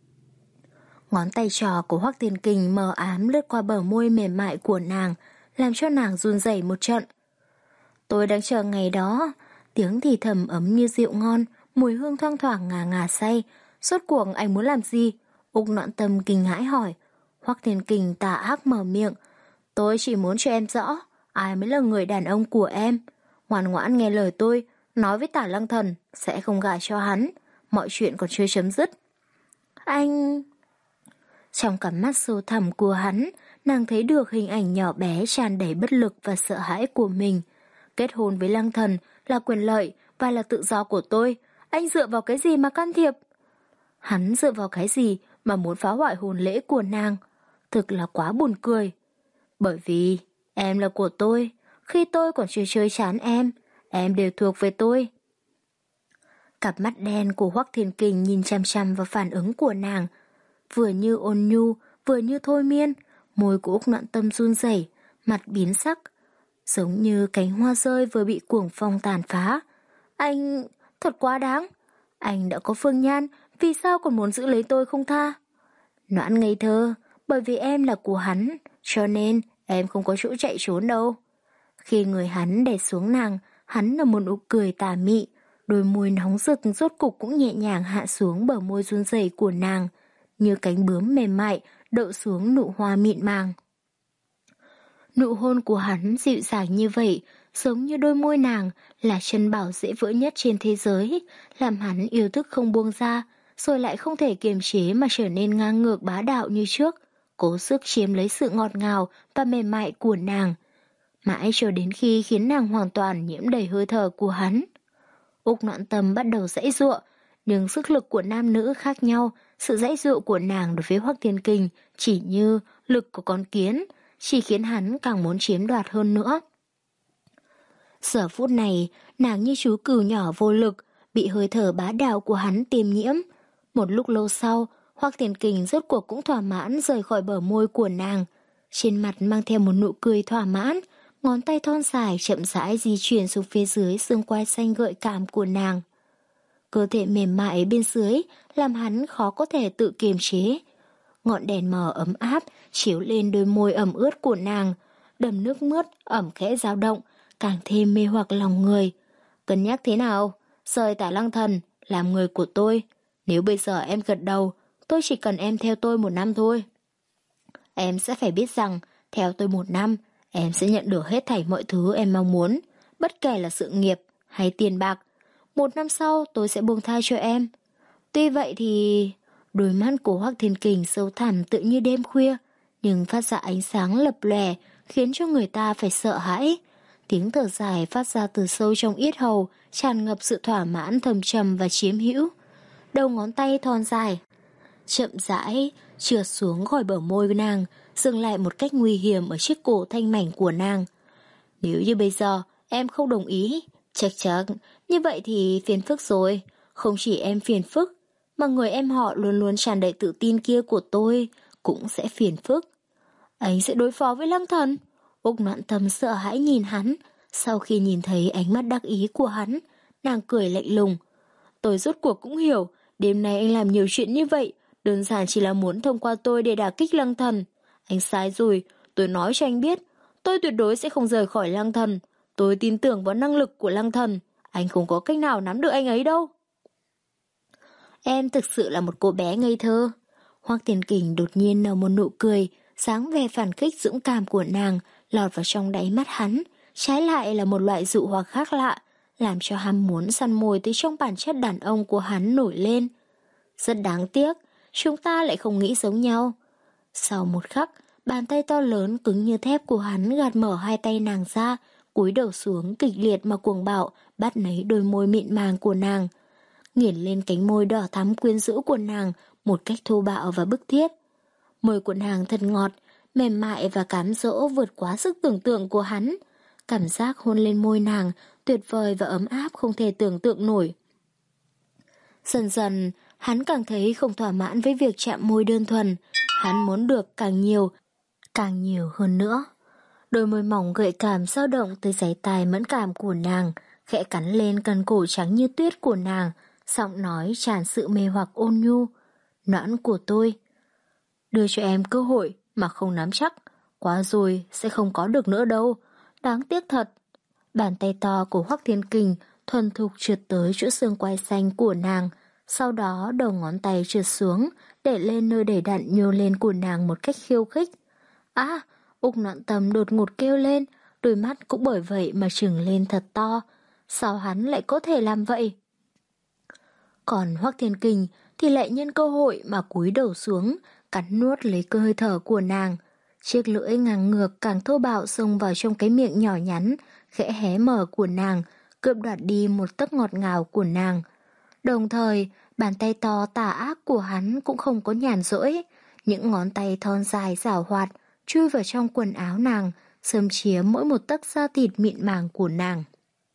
Ngón tay trò của Hoắc Thiên Kình mờ ám lướt qua bờ môi mềm mại của nàng, làm cho nàng run rẩy một trận. Tôi đang chờ ngày đó. Tiếng thì thầm ấm như rượu ngon, mùi hương thoang thoảng ngà ngà say. Rốt cuộc anh muốn làm gì? Úc Noãn Tâm kinh hãi hỏi. Hoắc Thiên Kình tà ác mở miệng: tôi chỉ muốn cho em rõ ai mới là người đàn ông của em. Ngoan ngoãn nghe lời tôi, nói với Tả Lăng Thần sẽ không gả cho hắn. Mọi chuyện còn chưa chấm dứt. Anh... Trong cặp mắt sâu thẳm của hắn, nàng thấy được hình ảnh nhỏ bé tràn đầy bất lực và sợ hãi của mình. Kết hôn với Lăng Thần là quyền lợi và là tự do của tôi. Anh dựa vào cái gì mà can thiệp? Hắn dựa vào cái gì mà muốn phá hoại hôn lễ của nàng? Thực là quá buồn cười. Bởi vì em là của tôi. Khi tôi còn chưa chơi chán em, em đều thuộc về tôi. Cặp mắt đen của Hoắc Thiên Kình nhìn chăm chăm vào phản ứng của nàng, vừa như ôn nhu, vừa như thôi miên. Môi của Úc Noãn Tâm run rẩy, mặt biến sắc, giống như cánh hoa rơi vừa bị cuồng phong tàn phá. Anh... thật quá đáng. Anh đã có phương nhan, vì sao còn muốn giữ lấy tôi không tha? Noãn ngây thơ, bởi vì em là của hắn, cho nên em không có chỗ chạy trốn đâu. Khi người hắn đè xuống nàng, hắn là một nụ cười tà mị, đôi môi nóng rực rốt cục cũng nhẹ nhàng hạ xuống bờ môi run rẩy của nàng, như cánh bướm mềm mại đậu xuống nụ hoa mịn màng. Nụ hôn của hắn dịu dàng như vậy, giống như đôi môi nàng là chân bảo dễ vỡ nhất trên thế giới, làm hắn yêu thức không buông ra, rồi lại không thể kiềm chế mà trở nên ngang ngược bá đạo như trước, cố sức chiếm lấy sự ngọt ngào và mềm mại của nàng, mãi cho đến khi khiến nàng hoàn toàn nhiễm đầy hơi thở của hắn. Úc Noãn Tâm bắt đầu giãy giụa, nhưng sức lực của nam nữ khác nhau, sự giãy giụa của nàng đối với Hoắc Thiên Kình chỉ như lực của con kiến, chỉ khiến hắn càng muốn chiếm đoạt hơn nữa. Giờ phút này, nàng như chú cừu nhỏ vô lực, bị hơi thở bá đạo của hắn tiêm nhiễm. Một lúc lâu sau, Hoắc Thiên Kình rốt cuộc cũng thỏa mãn rời khỏi bờ môi của nàng. Trên mặt mang theo một nụ cười thỏa mãn, ngón tay thon dài chậm rãi di chuyển xuống phía dưới xương quai xanh gợi cảm của nàng. Cơ thể mềm mại bên dưới làm hắn khó có thể tự kiềm chế. Ngọn đèn mờ ấm áp chiếu lên đôi môi ẩm ướt của nàng, đầm nước mướt ẩm khẽ dao động, càng thêm mê hoặc lòng người. Cân nhắc thế nào? Rời Tả Lăng Thần làm người của tôi. Nếu bây giờ em gật đầu, tôi chỉ cần em theo tôi một năm thôi. Em sẽ phải biết rằng theo tôi một năm, Em sẽ nhận được hết thảy mọi thứ em mong muốn, bất kể là sự nghiệp hay tiền bạc. Một năm sau tôi sẽ buông tha cho em. Tuy vậy thì... Đôi mắt của Hoắc Thiên Kình sâu thẳm tự như đêm khuya, nhưng phát ra ánh sáng lập lòe, khiến cho người ta phải sợ hãi. Tiếng thở dài phát ra từ sâu trong yết hầu, tràn ngập sự thỏa mãn thầm trầm và chiếm hữu. Đầu ngón tay thon dài, chậm rãi, trượt xuống khỏi bờ môi nàng, dừng lại một cách nguy hiểm ở chiếc cổ thanh mảnh của nàng. Nếu như bây giờ em không đồng ý, chắc chắn, như vậy thì phiền phức rồi. Không chỉ em phiền phức, mà người em họ luôn luôn tràn đầy tự tin kia của tôi cũng sẽ phiền phức. Anh sẽ đối phó với Lăng Thần. Úc Noãn Tâm sợ hãi nhìn hắn. Sau khi nhìn thấy ánh mắt đắc ý của hắn, nàng cười lạnh lùng. Tôi rốt cuộc cũng hiểu, đêm nay anh làm nhiều chuyện như vậy, đơn giản chỉ là muốn thông qua tôi để đả kích Lăng Thần. Anh sai rồi, tôi nói cho anh biết, tôi tuyệt đối sẽ không rời khỏi Lăng Thần. Tôi tin tưởng vào năng lực của Lăng Thần, anh không có cách nào nắm được anh ấy đâu. Em thực sự là một cô bé ngây thơ. Hoắc Thiên Kình đột nhiên nở một nụ cười, dáng vẻ phản kích dũng cảm của nàng lọt vào trong đáy mắt hắn, trái lại là một loại dụ hoặc khác lạ, làm cho ham muốn săn mồi từ trong bản chất đàn ông của hắn nổi lên. Rất đáng tiếc, chúng ta lại không nghĩ giống nhau. Sau một khắc, bàn tay to lớn cứng như thép của hắn gạt mở hai tay nàng ra, cúi đầu xuống kịch liệt mà cuồng bạo, bắt lấy đôi môi mịn màng của nàng, nghiền lên cánh môi đỏ thắm quyến rũ của nàng một cách thô bạo và bức thiết. Môi của nàng thật ngọt, mềm mại và cám dỗ vượt quá sức tưởng tượng của hắn. Cảm giác hôn lên môi nàng tuyệt vời và ấm áp không thể tưởng tượng nổi. Dần dần, hắn càng thấy không thỏa mãn với việc chạm môi đơn thuần. Hắn muốn được càng nhiều, càng nhiều hơn nữa. Đôi môi mỏng gợi cảm dao động tới giấy tai mẫn cảm của nàng, khẽ cắn lên cần cổ trắng như tuyết của nàng, giọng nói tràn sự mê hoặc ôn nhu. Noãn của tôi, đưa cho em cơ hội mà không nắm chắc, quá rồi sẽ không có được nữa đâu, đáng tiếc thật. Bàn tay to của Hoắc Thiên Kình thuần thục trượt tới chỗ xương quai xanh của nàng, sau đó đầu ngón tay trượt xuống, để lên nơi đầy đặn nhô lên của nàng một cách khiêu khích. À, Úc Noãn Tâm đột ngột kêu lên, đôi mắt cũng bởi vậy mà trừng lên thật to. Sao hắn lại có thể làm vậy? Còn Hoắc Thiên Kình thì lại nhân cơ hội mà cúi đầu xuống, cắn nuốt lấy cơ hơi thở của nàng. Chiếc lưỡi ngang ngược càng thô bạo xông vào trong cái miệng nhỏ nhắn, khẽ hé mở của nàng, cướp đoạt đi một tấc ngọt ngào của nàng. Đồng thời, bàn tay to tà ác của hắn cũng không có nhàn rỗi, những ngón tay thon dài giảo hoạt chui vào trong quần áo nàng, xâm chiếm mỗi một tấc da thịt mịn màng của nàng.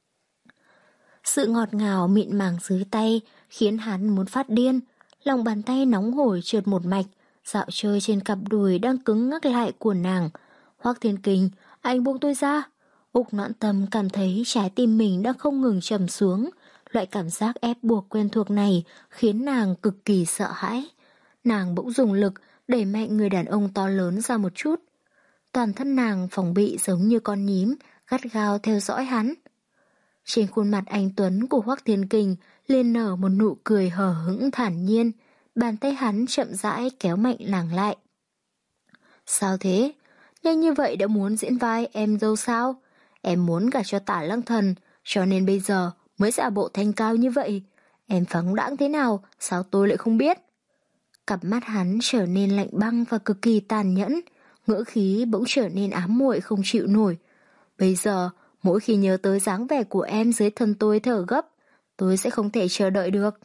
Sự ngọt ngào mịn màng dưới tay khiến hắn muốn phát điên, lòng bàn tay nóng hổi trượt một mạch, dạo chơi trên cặp đùi đang cứng ngắc lại của nàng. Hoắc Thiên Kình, anh buông tôi ra. Úc Noãn Tâm cảm thấy trái tim mình đang không ngừng trầm xuống. Loại cảm giác ép buộc quen thuộc này khiến nàng cực kỳ sợ hãi. Nàng bỗng dùng lực đẩy mạnh người đàn ông to lớn ra một chút. Toàn thân nàng phòng bị giống như con nhím, gắt gao theo dõi hắn. Trên khuôn mặt anh tuấn của Hoắc Thiên Kình liền nở một nụ cười hờ hững thản nhiên, bàn tay hắn chậm rãi kéo mạnh nàng lại. Sao thế? Nhanh như vậy đã muốn diễn vai em dâu sao? Em muốn gả cho Tả Lăng Thần, cho nên bây giờ mới giả bộ thanh cao như vậy. Em phóng đãng thế nào, sao tôi lại không biết? Cặp mắt hắn trở nên lạnh băng và cực kỳ tàn nhẫn, ngữ khí bỗng trở nên ám muội không chịu nổi. Bây giờ, mỗi khi nhớ tới dáng vẻ của em dưới thân tôi thở gấp, tôi sẽ không thể chờ đợi được.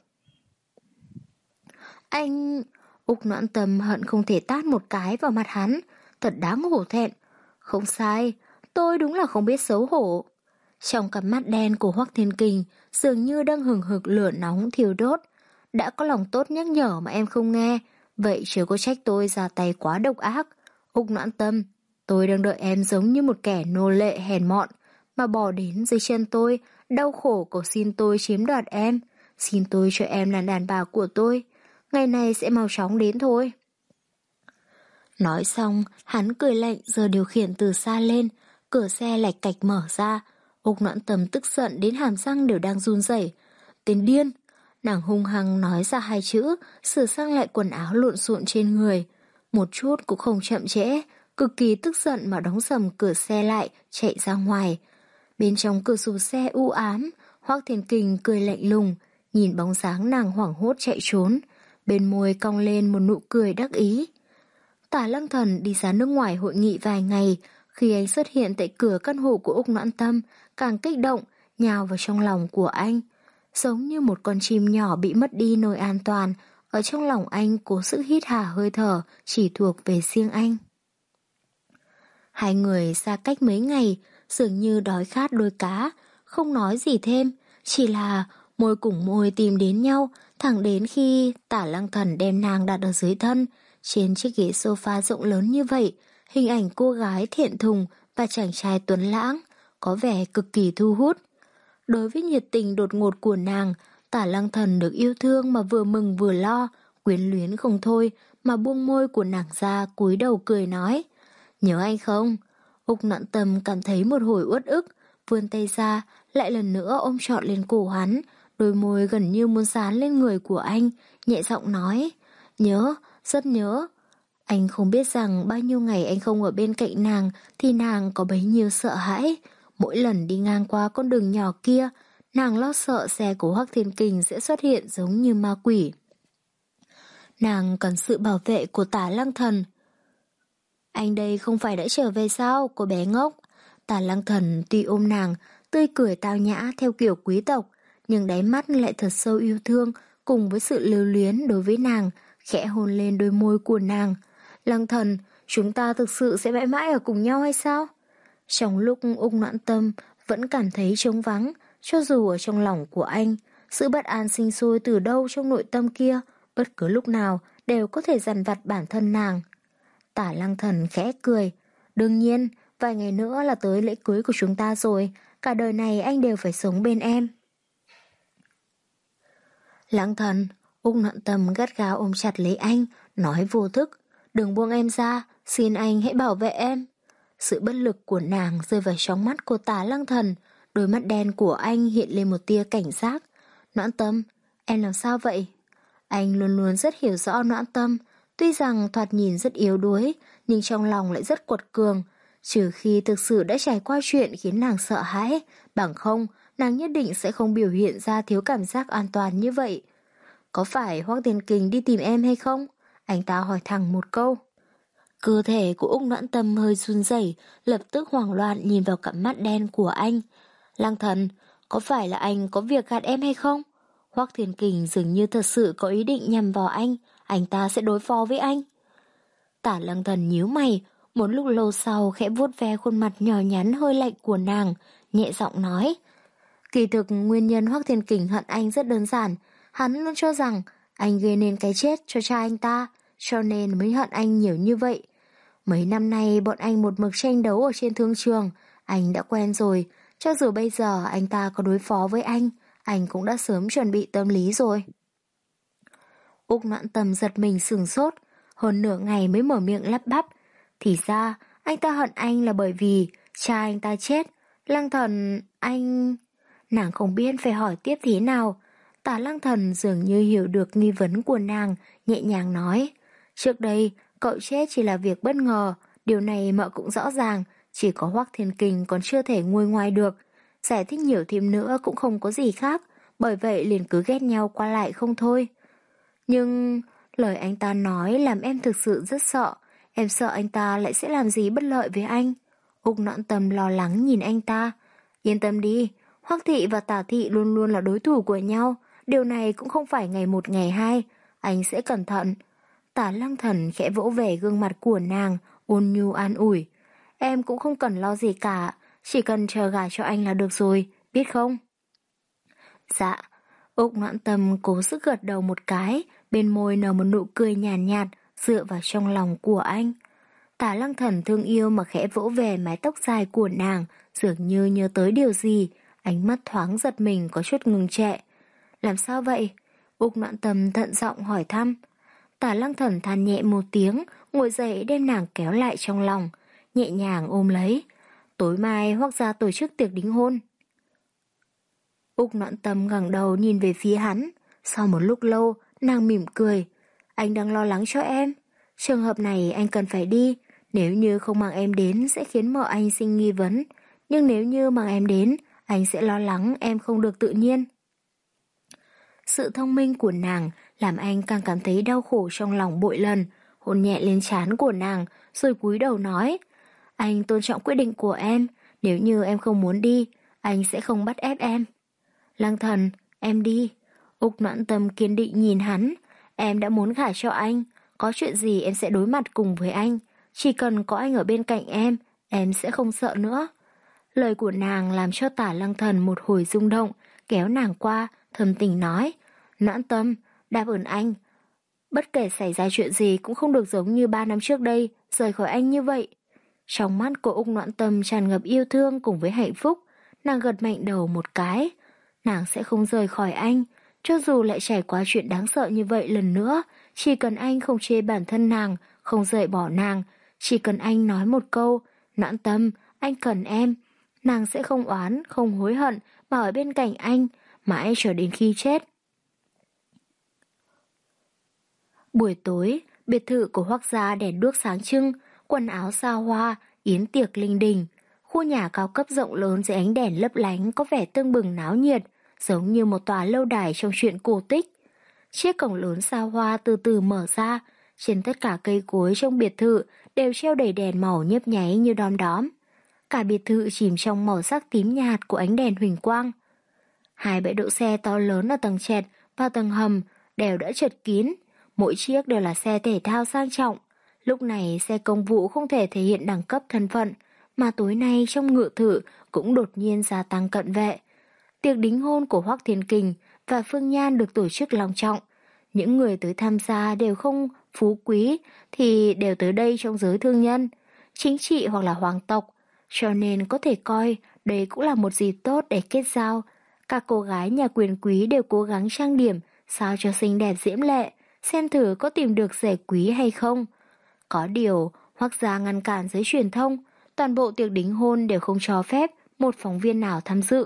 Anh... Úc Noãn Tâm hận không thể tát một cái vào mặt hắn, thật đáng hổ thẹn. Không sai, tôi đúng là không biết xấu hổ. Trong cặp mắt đen của Hoắc Thiên Kình dường như đang hừng hực lửa nóng thiêu đốt. Đã có lòng tốt nhắc nhở mà em không nghe, vậy chớ có trách tôi ra tay quá độc ác. Úc Noãn Tâm, tôi đang đợi em giống như một kẻ nô lệ hèn mọn, mà bỏ đến dưới chân tôi, đau khổ cầu xin tôi chiếm đoạt em, xin tôi cho em là đàn bà của tôi. Ngày này sẽ mau chóng đến thôi. Nói xong, hắn cười lạnh giơ điều khiển từ xa lên, cửa xe lạch cạch mở ra. Úc Noãn Tâm tức giận đến hàm răng đều đang run rẩy. Tên điên! Nàng hung hăng nói ra hai chữ, sửa sang lại quần áo lộn xộn trên người. Một chút cũng không chậm trễ, cực kỳ tức giận mà đóng sầm cửa xe lại, chạy ra ngoài. Bên trong cửa sổ xe u ám, Hoắc Thiên Kình cười lạnh lùng, nhìn bóng dáng nàng hoảng hốt chạy trốn, bên môi cong lên một nụ cười đắc ý. Tả Lăng Thần đi ra nước ngoài hội nghị vài ngày, khi anh xuất hiện tại cửa căn hộ của Úc Noãn Tâm, càng kích động, nhào vào trong lòng của anh. Giống như một con chim nhỏ bị mất đi nơi an toàn, ở trong lòng anh cố sức hít hà hơi thở, chỉ thuộc về riêng anh. Hai người xa cách mấy ngày, dường như đói khát đôi cá, không nói gì thêm, chỉ là môi cùng môi tìm đến nhau, thẳng đến khi Tả Lăng Thần đem nàng đặt ở dưới thân, trên chiếc ghế sofa rộng lớn như vậy, hình ảnh cô gái thiện thùng và chàng trai tuấn lãng, có vẻ cực kỳ thu hút. Đối với nhiệt tình đột ngột của nàng, Tả Lăng Thần được yêu thương mà vừa mừng vừa lo, quyến luyến không thôi, mà buông môi của nàng ra cúi đầu cười nói. Nhớ anh không? Úc Noãn Tâm cảm thấy một hồi uất ức, vươn tay ra, lại lần nữa ôm trọn lên cổ hắn, đôi môi gần như muốn dán lên người của anh, nhẹ giọng nói. Nhớ, rất nhớ. Anh không biết rằng bao nhiêu ngày anh không ở bên cạnh nàng thì nàng có bấy nhiêu sợ hãi. Mỗi lần đi ngang qua con đường nhỏ kia, nàng lo sợ xe của Hoắc Thiên Kình sẽ xuất hiện giống như ma quỷ. Nàng cần sự bảo vệ của Tả Lăng Thần. Anh đây không phải đã trở về sao, cô bé ngốc? Tả Lăng Thần tuy ôm nàng, tươi cười tao nhã theo kiểu quý tộc, nhưng đáy mắt lại thật sâu yêu thương, cùng với sự lưu luyến đối với nàng, khẽ hôn lên đôi môi của nàng. Lăng Thần, chúng ta thực sự sẽ mãi mãi ở cùng nhau hay sao? Trong lúc Úc Noãn Tâm vẫn cảm thấy trống vắng, cho dù ở trong lòng của anh, sự bất an sinh sôi từ đâu trong nội tâm kia, bất cứ lúc nào đều có thể dằn vặt bản thân nàng. Tả Lăng Thần khẽ cười. Đương nhiên, vài ngày nữa là tới lễ cưới của chúng ta rồi, cả đời này anh đều phải sống bên em. Lăng Thần, Úc Noãn Tâm gắt gao ôm chặt lấy anh, nói vô thức. Đừng buông em ra, xin anh hãy bảo vệ em. Sự bất lực của nàng rơi vào trong mắt của Tả Lăng Thần, đôi mắt đen của anh hiện lên một tia cảnh giác. Noãn Tâm, em làm sao vậy? Anh luôn luôn rất hiểu rõ Noãn Tâm, tuy rằng thoạt nhìn rất yếu đuối, nhưng trong lòng lại rất quật cường. Trừ khi thực sự đã trải qua chuyện khiến nàng sợ hãi, bằng không, nàng nhất định sẽ không biểu hiện ra thiếu cảm giác an toàn như vậy. Có phải Hoắc Thiên Kình đi tìm em hay không? Anh ta hỏi thẳng một câu. Cơ thể của Úc Noãn Tâm hơi run rẩy, lập tức hoảng loạn nhìn vào cặp mắt đen của anh. Lăng Thần, có phải là anh có việc gạt em hay không? Hoắc Thiên Kình dường như thật sự có ý định nhằm vào anh, anh ta sẽ đối phó với anh. Tả Lăng Thần nhíu mày, một lúc lâu sau khẽ vuốt ve khuôn mặt nhỏ nhắn hơi lạnh của nàng, nhẹ giọng nói. Kỳ thực nguyên nhân Hoắc Thiên Kình hận anh rất đơn giản, hắn luôn cho rằng anh gây nên cái chết cho cha anh ta, cho nên mới hận anh nhiều như vậy. Mấy năm nay bọn anh một mực tranh đấu ở trên thương trường, anh đã quen rồi, cho dù bây giờ anh ta có đối phó với anh, anh cũng đã sớm chuẩn bị tâm lý rồi. Úc Noãn Tâm giật mình sửng sốt, hơn nửa ngày mới mở miệng lắp bắp. Thì ra, anh ta hận anh là bởi vì cha anh ta chết. Lăng Thần, anh... Nàng không biết phải hỏi tiếp thế nào. Tả Lăng Thần dường như hiểu được nghi vấn của nàng, nhẹ nhàng nói. Trước đây, cậu chết chỉ là việc bất ngờ, điều này mợ cũng rõ ràng, chỉ có Hoắc Thiên Kình còn chưa thể nguôi ngoai được. Giải thích nhiều thêm nữa cũng không có gì khác, bởi vậy liền cứ ghét nhau qua lại không thôi. Nhưng lời anh ta nói làm em thực sự rất sợ, em sợ anh ta lại sẽ làm gì bất lợi với anh. Úc Noãn Tâm lo lắng nhìn anh ta. Yên tâm đi, Hoắc Thị và Tả Thị luôn luôn là đối thủ của nhau, điều này cũng không phải ngày một ngày hai, anh sẽ cẩn thận. Tả Lăng Thần khẽ vỗ về gương mặt của nàng, ôn nhu an ủi. Em cũng không cần lo gì cả, chỉ cần chờ gả cho anh là được rồi, biết không? Dạ. Úc Noãn Tâm cố sức gật đầu một cái, bên môi nở một nụ cười nhàn nhạt, nhạt, dựa vào trong lòng của anh. Tả Lăng Thần thương yêu mà khẽ vỗ về mái tóc dài của nàng, dường như nhớ tới điều gì, ánh mắt thoáng giật mình có chút ngừng trệ. Làm sao vậy? Úc Noãn Tâm thận giọng hỏi thăm. Tả Lăng Thần than nhẹ một tiếng, ngồi dậy đem nàng kéo lại trong lòng, nhẹ nhàng ôm lấy. Tối mai Hoắc gia tổ chức tiệc đính hôn. Úc Noãn Tâm ngẩng đầu nhìn về phía hắn, sau một lúc lâu, nàng mỉm cười. Anh đang lo lắng cho em. Trường hợp này anh cần phải đi, Nếu như không mang em đến sẽ khiến mợ anh sinh nghi vấn, nhưng nếu như mang em đến, anh sẽ lo lắng em không được tự nhiên. Sự thông minh của nàng làm anh càng cảm thấy đau khổ trong lòng bội lần, hôn nhẹ lên trán của nàng, rồi cúi đầu nói, anh tôn trọng quyết định của em, nếu như em không muốn đi, anh sẽ không bắt ép em. Lăng Thần, em đi. Úc Noãn Tâm kiên định nhìn hắn, em đã muốn gả cho anh, có chuyện gì em sẽ đối mặt cùng với anh, chỉ cần có anh ở bên cạnh em, em sẽ không sợ nữa. Lời của nàng làm cho Tả Lăng Thần một hồi rung động, kéo nàng qua, thầm tình nói, Noãn Tâm, đáp ơn anh. Bất kể xảy ra chuyện gì cũng không được giống như ba năm trước đây, rời khỏi anh như vậy. Trong mắt của Úc Noãn Tâm tràn ngập yêu thương cùng với hạnh phúc, nàng gật mạnh đầu một cái. Nàng sẽ không rời khỏi anh, cho dù lại trải qua chuyện đáng sợ như vậy lần nữa, chỉ cần anh không chê bản thân nàng, không rời bỏ nàng, chỉ cần anh nói một câu, Noãn Tâm, anh cần em, nàng sẽ không oán, không hối hận mà ở bên cạnh anh, mãi cho đến khi chết. Buổi tối, biệt thự của Hoắc gia đèn đuốc sáng trưng, quần áo xa hoa, yến tiệc linh đình. Khu nhà cao cấp rộng lớn dưới ánh đèn lấp lánh có vẻ tưng bừng náo nhiệt, giống như một tòa lâu đài trong truyện cổ tích. Chiếc cổng lớn xa hoa từ từ mở ra, trên tất cả cây cối trong biệt thự đều treo đầy đèn màu nhấp nháy như đom đóm. Cả biệt thự chìm trong màu sắc tím nhạt của ánh đèn huỳnh quang. Hai bãi đỗ xe to lớn ở tầng trệt và tầng hầm đều đã chật kín, mỗi chiếc đều là xe thể thao sang trọng. Lúc này xe công vụ không thể thể hiện đẳng cấp thân phận, mà tối nay trong ngự thự cũng đột nhiên gia tăng cận vệ. Tiệc đính hôn của Hoắc Thiên Kình và Phương Nhan được tổ chức long trọng. Những người tới tham gia đều không phú quý thì đều tới đây trong giới thương nhân, chính trị hoặc là hoàng tộc, cho nên có thể coi đây cũng là một dịp tốt để kết giao. Các cô gái nhà quyền quý đều cố gắng trang điểm sao cho xinh đẹp diễm lệ, xem thử có tìm được rể quý hay không. Có điều, Hoắc gia ngăn cản giới truyền thông, toàn bộ tiệc đính hôn đều không cho phép một phóng viên nào tham dự.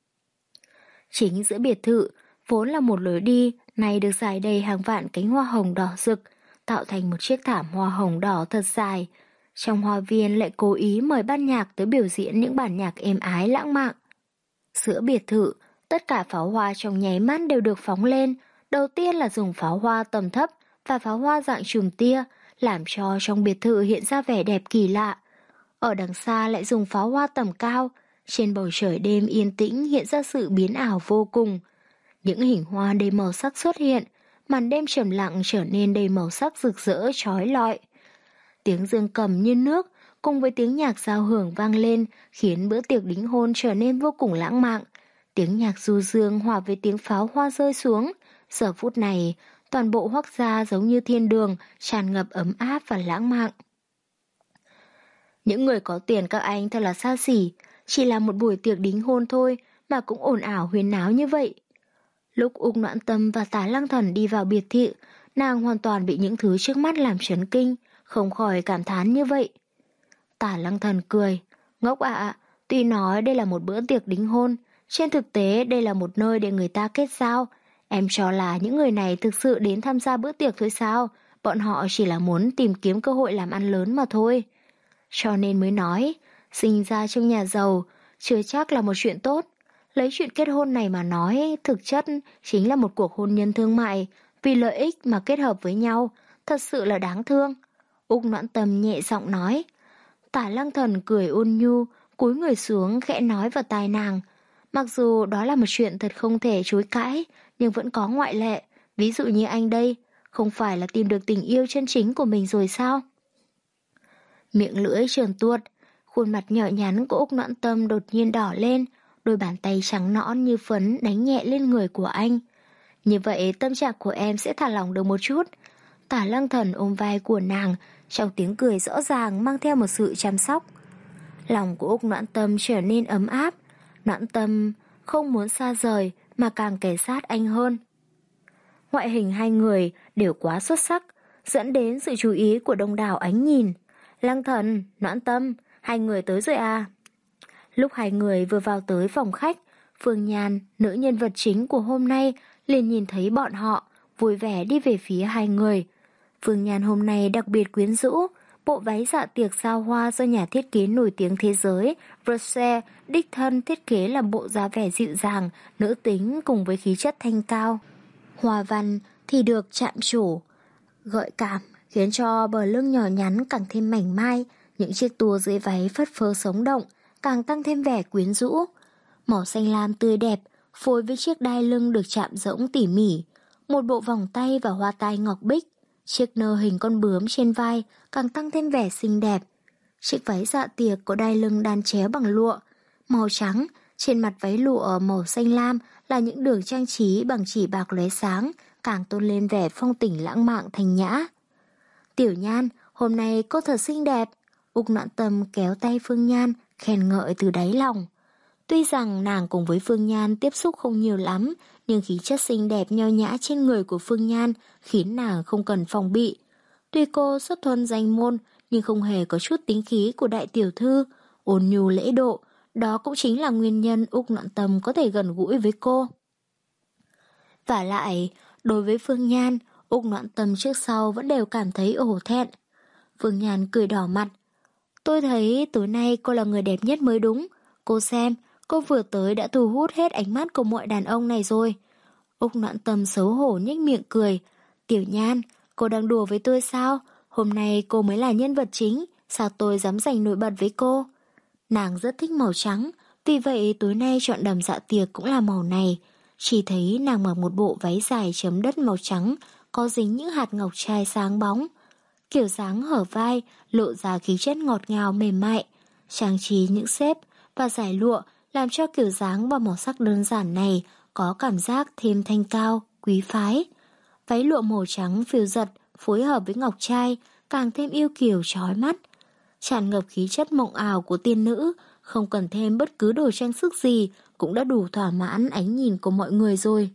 Chính giữa biệt thự, vốn là một lối đi, nay được rải đầy hàng vạn cánh hoa hồng đỏ rực, tạo thành một chiếc thảm hoa hồng đỏ thật dài. Trong hoa viên lại cố ý mời ban nhạc tới biểu diễn những bản nhạc êm ái lãng mạn. Giữa biệt thự, tất cả pháo hoa trong nháy mắt đều được phóng lên. Đầu tiên là dùng pháo hoa tầm thấp và pháo hoa dạng chùm tia, làm cho trong biệt thự hiện ra vẻ đẹp kỳ lạ. Ở đằng xa lại dùng pháo hoa tầm cao, trên bầu trời đêm yên tĩnh hiện ra sự biến ảo vô cùng. Những hình hoa đầy màu sắc xuất hiện, màn đêm trầm lặng trở nên đầy màu sắc rực rỡ chói lọi. Tiếng dương cầm như nước cùng với tiếng nhạc giao hưởng vang lên khiến bữa tiệc đính hôn trở nên vô cùng lãng mạn. Tiếng nhạc du dương hòa với tiếng pháo hoa rơi xuống. Giờ phút này, toàn bộ Hoắc gia giống như thiên đường, tràn ngập ấm áp và lãng mạn. Những người có tiền các anh thật là xa xỉ, chỉ là một buổi tiệc đính hôn thôi mà cũng ồn ào huyên náo như vậy. Lúc Úc Noãn Tâm và Tả Lăng Thần đi vào biệt thự, nàng hoàn toàn bị những thứ trước mắt làm chấn kinh, không khỏi cảm thán như vậy. Tả Lăng Thần cười, ngốc ạ, à, tuy nói đây là một bữa tiệc đính hôn, trên thực tế đây là một nơi để người ta kết giao. Em cho là những người này thực sự đến tham gia bữa tiệc thôi sao, bọn họ chỉ là muốn tìm kiếm cơ hội làm ăn lớn mà thôi. Cho nên mới nói, sinh ra trong nhà giàu, chưa chắc là một chuyện tốt. Lấy chuyện kết hôn này mà nói, thực chất chính là một cuộc hôn nhân thương mại, vì lợi ích mà kết hợp với nhau, thật sự là đáng thương. Úc Noãn Tâm nhẹ giọng nói. Tả Lăng Thần cười ôn nhu, cúi người xuống khẽ nói vào tai nàng. Mặc dù đó là một chuyện thật không thể chối cãi, nhưng vẫn có ngoại lệ, ví dụ như anh đây, không phải là tìm được tình yêu chân chính của mình rồi sao? Miệng lưỡi trơn tuột, khuôn mặt nhỏ nhắn của Úc Noãn Tâm đột nhiên đỏ lên, đôi bàn tay trắng nõn như phấn đánh nhẹ lên người của anh. Như vậy tâm trạng của em sẽ thả lỏng được một chút. Tả Lăng Thần ôm vai của nàng, trong tiếng cười rõ ràng mang theo một sự chăm sóc. Lòng của Úc Noãn Tâm trở nên ấm áp, Noãn Tâm không muốn xa rời mà càng kề sát anh hơn. Ngoại hình hai người đều quá xuất sắc, dẫn đến sự chú ý của đông đảo ánh nhìn. Lăng Thần, Noãn Tâm, hai người tới rồi à? Lúc hai người vừa vào tới phòng khách, Phương Nhan, nữ nhân vật chính của hôm nay, liền nhìn thấy bọn họ, vui vẻ đi về phía hai người. Phương Nhan hôm nay đặc biệt quyến rũ, Bộ váy dạ tiệc sao hoa do nhà thiết kế nổi tiếng thế giới Versace đích thân thiết kế làm bộ giá vẻ dịu dàng, nữ tính cùng với khí chất thanh cao. Hoa văn thì được chạm trổ, gợi cảm, khiến cho bờ lưng nhỏ nhắn càng thêm mảnh mai, những chiếc tua dưới váy phất phơ sống động, càng tăng thêm vẻ quyến rũ. Màu xanh lam tươi đẹp, phối với chiếc đai lưng được chạm rỗng tỉ mỉ, một bộ vòng tay và hoa tai ngọc bích, chiếc nơ hình con bướm trên vai càng tăng thêm vẻ xinh đẹp. Chiếc váy dạ tiệc có đai lưng đan chéo bằng lụa, màu trắng, trên mặt váy lụa màu xanh lam là những đường trang trí bằng chỉ bạc lóe sáng, càng tôn lên vẻ phong tình lãng mạn thanh nhã. Tiểu Nhan, hôm nay cô thật xinh đẹp. Úc Noãn Tâm kéo tay Phương Nhan, khen ngợi từ đáy lòng. Tuy rằng nàng cùng với Phương Nhan tiếp xúc không nhiều lắm, nhưng khí chất xinh đẹp nho nhã trên người của Phương Nhan khiến nàng không cần phòng bị. Tuy cô xuất thân danh môn, nhưng không hề có chút tính khí của đại tiểu thư, ôn nhu lễ độ. Đó cũng chính là nguyên nhân Úc Noãn Tâm có thể gần gũi với cô. Vả lại, đối với Phương Nhan, Úc Noãn Tâm trước sau vẫn đều cảm thấy hổ thẹn. Phương Nhan cười đỏ mặt. Tôi thấy tối nay cô là người đẹp nhất mới đúng. Cô xem, cô vừa tới đã thu hút hết ánh mắt của mọi đàn ông này rồi. Úc Noãn Tâm xấu hổ nhếch miệng cười. Tiểu Nhan, cô đang đùa với tôi sao? Hôm nay cô mới là nhân vật chính, sao tôi dám giành nổi bật với cô? Nàng rất thích màu trắng, vì vậy tối nay chọn đầm dạ tiệc cũng là màu này. Chỉ thấy nàng mặc một bộ váy dài chấm đất màu trắng, có dính những hạt ngọc trai sáng bóng. Kiểu dáng hở vai, lộ ra khí chất ngọt ngào mềm mại. Trang trí những xếp và giải lụa làm cho kiểu dáng và màu sắc đơn giản này có cảm giác thêm thanh cao, quý phái. Váy lụa màu trắng phiêu giật phối hợp với ngọc trai càng thêm yêu kiều chói mắt. Tràn ngập khí chất mộng ảo của tiên nữ, không cần thêm bất cứ đồ trang sức gì cũng đã đủ thỏa mãn ánh nhìn của mọi người rồi.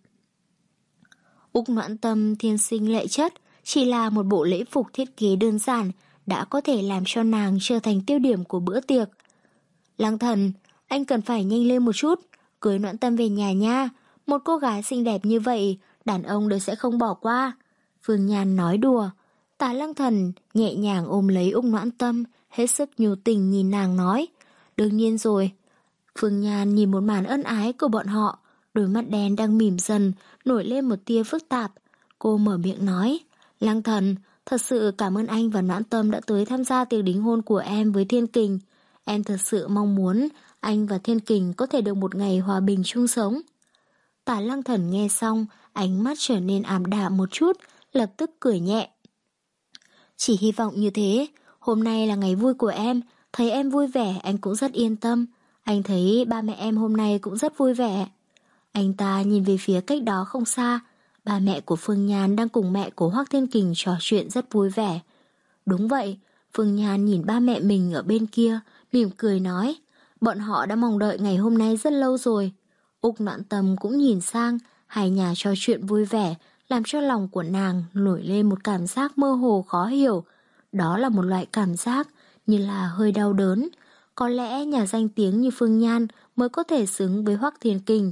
Úc Noãn Tâm thiên sinh lệ chất, chỉ là một bộ lễ phục thiết kế đơn giản đã có thể làm cho nàng trở thành tiêu điểm của bữa tiệc. Lăng Thần, anh cần phải nhanh lên một chút, cưới Noãn Tâm về nhà nha. Một cô gái xinh đẹp như vậy, đàn ông đều sẽ không bỏ qua. Phương Nhan nói đùa. Tả Lăng Thần nhẹ nhàng ôm lấy Úc Noãn Tâm, hết sức nhu tình nhìn nàng nói. Đương nhiên rồi. Phương Nhan nhìn một màn ân ái của bọn họ, đôi mắt đen đang mỉm dần, nổi lên một tia phức tạp. Cô mở miệng nói. Lăng Thần, thật sự cảm ơn anh và Noãn Tâm đã tới tham gia tiệc đính hôn của em với Thiên Kình. Em thật sự mong muốn anh và Thiên Kình có thể được một ngày hòa bình chung sống. Tả Lăng Thần nghe xong, ánh mắt trở nên ảm đạm một chút, lập tức cười nhẹ. Chỉ hy vọng như thế, hôm nay là ngày vui của em, thấy em vui vẻ anh cũng rất yên tâm. Anh thấy ba mẹ em hôm nay cũng rất vui vẻ. Anh ta nhìn về phía cách đó không xa, ba mẹ của Phương Nhan đang cùng mẹ của Hoắc Thiên Kình trò chuyện rất vui vẻ. Đúng vậy, Phương Nhan nhìn ba mẹ mình ở bên kia, mỉm cười nói, bọn họ đã mong đợi ngày hôm nay rất lâu rồi. Úc Noãn Tâm cũng nhìn sang, hai nhà trò chuyện vui vẻ, làm cho lòng của nàng nổi lên một cảm giác mơ hồ khó hiểu. Đó là một loại cảm giác như là hơi đau đớn. Có lẽ nhà danh tiếng như Phương Nhan mới có thể xứng với Hoắc Thiên Kình.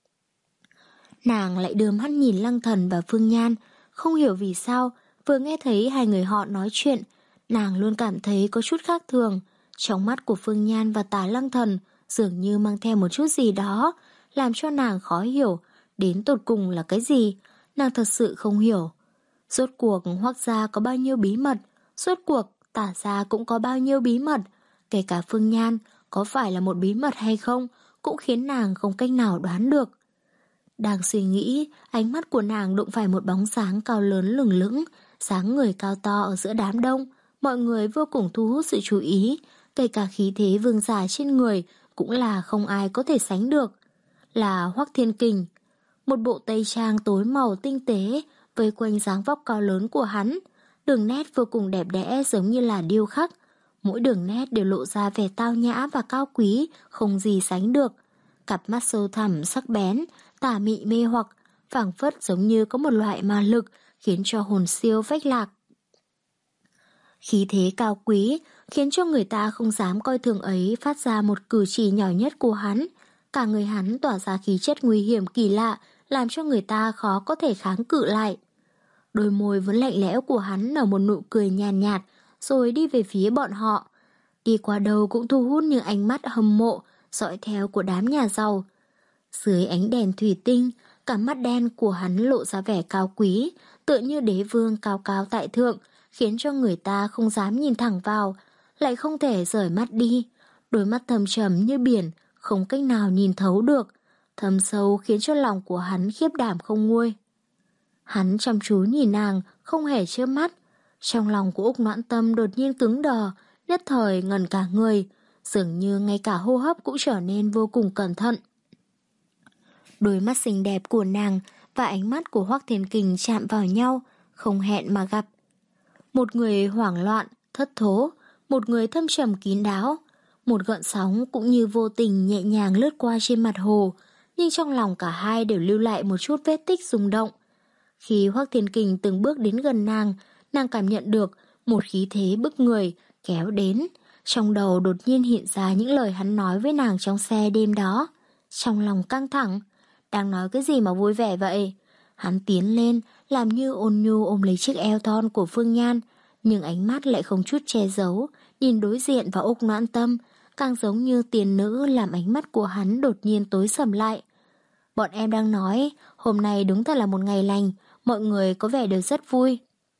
Nàng lại đưa mắt nhìn Lăng Thần và Phương Nhan, không hiểu vì sao, vừa nghe thấy hai người họ nói chuyện, nàng luôn cảm thấy có chút khác thường. Trong mắt của Phương Nhan và Tả Lăng Thần dường như mang theo một chút gì đó, làm cho nàng khó hiểu, đến tột cùng là cái gì, nàng thật sự không hiểu. Rốt cuộc Hoắc gia có bao nhiêu bí mật, rốt cuộc Tả gia cũng có bao nhiêu bí mật, kể cả Phương Nhan có phải là một bí mật hay không, cũng khiến nàng không cách nào đoán được. Đang suy nghĩ, ánh mắt của nàng đụng phải một bóng sáng cao lớn lừng lững, dáng người cao to ở giữa đám đông, mọi người vô cùng thu hút sự chú ý, kể cả khí thế vương giả trên người cũng là không ai có thể sánh được. Là Hoắc Thiên Kình, một bộ tây trang tối màu tinh tế, vây quanh dáng vóc cao lớn của hắn, đường nét vô cùng đẹp đẽ giống như là điêu khắc, mỗi đường nét đều lộ ra vẻ tao nhã và cao quý, không gì sánh được. Cặp mắt sâu thẳm sắc bén, tà mị mê hoặc, phảng phất giống như có một loại ma lực khiến cho hồn siêu phách lạc. Khí thế cao quý khiến cho người ta không dám coi thường ấy phát ra một cử chỉ nhỏ nhất của hắn. Cả người hắn tỏa ra khí chất nguy hiểm kỳ lạ, làm cho người ta khó có thể kháng cự lại. Đôi môi vẫn lạnh lẽo của hắn nở một nụ cười nhàn nhạt, nhạt, rồi đi về phía bọn họ. Đi qua đâu cũng thu hút những ánh mắt hâm mộ, dõi theo của đám nhà giàu. Dưới ánh đèn thủy tinh, cả mắt đen của hắn lộ ra vẻ cao quý, tựa như đế vương cao cao tại thượng, khiến cho người ta không dám nhìn thẳng vào, lại không thể rời mắt đi. Đôi mắt thâm trầm như biển, không cách nào nhìn thấu được, thâm sâu khiến cho lòng của hắn khiếp đảm không nguôi. Hắn chăm chú nhìn nàng, không hề chớp mắt. Trong lòng của Úc Noãn Tâm đột nhiên cứng đờ, nhất thời ngẩn cả người, dường như ngay cả hô hấp cũng trở nên vô cùng cẩn thận. Đôi mắt xinh đẹp của nàng và ánh mắt của Hoắc Thiên Kình chạm vào nhau, không hẹn mà gặp. Một người hoảng loạn, thất thố, một người thâm trầm kín đáo. Một gợn sóng cũng như vô tình nhẹ nhàng lướt qua trên mặt hồ, nhưng trong lòng cả hai đều lưu lại một chút vết tích rung động. Khi Hoắc Thiên Kình từng bước đến gần nàng, nàng cảm nhận được một khí thế bức người kéo đến. Trong đầu đột nhiên hiện ra những lời hắn nói với nàng trong xe đêm đó. Trong lòng căng thẳng, đang nói cái gì mà vui vẻ vậy? Hắn tiến lên, làm như ôn nhu ôm lấy chiếc eo thon của Phương Nhan, nhưng ánh mắt lại không chút che giấu, nhìn đối diện vào Úc Noãn Tâm, càng giống như tiền nữ làm ánh mắt của hắn đột nhiên tối sầm lại. Bọn em đang nói, hôm nay đúng thật là một ngày lành, mọi người có vẻ đều rất vui.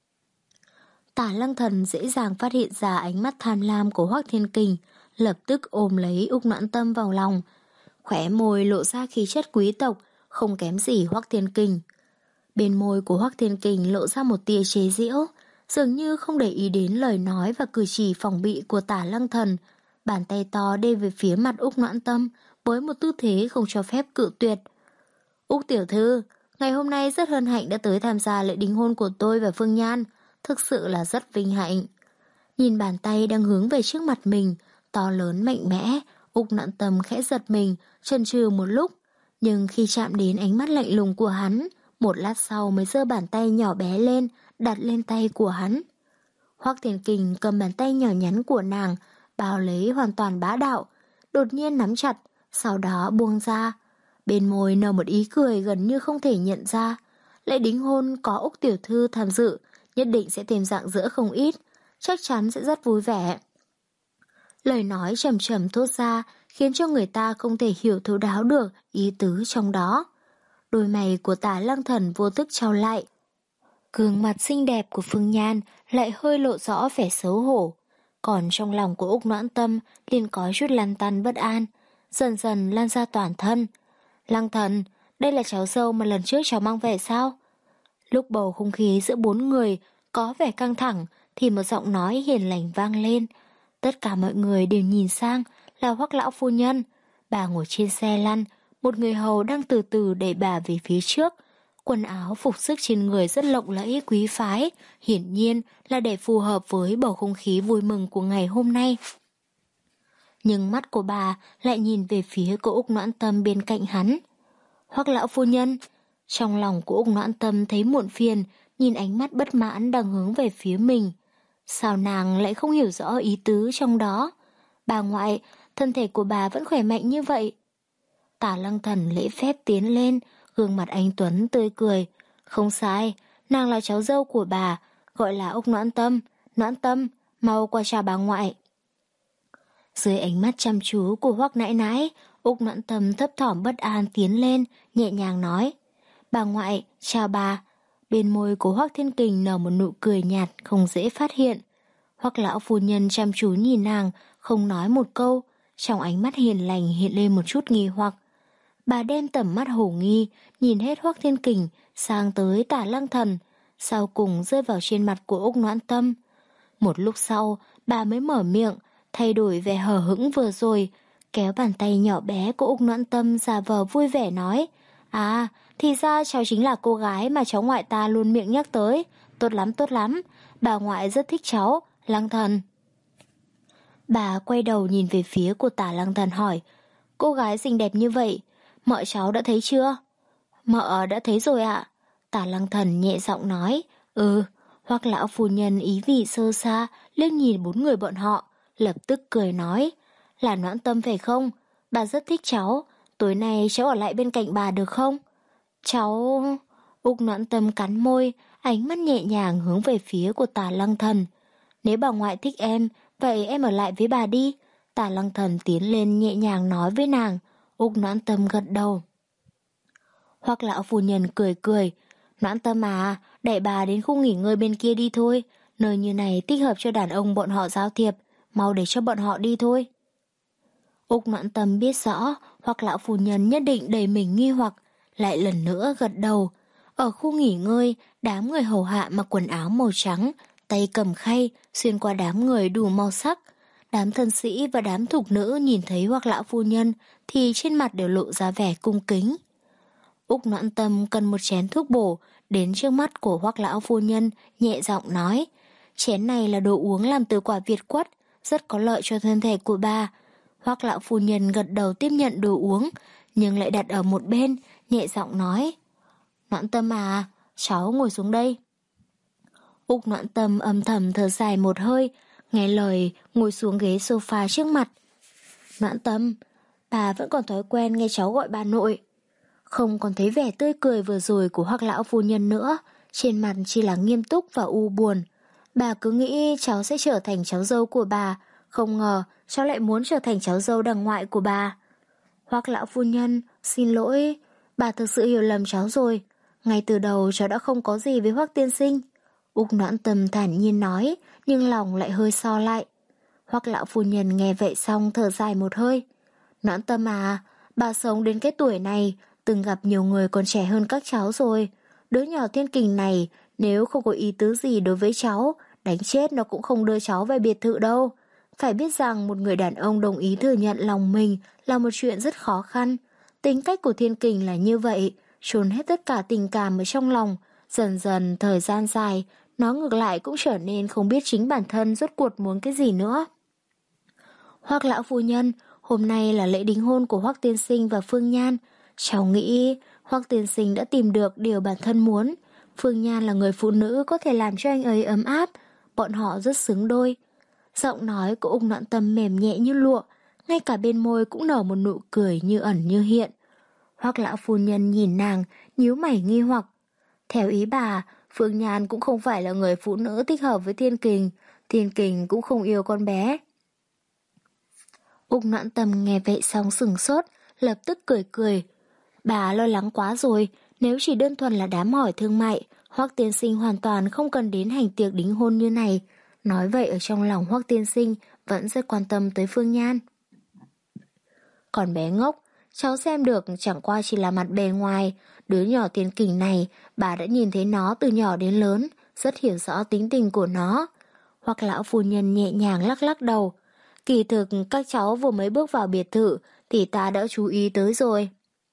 Tả Lăng Thần dễ dàng phát hiện ra ánh mắt tham lam của Hoắc Thiên Kình, lập tức ôm lấy Úc Noãn Tâm vào lòng. Khóe môi lộ ra khí chất quý tộc, không kém gì Hoắc Thiên Kình. Bên môi của Hoắc Thiên Kình lộ ra một tia chế giễu, dường như không để ý đến lời nói và cử chỉ phòng bị của Tả Lăng Thần. Bàn tay to đê về phía mặt Úc Noãn Tâm với một tư thế không cho phép cự tuyệt. Úc tiểu thư, ngày hôm nay rất hân hạnh đã tới tham gia lễ đính hôn của tôi và Phương Nhan, thực sự là rất vinh hạnh. Nhìn bàn tay đang hướng về trước mặt mình, to lớn mạnh mẽ, Úc Noãn Tâm khẽ giật mình, chần chừ một lúc, nhưng khi chạm đến ánh mắt lạnh lùng của hắn, một lát sau mới giơ bàn tay nhỏ bé lên, đặt lên tay của hắn. Hoắc Thiên Kình cầm bàn tay nhỏ nhắn của nàng, bao lấy hoàn toàn bá đạo, đột nhiên nắm chặt, sau đó buông ra. Bên môi nở một ý cười gần như không thể nhận ra. Lễ đính hôn có Úc tiểu thư tham dự, nhất định sẽ thêm rạng rỡ không ít, chắc chắn sẽ rất vui vẻ. Lời nói trầm trầm thốt ra khiến cho người ta không thể hiểu thấu đáo được ý tứ trong đó. Đôi mày của Tả Lăng Thần vô thức trao lại. Gương mặt xinh đẹp của Phương Nhan lại hơi lộ rõ vẻ xấu hổ. Còn trong lòng của Úc Noãn Tâm liền có chút lăn tăn bất an, dần dần lan ra toàn thân. Lăng Thần, đây là cháu dâu mà lần trước cháu mang về sao? Lúc bầu không khí giữa bốn người có vẻ căng thẳng thì một giọng nói hiền lành vang lên. Tất cả mọi người đều nhìn sang là Hoắc lão phu nhân. Bà ngồi trên xe lăn, một người hầu đang từ từ đẩy bà về phía trước. Quần áo phục sức trên người rất lộng lẫy quý phái, hiển nhiên là để phù hợp với bầu không khí vui mừng của ngày hôm nay. Nhưng mắt của bà lại nhìn về phía của Úc Noãn Tâm bên cạnh hắn. Hoắc lão phu nhân, trong lòng của Úc Noãn Tâm thấy muộn phiền, nhìn ánh mắt bất mãn đang hướng về phía mình. Sao nàng lại không hiểu rõ ý tứ trong đó? Bà ngoại, thân thể của bà vẫn khỏe mạnh như vậy. Tả Lăng Thần lễ phép tiến lên, gương mặt anh Tuấn tươi cười. Không sai, nàng là cháu dâu của bà, gọi là Úc Noãn Tâm. Noãn Tâm, mau qua chào bà ngoại. Dưới ánh mắt chăm chú của Hoắc nãi nãi, Úc Noãn Tâm thấp thỏm bất an tiến lên, nhẹ nhàng nói. Bà ngoại, chào bà. Bên môi của Hoắc Thiên Kình nở một nụ cười nhạt không dễ phát hiện. Hoắc lão phu nhân chăm chú nhìn nàng, không nói một câu, trong ánh mắt hiền lành hiện lên một chút nghi hoặc. Bà đem tầm mắt hổ nghi, nhìn hết Hoắc Thiên Kình sang tới Tả Lăng Thần, sau cùng rơi vào trên mặt của Úc Noãn Tâm. Một lúc sau, bà mới mở miệng, thay đổi vẻ hờ hững vừa rồi, kéo bàn tay nhỏ bé của Úc Noãn Tâm giả vờ vui vẻ nói. À, thì ra cháu chính là cô gái mà cháu ngoại ta luôn miệng nhắc tới. Tốt lắm, tốt lắm, bà ngoại rất thích cháu, Lăng Thần. Bà quay đầu nhìn về phía của Tả Lăng Thần hỏi. Cô gái xinh đẹp như vậy, mợ cháu đã thấy chưa? Mợ đã thấy rồi ạ. Tả Lăng Thần nhẹ giọng nói. Ừ, Hoắc lão phu nhân ý vị sơ xa, liếc nhìn bốn người bọn họ, lập tức cười nói. Là Noãn Tâm phải không? Bà rất thích cháu, tối nay cháu ở lại bên cạnh bà được không? Cháu... Úc Noãn Tâm cắn môi, ánh mắt nhẹ nhàng hướng về phía của Tả Lăng Thần. Nếu bà ngoại thích em, vậy em ở lại với bà đi. Tả Lăng Thần tiến lên nhẹ nhàng nói với nàng. Úc Noãn Tâm gật đầu. Hoắc lão phu nhân cười cười. Noãn Tâm à, đẩy bà đến khu nghỉ ngơi bên kia đi thôi. Nơi như này thích hợp cho đàn ông bọn họ giao thiệp. Mau để cho bọn họ đi thôi. Úc Noãn Tâm biết rõ Hoắc lão phu nhân nhất định đầy mình nghi hoặc, lại lần nữa gật đầu. Ở khu nghỉ ngơi, đám người hầu hạ mặc quần áo màu trắng, tay cầm khay, xuyên qua đám người đủ màu sắc. Đám thân sĩ và đám thục nữ nhìn thấy Hoắc lão phu nhân thì trên mặt đều lộ ra vẻ cung kính. Úc Noãn Tâm cần một chén thuốc bổ, đến trước mắt của Hoắc lão phu nhân, nhẹ giọng nói, chén này là đồ uống làm từ quả Việt quất, rất có lợi cho thân thể của bà. Hoắc lão phu nhân gật đầu tiếp nhận đồ uống, nhưng lại đặt ở một bên, nhẹ giọng nói, Noãn Tâm à, cháu ngồi xuống đây. Úc Noãn Tâm âm thầm thở dài một hơi, nghe lời ngồi xuống ghế sofa trước mặt. Noãn Tâm, bà vẫn còn thói quen nghe cháu gọi bà nội. Không còn thấy vẻ tươi cười vừa rồi của Hoắc lão phu nhân nữa, trên mặt chỉ là nghiêm túc và u buồn. Bà cứ nghĩ cháu sẽ trở thành cháu dâu của bà, không ngờ cháu lại muốn trở thành cháu dâu đằng ngoại của bà. Hoắc lão phu nhân, xin lỗi, bà thực sự hiểu lầm cháu rồi. Ngay từ đầu cháu đã không có gì với Hoắc tiên sinh. Úc Noãn Tâm thản nhiên nói, nhưng lòng lại hơi so lại. Hoắc lão phu nhân nghe vậy xong thở dài một hơi. Noãn Tâm à, bà sống đến cái tuổi này, từng gặp nhiều người còn trẻ hơn các cháu rồi. Đứa nhỏ Thiên Kình này, nếu không có ý tứ gì đối với cháu, đánh chết nó cũng không đưa cháu về biệt thự đâu. Phải biết rằng một người đàn ông đồng ý thừa nhận lòng mình là một chuyện rất khó khăn. Tính cách của Thiên Kình là như vậy, trốn hết tất cả tình cảm ở trong lòng. Dần dần thời gian dài, nó ngược lại cũng trở nên không biết chính bản thân rốt cuộc muốn cái gì nữa. Hoắc lão phu nhân, hôm nay là lễ đính hôn của Hoắc tiên sinh và Phương Nhan. Cháu nghĩ Hoắc tiên sinh đã tìm được điều bản thân muốn. Phương Nhan là người phụ nữ có thể làm cho anh ấy ấm áp. Bọn họ rất xứng đôi. Giọng nói của Úc Noãn Tâm mềm nhẹ như lụa, ngay cả bên môi cũng nở một nụ cười như ẩn như hiện. Hoắc lão phu nhân nhìn nàng, nhíu mày nghi hoặc. Theo ý bà, Phương Nhan cũng không phải là người phụ nữ thích hợp với Thiên Kình. Thiên Kình cũng không yêu con bé. Úc Noãn Tâm nghe vậy xong sửng sốt, lập tức cười cười. Bà lo lắng quá rồi, nếu chỉ đơn thuần là đám hỏi thương mại, Hoắc tiên sinh hoàn toàn không cần đến hành tiệc đính hôn như này. Nói vậy ở trong lòng Hoắc tiên sinh vẫn rất quan tâm tới Phương Nhan. Còn bé ngốc, cháu xem được chẳng qua chỉ là mặt bề ngoài. Đứa nhỏ Thiên Kình này, bà đã nhìn thấy nó từ nhỏ đến lớn, rất hiểu rõ tính tình của nó. Hoắc lão phu nhân nhẹ nhàng lắc lắc đầu. Kỳ thực các cháu vừa mới bước vào biệt thự thì ta đã chú ý tới rồi.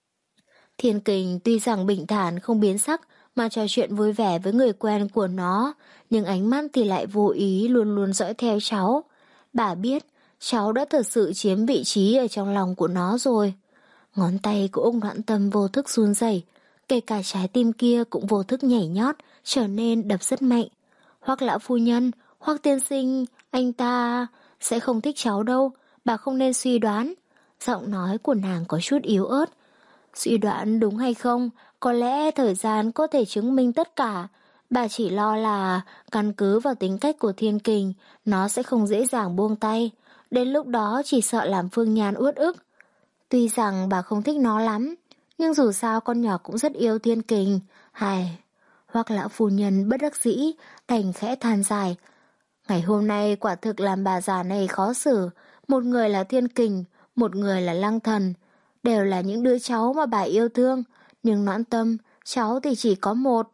Thiên Kình tuy rằng bình thản không biến sắc mà trò chuyện vui vẻ với người quen của nó, nhưng ánh mắt thì lại vô ý luôn luôn dõi theo cháu. Bà biết cháu đã thật sự chiếm vị trí ở trong lòng của nó rồi. Ngón tay của Úc Noãn Tâm vô thức run rẩy, kể cả trái tim kia cũng vô thức nhảy nhót, trở nên đập rất mạnh. Hoắc lão phu nhân, Hoắc tiên sinh, anh ta sẽ không thích cháu đâu, bà không nên suy đoán. Giọng nói của nàng có chút yếu ớt. Suy đoán đúng hay không, có lẽ thời gian có thể chứng minh tất cả. Bà chỉ lo là căn cứ vào tính cách của Thiên Kình, nó sẽ không dễ dàng buông tay. Đến lúc đó chỉ sợ làm Phương Nhan uất ức. Tuy rằng bà không thích nó lắm, nhưng dù sao con nhỏ cũng rất yêu Thiên Kình. Hài, Hoắc lão phu nhân bất đắc dĩ, đành khẽ than dài. Ngày hôm nay quả thực làm bà già này khó xử. Một người là Thiên Kình, một người là Lăng Thần. Đều là những đứa cháu mà bà yêu thương, nhưng Noãn Tâm, cháu thì chỉ có một.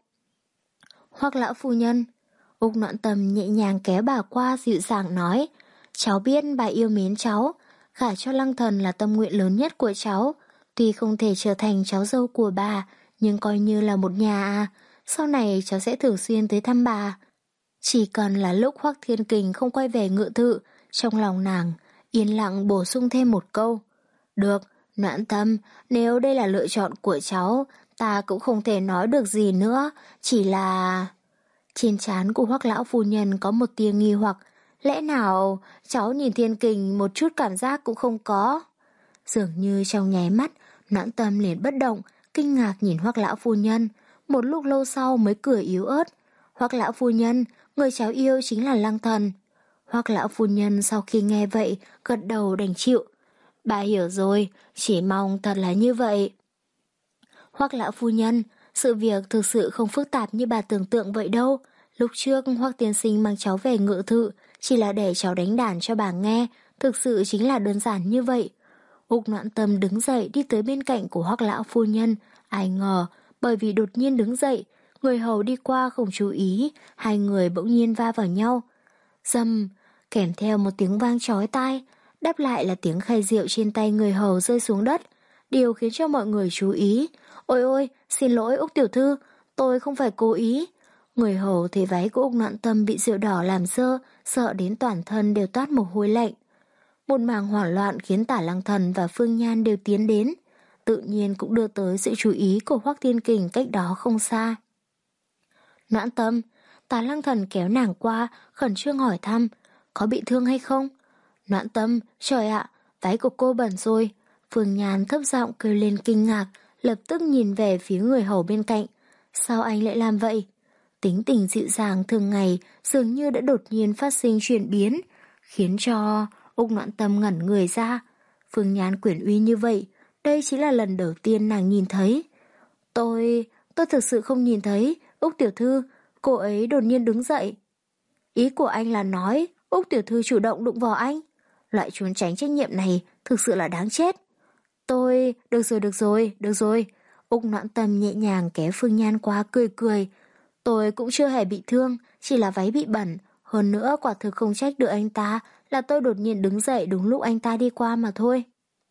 Hoắc lão phu nhân, Úc Noãn Tâm nhẹ nhàng kéo bà qua dịu dàng nói, cháu biết bà yêu mến cháu, gả cho Lăng Thần là tâm nguyện lớn nhất của cháu. Tuy không thể trở thành cháu dâu của bà, nhưng coi như là một nhà à, sau này cháu sẽ thường xuyên tới thăm bà. Chỉ cần là lúc Hoắc Thiên Kình không quay về ngự thự, trong lòng nàng yên lặng bổ sung thêm một câu. Được, Noãn Tâm, nếu đây là lựa chọn của cháu, ta cũng không thể nói được gì nữa, chỉ là... Trên trán của Hoắc lão phu nhân có một tia nghi hoặc, lẽ nào cháu nhìn Thiên Kình một chút cảm giác cũng không có? Dường như trong nháy mắt, Noãn Tâm liền bất động, kinh ngạc nhìn Hoắc lão phu nhân, một lúc lâu sau mới cười yếu ớt. Hoắc lão phu nhân, người cháu yêu chính là Lăng Thần. Hoắc lão phu nhân sau khi nghe vậy, gật đầu đành chịu. Bà hiểu rồi, chỉ mong thật là như vậy. Hoắc lão phu nhân, sự việc thực sự không phức tạp như bà tưởng tượng vậy đâu. Lúc trước Hoắc tiên sinh mang cháu về ngự thự, chỉ là để cháu đánh đàn cho bà nghe, thực sự chính là đơn giản như vậy. Úc Noãn Tâm đứng dậy đi tới bên cạnh của Hoắc lão phu nhân, ai ngờ, bởi vì đột nhiên đứng dậy, người hầu đi qua không chú ý, hai người bỗng nhiên va vào nhau. Dầm, kèm theo một tiếng vang chói tai, đáp lại là tiếng khay rượu trên tay người hầu rơi xuống đất. Điều khiến cho mọi người chú ý. Ôi ôi, xin lỗi Úc tiểu thư, tôi không phải cố ý. Người hầu thấy váy của Úc Noãn Tâm bị rượu đỏ làm dơ, sợ đến toàn thân đều toát mồ hôi lạnh. Một mảng hoảng loạn khiến Tả Lăng Thần và Phương Nhan đều tiến đến, tự nhiên cũng đưa tới sự chú ý của Hoắc Thiên Kình cách đó không xa. Noãn Tâm, Tả Lăng Thần kéo nàng qua, khẩn trương hỏi thăm, có bị thương hay không? Noãn Tâm, trời ạ, váy của cô bẩn rồi. Phương Nhan thấp giọng kêu lên kinh ngạc, lập tức nhìn về phía người hầu bên cạnh. Sao anh lại làm vậy? Tính tình dịu dàng thường ngày dường như đã đột nhiên phát sinh chuyển biến, khiến cho Úc Noãn Tâm ngẩn người ra. Phương Nhan quyển uy như vậy, đây chính là lần đầu tiên nàng nhìn thấy. Tôi, tôi thực sự không nhìn thấy, Úc tiểu thư, cô ấy đột nhiên đứng dậy. Ý của anh là nói Úc tiểu thư chủ động đụng vào anh. Loại trốn tránh trách nhiệm này thực sự là đáng chết. Tôi, được rồi, được rồi, được rồi. Úc Noãn Tâm nhẹ nhàng kéo Phương Nhan qua cười cười. Tôi cũng chưa hề bị thương, chỉ là váy bị bẩn. Hơn nữa quả thực không trách được anh ta, là tôi đột nhiên đứng dậy đúng lúc anh ta đi qua mà thôi.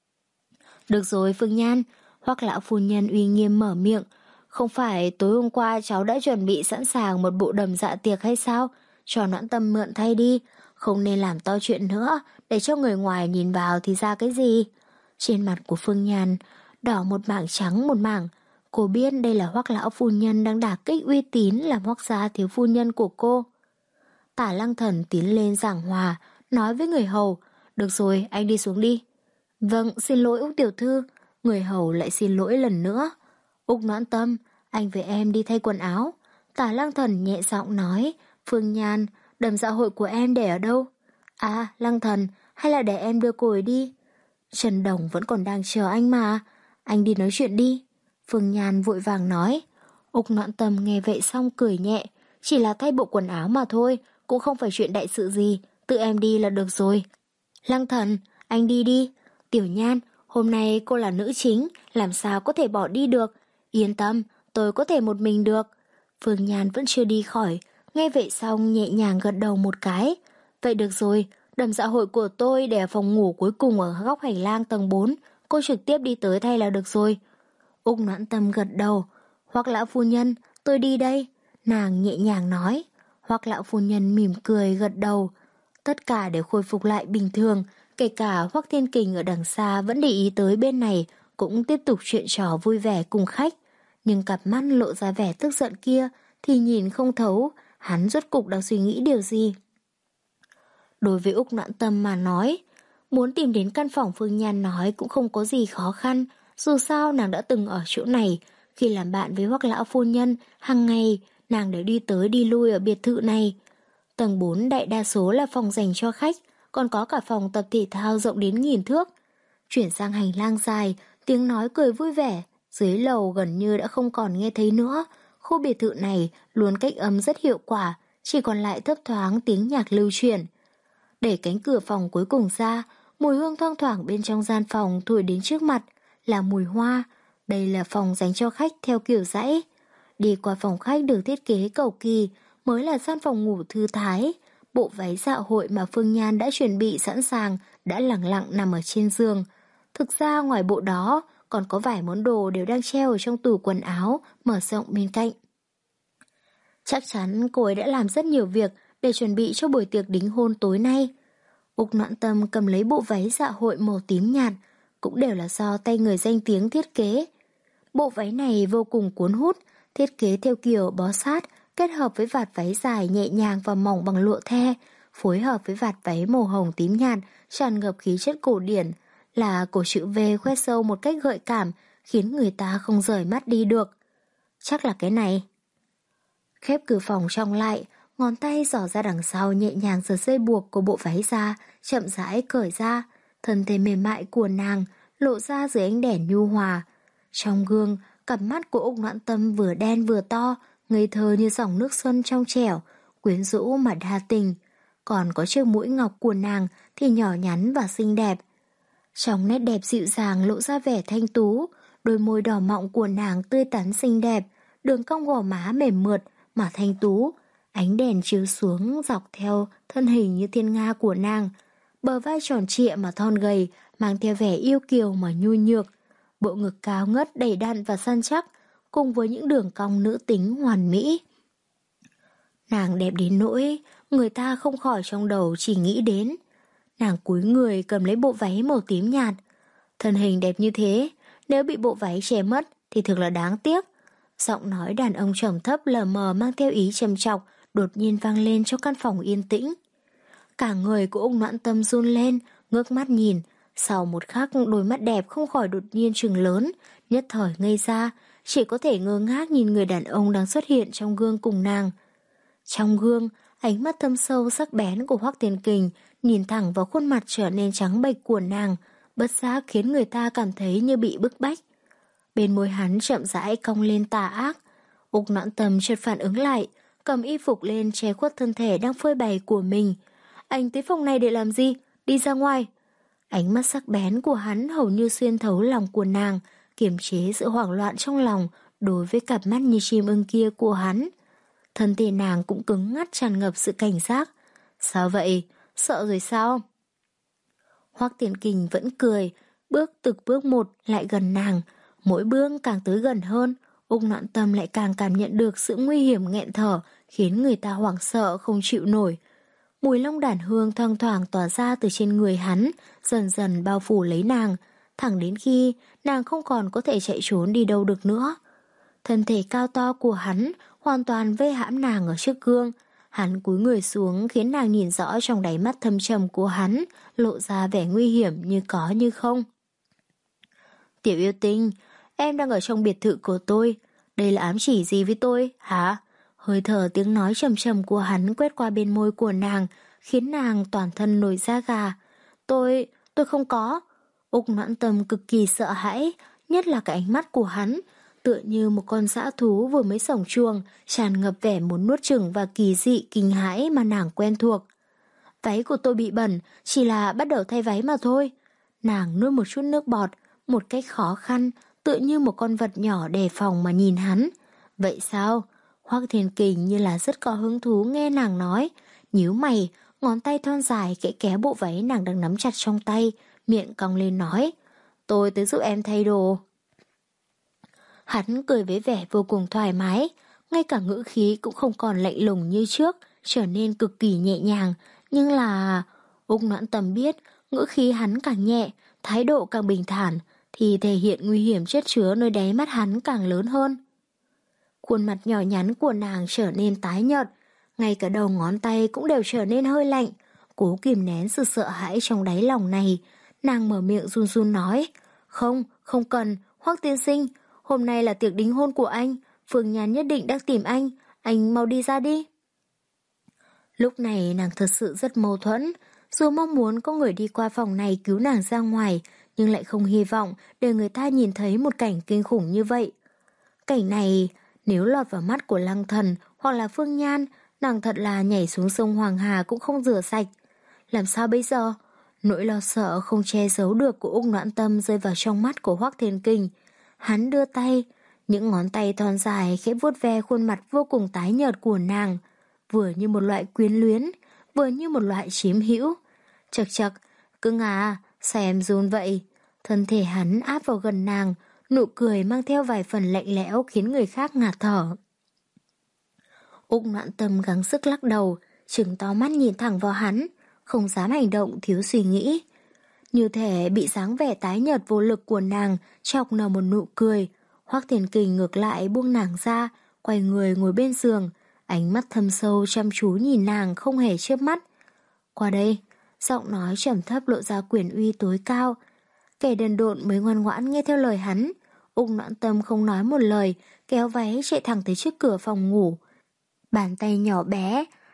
Được rồi Phương Nhan, Hoắc lão phu nhân uy nghiêm mở miệng. Không phải tối hôm qua cháu đã chuẩn bị sẵn sàng một bộ đầm dạ tiệc hay sao? Cho Noãn Tâm mượn thay đi, không nên làm to chuyện nữa, để cho người ngoài nhìn vào thì ra cái gì. Trên mặt của Phương Nhan đỏ một mảng trắng một mảng. Cô biết đây là Hoắc lão phu nhân đang đả kích uy tín làm Hoắc gia thiếu phu nhân của cô. Tả Lăng Thần tiến lên giảng hòa, nói với người hầu, được rồi, anh đi xuống đi. Vâng, xin lỗi Úc tiểu thư. Người hầu lại xin lỗi lần nữa. Úc Noãn Tâm, anh với em đi thay quần áo. Tả Lăng Thần nhẹ giọng nói, Phương Nhan, đầm dạ hội của em để ở đâu? À, Lăng Thần, hay là để em đưa cô ấy đi? Trần Đồng vẫn còn đang chờ anh mà. Anh đi nói chuyện đi. Phương Nhan vội vàng nói. Úc Noãn Tâm nghe vậy xong cười nhẹ. Chỉ là thay bộ quần áo mà thôi, cũng không phải chuyện đại sự gì. Tự em đi là được rồi. Lăng Thần, anh đi đi. Tiểu Nhan, hôm nay cô là nữ chính, làm sao có thể bỏ đi được. Yên tâm, tôi có thể một mình được. Phương Nhan vẫn chưa đi khỏi. Nghe vậy xong nhẹ nhàng gật đầu một cái. Vậy được rồi, đầm dạ hội của tôi để ở phòng ngủ cuối cùng ở góc hành lang tầng bốn. Cô trực tiếp đi tới thay là được rồi. Úc Noãn Tâm gật đầu. Hoắc lão phu nhân, tôi đi đây. Nàng nhẹ nhàng nói. Hoắc lão phu nhân mỉm cười gật đầu. Tất cả đều khôi phục lại bình thường. Kể cả Hoắc Thiên Kình ở đằng xa vẫn để ý tới bên này, cũng tiếp tục chuyện trò vui vẻ cùng khách. Nhưng cặp mắt lộ ra vẻ tức giận kia thì nhìn không thấu, hắn rốt cục đang suy nghĩ điều gì. Đối với Úc Noãn Tâm mà nói, muốn tìm đến căn phòng Phương Nhan nói cũng không có gì khó khăn, dù sao nàng đã từng ở chỗ này. Khi làm bạn với Hoắc lão phu nhân, hàng ngày nàng đều đi tới đi lui ở biệt thự này. Tầng bốn đại đa số là phòng dành cho khách, còn có cả phòng tập thể thao rộng đến nghìn thước. Chuyển sang hành lang dài, tiếng nói cười vui vẻ, dưới lầu gần như đã không còn nghe thấy nữa. Khu biệt thự này luôn cách âm rất hiệu quả, chỉ còn lại thấp thoáng tiếng nhạc lưu truyền. Để cánh cửa phòng cuối cùng ra, mùi hương thoang thoảng bên trong gian phòng thổi đến trước mặt, là mùi hoa. Đây là phòng dành cho khách theo kiểu dãy. Đi qua phòng khách được thiết kế cầu kỳ, mới là gian phòng ngủ thư thái. Bộ váy dạ hội mà Phương Nhan đã chuẩn bị sẵn sàng đã lẳng lặng nằm ở trên giường. Thực ra ngoài bộ đó còn có vài món đồ đều đang treo ở trong tủ quần áo mở rộng bên cạnh. Chắc chắn cô ấy đã làm rất nhiều việc để chuẩn bị cho buổi tiệc đính hôn tối nay. Úc Noãn Tâm cầm lấy bộ váy dạ hội màu tím nhạt, cũng đều là do tay người danh tiếng thiết kế. Bộ váy này vô cùng cuốn hút, thiết kế theo kiểu bó sát, kết hợp với vạt váy dài nhẹ nhàng và mỏng bằng lụa the, phối hợp với vạt váy màu hồng tím nhạt, tràn ngập khí chất cổ điển, là cổ chữ V khoét sâu một cách gợi cảm, khiến người ta không rời mắt đi được. Chắc là cái này. Khép cửa phòng trong lại, ngón tay giỏ ra đằng sau nhẹ nhàng giật dây buộc của bộ váy ra, chậm rãi cởi ra, thân thể mềm mại của nàng lộ ra dưới ánh đèn nhu hòa. Trong gương, cặp mắt của Úc Noãn Tâm vừa đen vừa to, ngây thơ như dòng nước xuân trong trẻo, quyến rũ mà đa tình. Còn có chiếc mũi ngọc của nàng thì nhỏ nhắn và xinh đẹp. Trong nét đẹp dịu dàng lộ ra vẻ thanh tú, đôi môi đỏ mọng của nàng tươi tắn xinh đẹp, đường cong gò má mềm mượt mà thanh tú. Ánh đèn chiếu xuống dọc theo thân hình như thiên nga của nàng, bờ vai tròn trịa mà thon gầy, mang theo vẻ yêu kiều mà nhu nhược. Bộ ngực cao ngất đầy đặn và săn chắc, cùng với những đường cong nữ tính hoàn mỹ. Nàng đẹp đến nỗi người ta không khỏi trong đầu chỉ nghĩ đến. Nàng cúi người cầm lấy bộ váy màu tím nhạt. Thân hình đẹp như thế, nếu bị bộ váy che mất thì thực là đáng tiếc. Giọng nói đàn ông trầm thấp lờ mờ mang theo ý trầm trọng đột nhiên vang lên trong căn phòng yên tĩnh. Cả người của ông Noãn Tâm run lên, ngước mắt nhìn. Sau một khắc, đôi mắt đẹp không khỏi đột nhiên trừng lớn, nhất thời ngây ra, chỉ có thể ngơ ngác nhìn người đàn ông đang xuất hiện trong gương cùng nàng. Trong gương, ánh mắt thâm sâu sắc bén của Hoắc Thiên Kình nhìn thẳng vào khuôn mặt trở nên trắng bệch của nàng, bất giác khiến người ta cảm thấy như bị bức bách. Bên môi hắn chậm rãi cong lên tà ác. Úc Noãn Tâm chợt phản ứng lại, cầm y phục lên che khuất thân thể đang phơi bày của mình. Anh tới phòng này để làm gì? Đi ra ngoài. Ánh mắt sắc bén của hắn hầu như xuyên thấu lòng của nàng, kiềm chế sự hoảng loạn trong lòng đối với cặp mắt như chim ưng kia của hắn. Thân thể nàng cũng cứng ngắt tràn ngập sự cảnh giác. Sao vậy? Sợ rồi sao? Hoắc Thiên Kình vẫn cười, bước từng bước một lại gần nàng. Mỗi bước càng tới gần hơn, Úc Noãn Tâm lại càng cảm nhận được sự nguy hiểm nghẹn thở, khiến người ta hoảng sợ không chịu nổi. Mùi long đàn hương thoang thoảng tỏa ra từ trên người hắn, dần dần bao phủ lấy nàng, thẳng đến khi nàng không còn có thể chạy trốn đi đâu được nữa. Thân thể cao to của hắn hoàn toàn vây hãm nàng ở trước gương. Hắn cúi người xuống khiến nàng nhìn rõ trong đáy mắt thâm trầm của hắn, lộ ra vẻ nguy hiểm như có như không. Tiểu yêu tinh, em đang ở trong biệt thự của tôi. Đây là ám chỉ gì với tôi, hả? Hơi thở tiếng nói trầm trầm của hắn quét qua bên môi của nàng, khiến nàng toàn thân nổi da gà. Tôi, tôi không có. Úc Noãn Tâm cực kỳ sợ hãi, nhất là cái ánh mắt của hắn, tựa như một con dã thú vừa mới sổng chuồng, tràn ngập vẻ muốn nuốt chửng và kỳ dị kinh hãi mà nàng quen thuộc. Váy của tôi bị bẩn, chỉ là bắt đầu thay váy mà thôi. Nàng nuốt một chút nước bọt, một cách khó khăn, tựa như một con vật nhỏ đề phòng mà nhìn hắn. Vậy sao? Hoắc Thiên Kình như là rất có hứng thú nghe nàng nói, nhíu mày, ngón tay thon dài kẽ kéo bộ váy nàng đang nắm chặt trong tay, miệng cong lên nói, tôi tới giúp em thay đồ. Hắn cười với vẻ vô cùng thoải mái, ngay cả ngữ khí cũng không còn lạnh lùng như trước, trở nên cực kỳ nhẹ nhàng, nhưng là... Úc Noãn Tâm biết, ngữ khí hắn càng nhẹ, thái độ càng bình thản, thì thể hiện nguy hiểm chất chứa nơi đáy mắt hắn càng lớn hơn. Khuôn mặt nhỏ nhắn của nàng trở nên tái nhợt, ngay cả đầu ngón tay cũng đều trở nên hơi lạnh. Cố kìm nén sự sợ hãi trong đáy lòng này, nàng mở miệng run run nói, không, không cần, Hoắc tiên sinh, hôm nay là tiệc đính hôn của anh, Phương Nhan nhất định đang tìm anh, anh mau đi ra đi. Lúc này nàng thật sự rất mâu thuẫn, dù mong muốn có người đi qua phòng này cứu nàng ra ngoài, nhưng lại không hy vọng để người ta nhìn thấy một cảnh kinh khủng như vậy. Cảnh này, nếu lọt vào mắt của Lăng Thần hoặc là Phương Nhan, nàng thật là nhảy xuống sông Hoàng Hà cũng không rửa sạch. Làm sao bây giờ? Nỗi lo sợ không che giấu được của Úc Noãn Tâm rơi vào trong mắt của Hoắc Thiên Kình. Hắn đưa tay, những ngón tay thon dài khẽ vuốt ve khuôn mặt vô cùng tái nhợt của nàng, vừa như một loại quyến luyến, vừa như một loại chiếm hữu. Chật chật, cưng à, sao em run vậy? Thân thể hắn áp vào gần nàng, nụ cười mang theo vài phần lạnh lẽo khiến người khác ngạt thở. Úc Noãn Tâm gắng sức lắc đầu, trừng to mắt nhìn thẳng vào hắn, không dám hành động thiếu suy nghĩ. Như thể bị dáng vẻ tái nhợt vô lực của nàng chọc nở một nụ cười, Hoắc Thiên Kình ngược lại buông nàng ra, quay người ngồi bên giường, ánh mắt thâm sâu chăm chú nhìn nàng không hề chớp mắt. Qua đây, giọng nói trầm thấp lộ ra quyền uy tối cao. Kẻ đần độn mới ngoan ngoãn nghe theo lời hắn. Úc Noãn Tâm không nói một lời, kéo váy chạy thẳng tới trước cửa phòng ngủ. Bàn tay nhỏ bé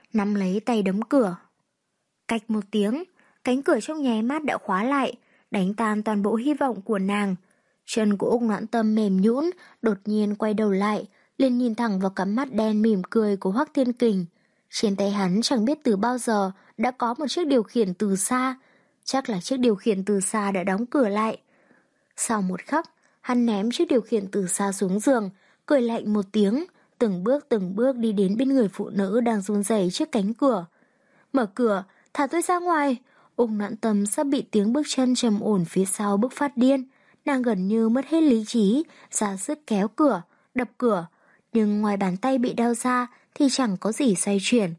nắm lấy tay đấm cửa. Cạch một tiếng, cánh cửa trong nháy mắt đã khóa lại, đánh tan toàn bộ hy vọng của nàng. Chân của Úc Noãn Tâm mềm nhũn, đột nhiên quay đầu lại, liền nhìn thẳng vào cặp mắt đen mỉm cười của Hoắc Thiên Kình. Trên tay hắn chẳng biết từ bao giờ đã có một chiếc điều khiển từ xa, chắc là chiếc điều khiển từ xa đã đóng cửa lại. Sau một khắc, hắn ném chiếc điều khiển từ xa xuống giường, cười lạnh một tiếng, từng bước từng bước đi đến bên người phụ nữ đang run rẩy trước cánh cửa. Mở cửa, thả tôi ra ngoài. Úc Noãn Tâm sắp bị tiếng bước chân trầm ổn phía sau bức phát điên. Nàng gần như mất hết lý trí, ra sức kéo cửa, đập cửa. Nhưng ngoài bàn tay bị đau ra thì chẳng có gì xoay chuyển.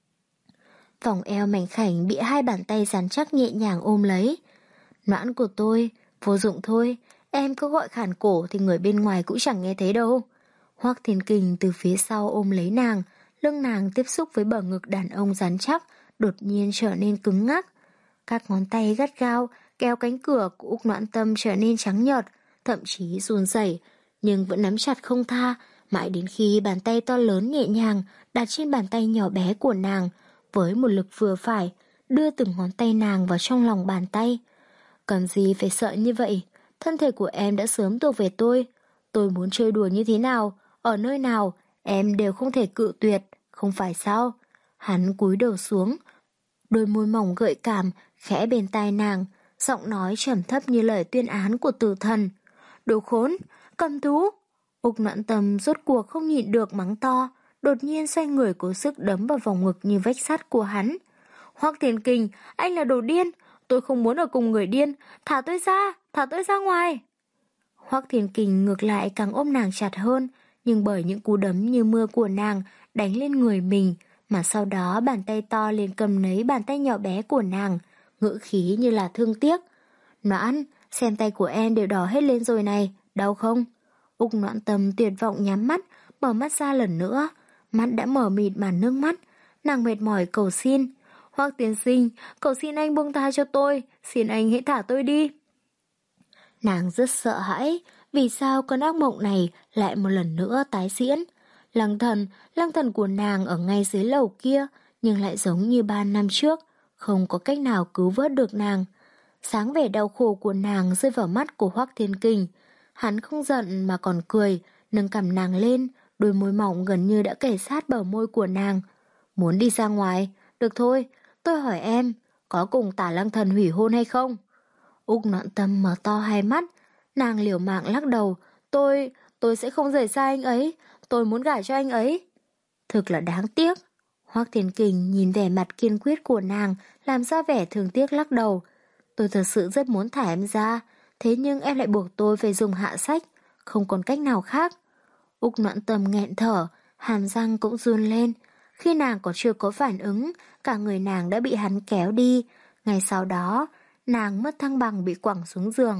Vòng eo mảnh khảnh bị hai bàn tay rắn chắc nhẹ nhàng ôm lấy. Noãn của tôi, vô dụng thôi. Em có gọi khản cổ thì người bên ngoài cũng chẳng nghe thấy đâu. Hoắc Thiên Kình từ phía sau ôm lấy nàng, lưng nàng tiếp xúc với bờ ngực đàn ông rắn chắc, đột nhiên trở nên cứng ngắc. Các ngón tay gắt gao kéo cánh cửa của Úc Noãn Tâm trở nên trắng nhợt, thậm chí run rẩy, nhưng vẫn nắm chặt không tha, mãi đến khi bàn tay to lớn nhẹ nhàng đặt trên bàn tay nhỏ bé của nàng, với một lực vừa phải, đưa từng ngón tay nàng vào trong lòng bàn tay. Cần gì phải sợ như vậy, thân thể của em đã sớm thuộc về tôi. Tôi muốn chơi đùa như thế nào, ở nơi nào, em đều không thể cự tuyệt, không phải sao? Hắn cúi đầu xuống, đôi môi mỏng gợi cảm, khẽ bên tai nàng, giọng nói trầm thấp như lời tuyên án của tử thần. Đồ khốn, cầm thú! Úc Noãn Tâm rốt cuộc không nhịn được mắng to, đột nhiên xoay người cố sức đấm vào vòng ngực như vách sắt của hắn. Hoắc Thiên Kình, anh là đồ điên, tôi không muốn ở cùng người điên, thả tôi ra, thả tôi ra ngoài. Hoắc Thiên Kình ngược lại càng ôm nàng chặt hơn, nhưng bởi những cú đấm như mưa của nàng đánh lên người mình, mà sau đó bàn tay to liền cầm lấy bàn tay nhỏ bé của nàng, ngữ khí như là thương tiếc. Noãn, xem tay của em đều đỏ hết lên rồi này, đau không? Úc Noãn Tâm tuyệt vọng nhắm mắt, mở mắt ra lần nữa, mắt đã mở mịt màn nước mắt, nàng mệt mỏi cầu xin. Hoắc tiên sinh, cầu xin anh buông tha cho tôi, xin anh hãy thả tôi đi. Nàng rất sợ hãi, vì sao con ác mộng này lại một lần nữa tái diễn. Lăng thần, lăng thần của nàng ở ngay dưới lầu kia, nhưng lại giống như ba năm trước, không có cách nào cứu vớt được nàng. Sáng vẻ đau khổ của nàng rơi vào mắt của Hoắc Thiên Kình. Hắn không giận mà còn cười, nâng cằm nàng lên, đôi môi mỏng gần như đã kề sát bờ môi của nàng. Muốn đi ra ngoài? Được thôi, tôi hỏi em, có cùng Tả Lăng Thần hủy hôn hay không? Úc Noãn Tâm mở to hai mắt, nàng liều mạng lắc đầu. Tôi, tôi sẽ không rời xa anh ấy, tôi muốn gả cho anh ấy. Thực là đáng tiếc. Hoắc Thiên Kình nhìn vẻ mặt kiên quyết của nàng, làm ra vẻ thương tiếc lắc đầu. Tôi thật sự rất muốn thả em ra, thế nhưng em lại buộc tôi phải dùng hạ sách, không còn cách nào khác. Úc Noãn Tâm nghẹn thở, hàm răng cũng run lên. Khi nàng còn chưa có phản ứng, cả người nàng đã bị hắn kéo đi. Ngay sau đó, nàng mất thăng bằng bị quẳng xuống giường.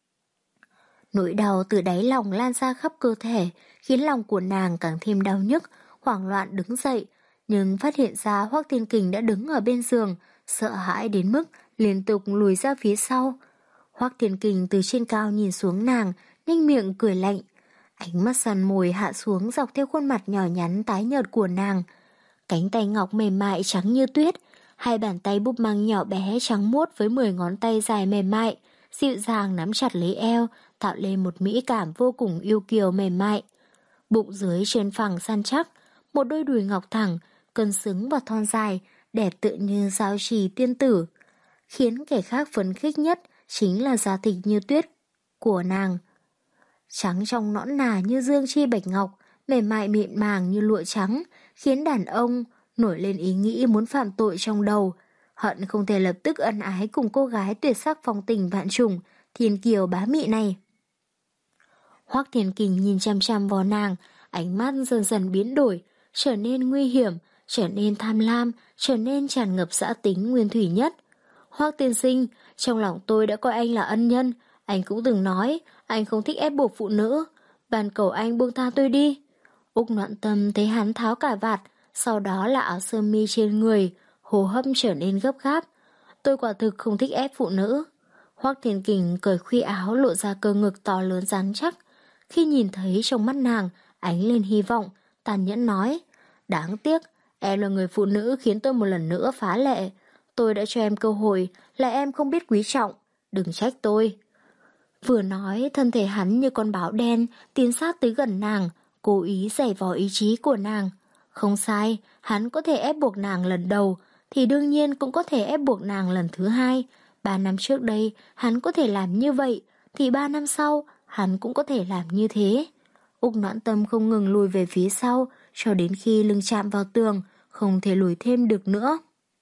Nỗi đau từ đáy lòng lan ra khắp cơ thể, khiến lòng của nàng càng thêm đau nhức, hoảng loạn đứng dậy. Nhưng phát hiện ra Hoắc Thiên Kình đã đứng ở bên giường, sợ hãi đến mức liên tục lùi ra phía sau. Hoắc Thiên Kình từ trên cao nhìn xuống nàng, nhếch miệng cười lạnh. Ánh mắt săn mồi hạ xuống dọc theo khuôn mặt nhỏ nhắn tái nhợt của nàng. Cánh tay ngọc mềm mại trắng như tuyết, hai bàn tay búp măng nhỏ bé trắng muốt với mười ngón tay dài mềm mại, dịu dàng nắm chặt lấy eo, tạo lên một mỹ cảm vô cùng yêu kiều mềm mại. Bụng dưới trơn phẳng săn chắc, một đôi đùi ngọc thẳng, cân xứng và thon dài, đẹp tự như giao trì tiên tử. Khiến kẻ khác phấn khích nhất chính là da thịt như tuyết của nàng. Trắng trong nõn nà như dương chi bạch ngọc, mềm mại mịn màng như lụa trắng, khiến đàn ông nổi lên ý nghĩ muốn phạm tội trong đầu, hận không thể lập tức ân ái cùng cô gái tuyệt sắc phong tình vạn trùng, thiên kiều bá mị này. Hoắc Thiên Kình nhìn chăm chăm vào nàng, ánh mắt dần dần biến đổi, trở nên nguy hiểm, trở nên tham lam, trở nên tràn ngập dã tính nguyên thủy nhất. Hoắc tiên sinh, trong lòng tôi đã coi anh là ân nhân, anh cũng từng nói, anh không thích ép buộc phụ nữ, van cầu anh buông tha tôi đi. Úc Noãn Tâm thấy hắn tháo cả vạt, sau đó là áo sơ mi trên người, hô hấp trở nên gấp gáp. Tôi quả thực không thích ép phụ nữ. Hoắc Thiên Kình cởi khuy áo lộ ra cơ ngực to lớn rắn chắc. Khi nhìn thấy trong mắt nàng, ánh lên hy vọng, tàn nhẫn nói, đáng tiếc, Em là người phụ nữ khiến tôi một lần nữa phá lệ. Tôi đã cho em cơ hội, là em không biết quý trọng. Đừng trách tôi. Vừa nói, thân thể hắn như con báo đen tiến sát tới gần nàng, cố ý giày vò ý chí của nàng. Không sai, hắn có thể ép buộc nàng lần đầu, thì đương nhiên cũng có thể ép buộc nàng lần thứ hai. Ba năm trước đây, hắn có thể làm như vậy, thì ba năm sau, hắn cũng có thể làm như thế. Úc Noãn Tâm không ngừng lùi về phía sau, cho đến khi lưng chạm vào tường, không thể lùi thêm được nữa.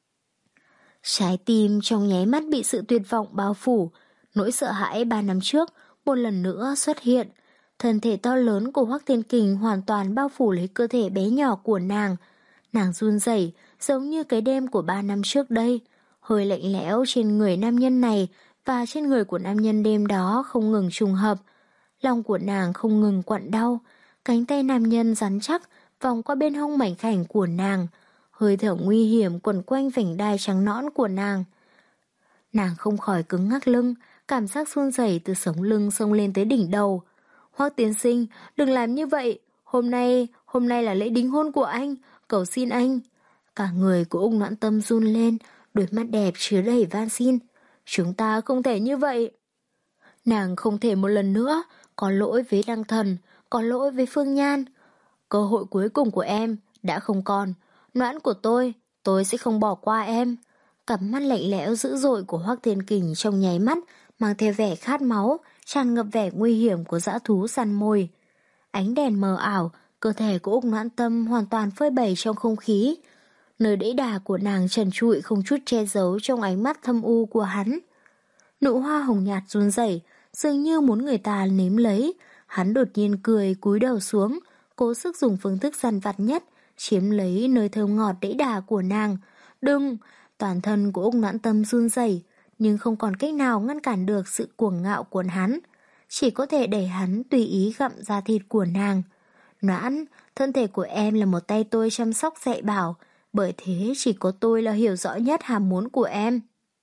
Trái tim trong nháy mắt bị sự tuyệt vọng bao phủ, nỗi sợ hãi ba năm trước một lần nữa xuất hiện. Thân thể to lớn của Hoắc Thiên Kình hoàn toàn bao phủ lấy cơ thể bé nhỏ của nàng. Nàng run rẩy giống như cái đêm của ba năm trước đây. Hơi lạnh lẽo trên người nam nhân này và trên người của nam nhân đêm đó không ngừng trùng hợp. Lòng của nàng không ngừng quặn đau. Cánh tay nam nhân rắn chắc vòng qua bên hông mảnh khảnh của nàng. Hơi thở nguy hiểm quẩn quanh vành đai trắng nõn của nàng. Nàng không khỏi cứng ngắc lưng, cảm giác run rẩy từ sống lưng xông lên tới đỉnh đầu. Hoắc tiên sinh, đừng làm như vậy. Hôm nay, hôm nay là lễ đính hôn của anh, cầu xin anh. Cả người của Úc Noãn Tâm run lên, đôi mắt đẹp chứa đầy van xin. Chúng ta không thể như vậy. Nàng không thể một lần nữa, có lỗi với Đăng Thần, có lỗi với Phương Nhan. Cơ hội cuối cùng của em đã không còn. Noãn của tôi, tôi sẽ không bỏ qua em. Cặp mắt lạnh lẽo dữ dội của Hoắc Thiên Kình trong nháy mắt mang theo vẻ khát máu, tràn ngập vẻ nguy hiểm của dã thú săn mồi. Ánh đèn mờ ảo, cơ thể của Úc Noãn Tâm hoàn toàn phơi bày trong không khí. Nơi đẫy đà của nàng trần trụi không chút che giấu trong ánh mắt thâm u của hắn. Nụ hoa hồng nhạt run rẩy, dường như muốn người ta nếm lấy. Hắn đột nhiên cười cúi đầu xuống, cố sức dùng phương thức dằn vặt nhất, chiếm lấy nơi thơm ngọt đẫy đà của nàng. Đừng! Toàn thân của Úc Noãn Tâm run rẩy, nhưng không còn cách nào ngăn cản được sự cuồng ngạo của hắn. Chỉ có thể để hắn tùy ý gặm da thịt của nàng. Noãn, thân thể của em là một tay tôi chăm sóc dạy bảo, bởi thế chỉ có tôi là hiểu rõ nhất hàm muốn của em.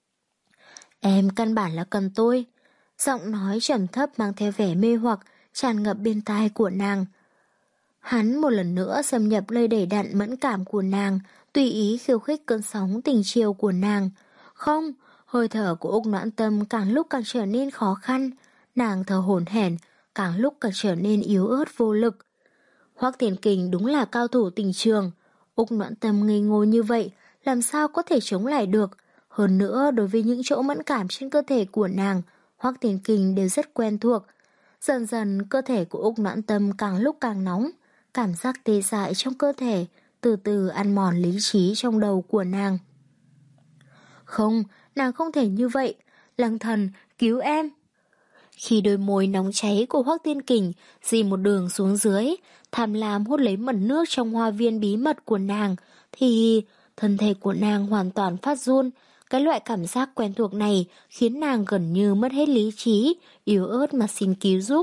Em căn bản là cần tôi. Giọng nói trầm thấp mang theo vẻ mê hoặc tràn ngập bên tai của nàng. Hắn một lần nữa xâm nhập nơi đầy đặn mẫn cảm của nàng, tùy ý khiêu khích cơn sóng tình chiều của nàng. Không, hơi thở của Úc Noãn Tâm càng lúc càng trở nên khó khăn, nàng thở hổn hển, càng lúc càng trở nên yếu ớt vô lực. Hoắc Thiên Kình đúng là cao thủ tình trường, Úc Noãn Tâm ngây ngô như vậy, làm sao có thể chống lại được? Hơn nữa, đối với những chỗ mẫn cảm trên cơ thể của nàng, Hoắc Thiên Kình đều rất quen thuộc. Dần dần, cơ thể của Úc Noãn Tâm càng lúc càng nóng, cảm giác tê dại trong cơ thể từ từ ăn mòn lý trí trong đầu của nàng. Không, nàng không thể như vậy. Lăng Thần, cứu em. Khi đôi môi nóng cháy của Hoắc Thiên Kình dì một đường xuống dưới, tham lam hút lấy mẩn nước trong hoa viên bí mật của nàng, thì thân thể của nàng hoàn toàn phát run. Cái loại cảm giác quen thuộc này khiến nàng gần như mất hết lý trí, yếu ớt mà xin cứu giúp.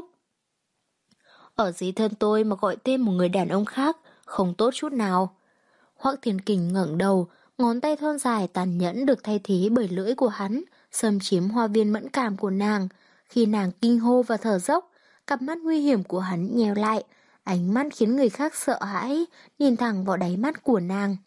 Ở dưới thân tôi mà gọi tên một người đàn ông khác, không tốt chút nào. Hoắc Thiên Kình ngẩng đầu, ngón tay thon dài tàn nhẫn được thay thế bởi lưỡi của hắn, xâm chiếm hoa viên mẫn cảm của nàng. Khi nàng kinh hô và thở dốc, cặp mắt nguy hiểm của hắn nheo lại, ánh mắt khiến người khác sợ hãi, nhìn thẳng vào đáy mắt của nàng.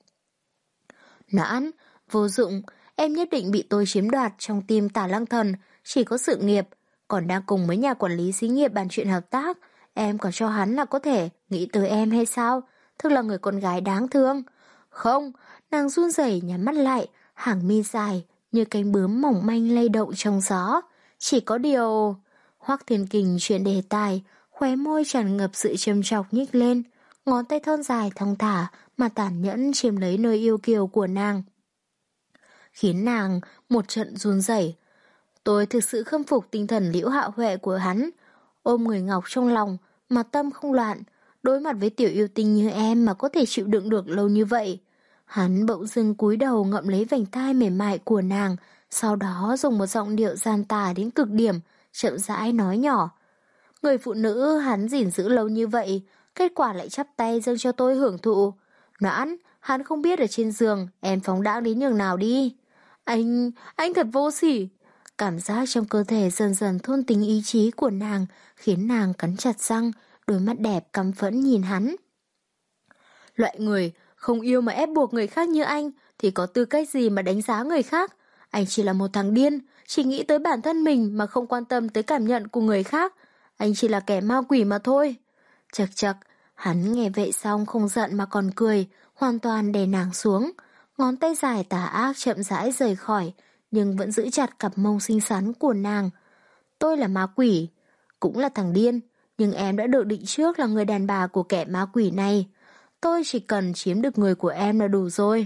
Noãn, vô dụng, em nhất định bị tôi chiếm đoạt trong tim Tả Lăng Thần, chỉ có sự nghiệp, còn đang cùng với nhà quản lý xí nghiệp bàn chuyện hợp tác, em còn cho hắn là có thể nghĩ tới em hay sao? Thực là người con gái đáng thương. Không, nàng run rẩy nhắm mắt lại, hàng mi dài như cánh bướm mỏng manh lay động trong gió. Chỉ có điều... Hoắc Thiên Kình chuyển đề tài, khóe môi tràn ngập sự châm chọc nhích lên, ngón tay thon dài thong thả mà tàn nhẫn chiếm lấy nơi yêu kiều của nàng, khiến nàng một trận run rẩy. Tôi thực sự khâm phục tinh thần Liễu Hạo Huệ của hắn, ôm người ngọc trong lòng mà tâm không loạn, đối mặt với tiểu yêu tinh như em mà có thể chịu đựng được lâu như vậy. Hắn bỗng dưng cúi đầu ngậm lấy vành tai mềm mại của nàng, sau đó dùng một giọng điệu gian tà đến cực điểm, chậm rãi nói nhỏ. Người phụ nữ hắn gìn giữ lâu như vậy, kết quả lại chắp tay dâng cho tôi hưởng thụ. Noãn, hắn không biết ở trên giường em phóng đãng đến nhường nào đi. Anh, anh thật vô sỉ. Cảm giác trong cơ thể dần dần thôn tính ý chí của nàng, khiến nàng cắn chặt răng, đôi mắt đẹp căm phẫn nhìn hắn. Loại người Không yêu mà ép buộc người khác như anh thì có tư cách gì mà đánh giá người khác? Anh chỉ là một thằng điên, chỉ nghĩ tới bản thân mình mà không quan tâm tới cảm nhận của người khác. Anh chỉ là kẻ ma quỷ mà thôi. Chật chật, hắn nghe vậy xong không giận mà còn cười, hoàn toàn đè nàng xuống. Ngón tay dài tà ác chậm rãi rời khỏi, nhưng vẫn giữ chặt cặp mông xinh xắn của nàng. Tôi là ma quỷ, cũng là thằng điên, nhưng em đã được định trước là người đàn bà của kẻ ma quỷ này. Tôi chỉ cần chiếm được người của em là đủ rồi.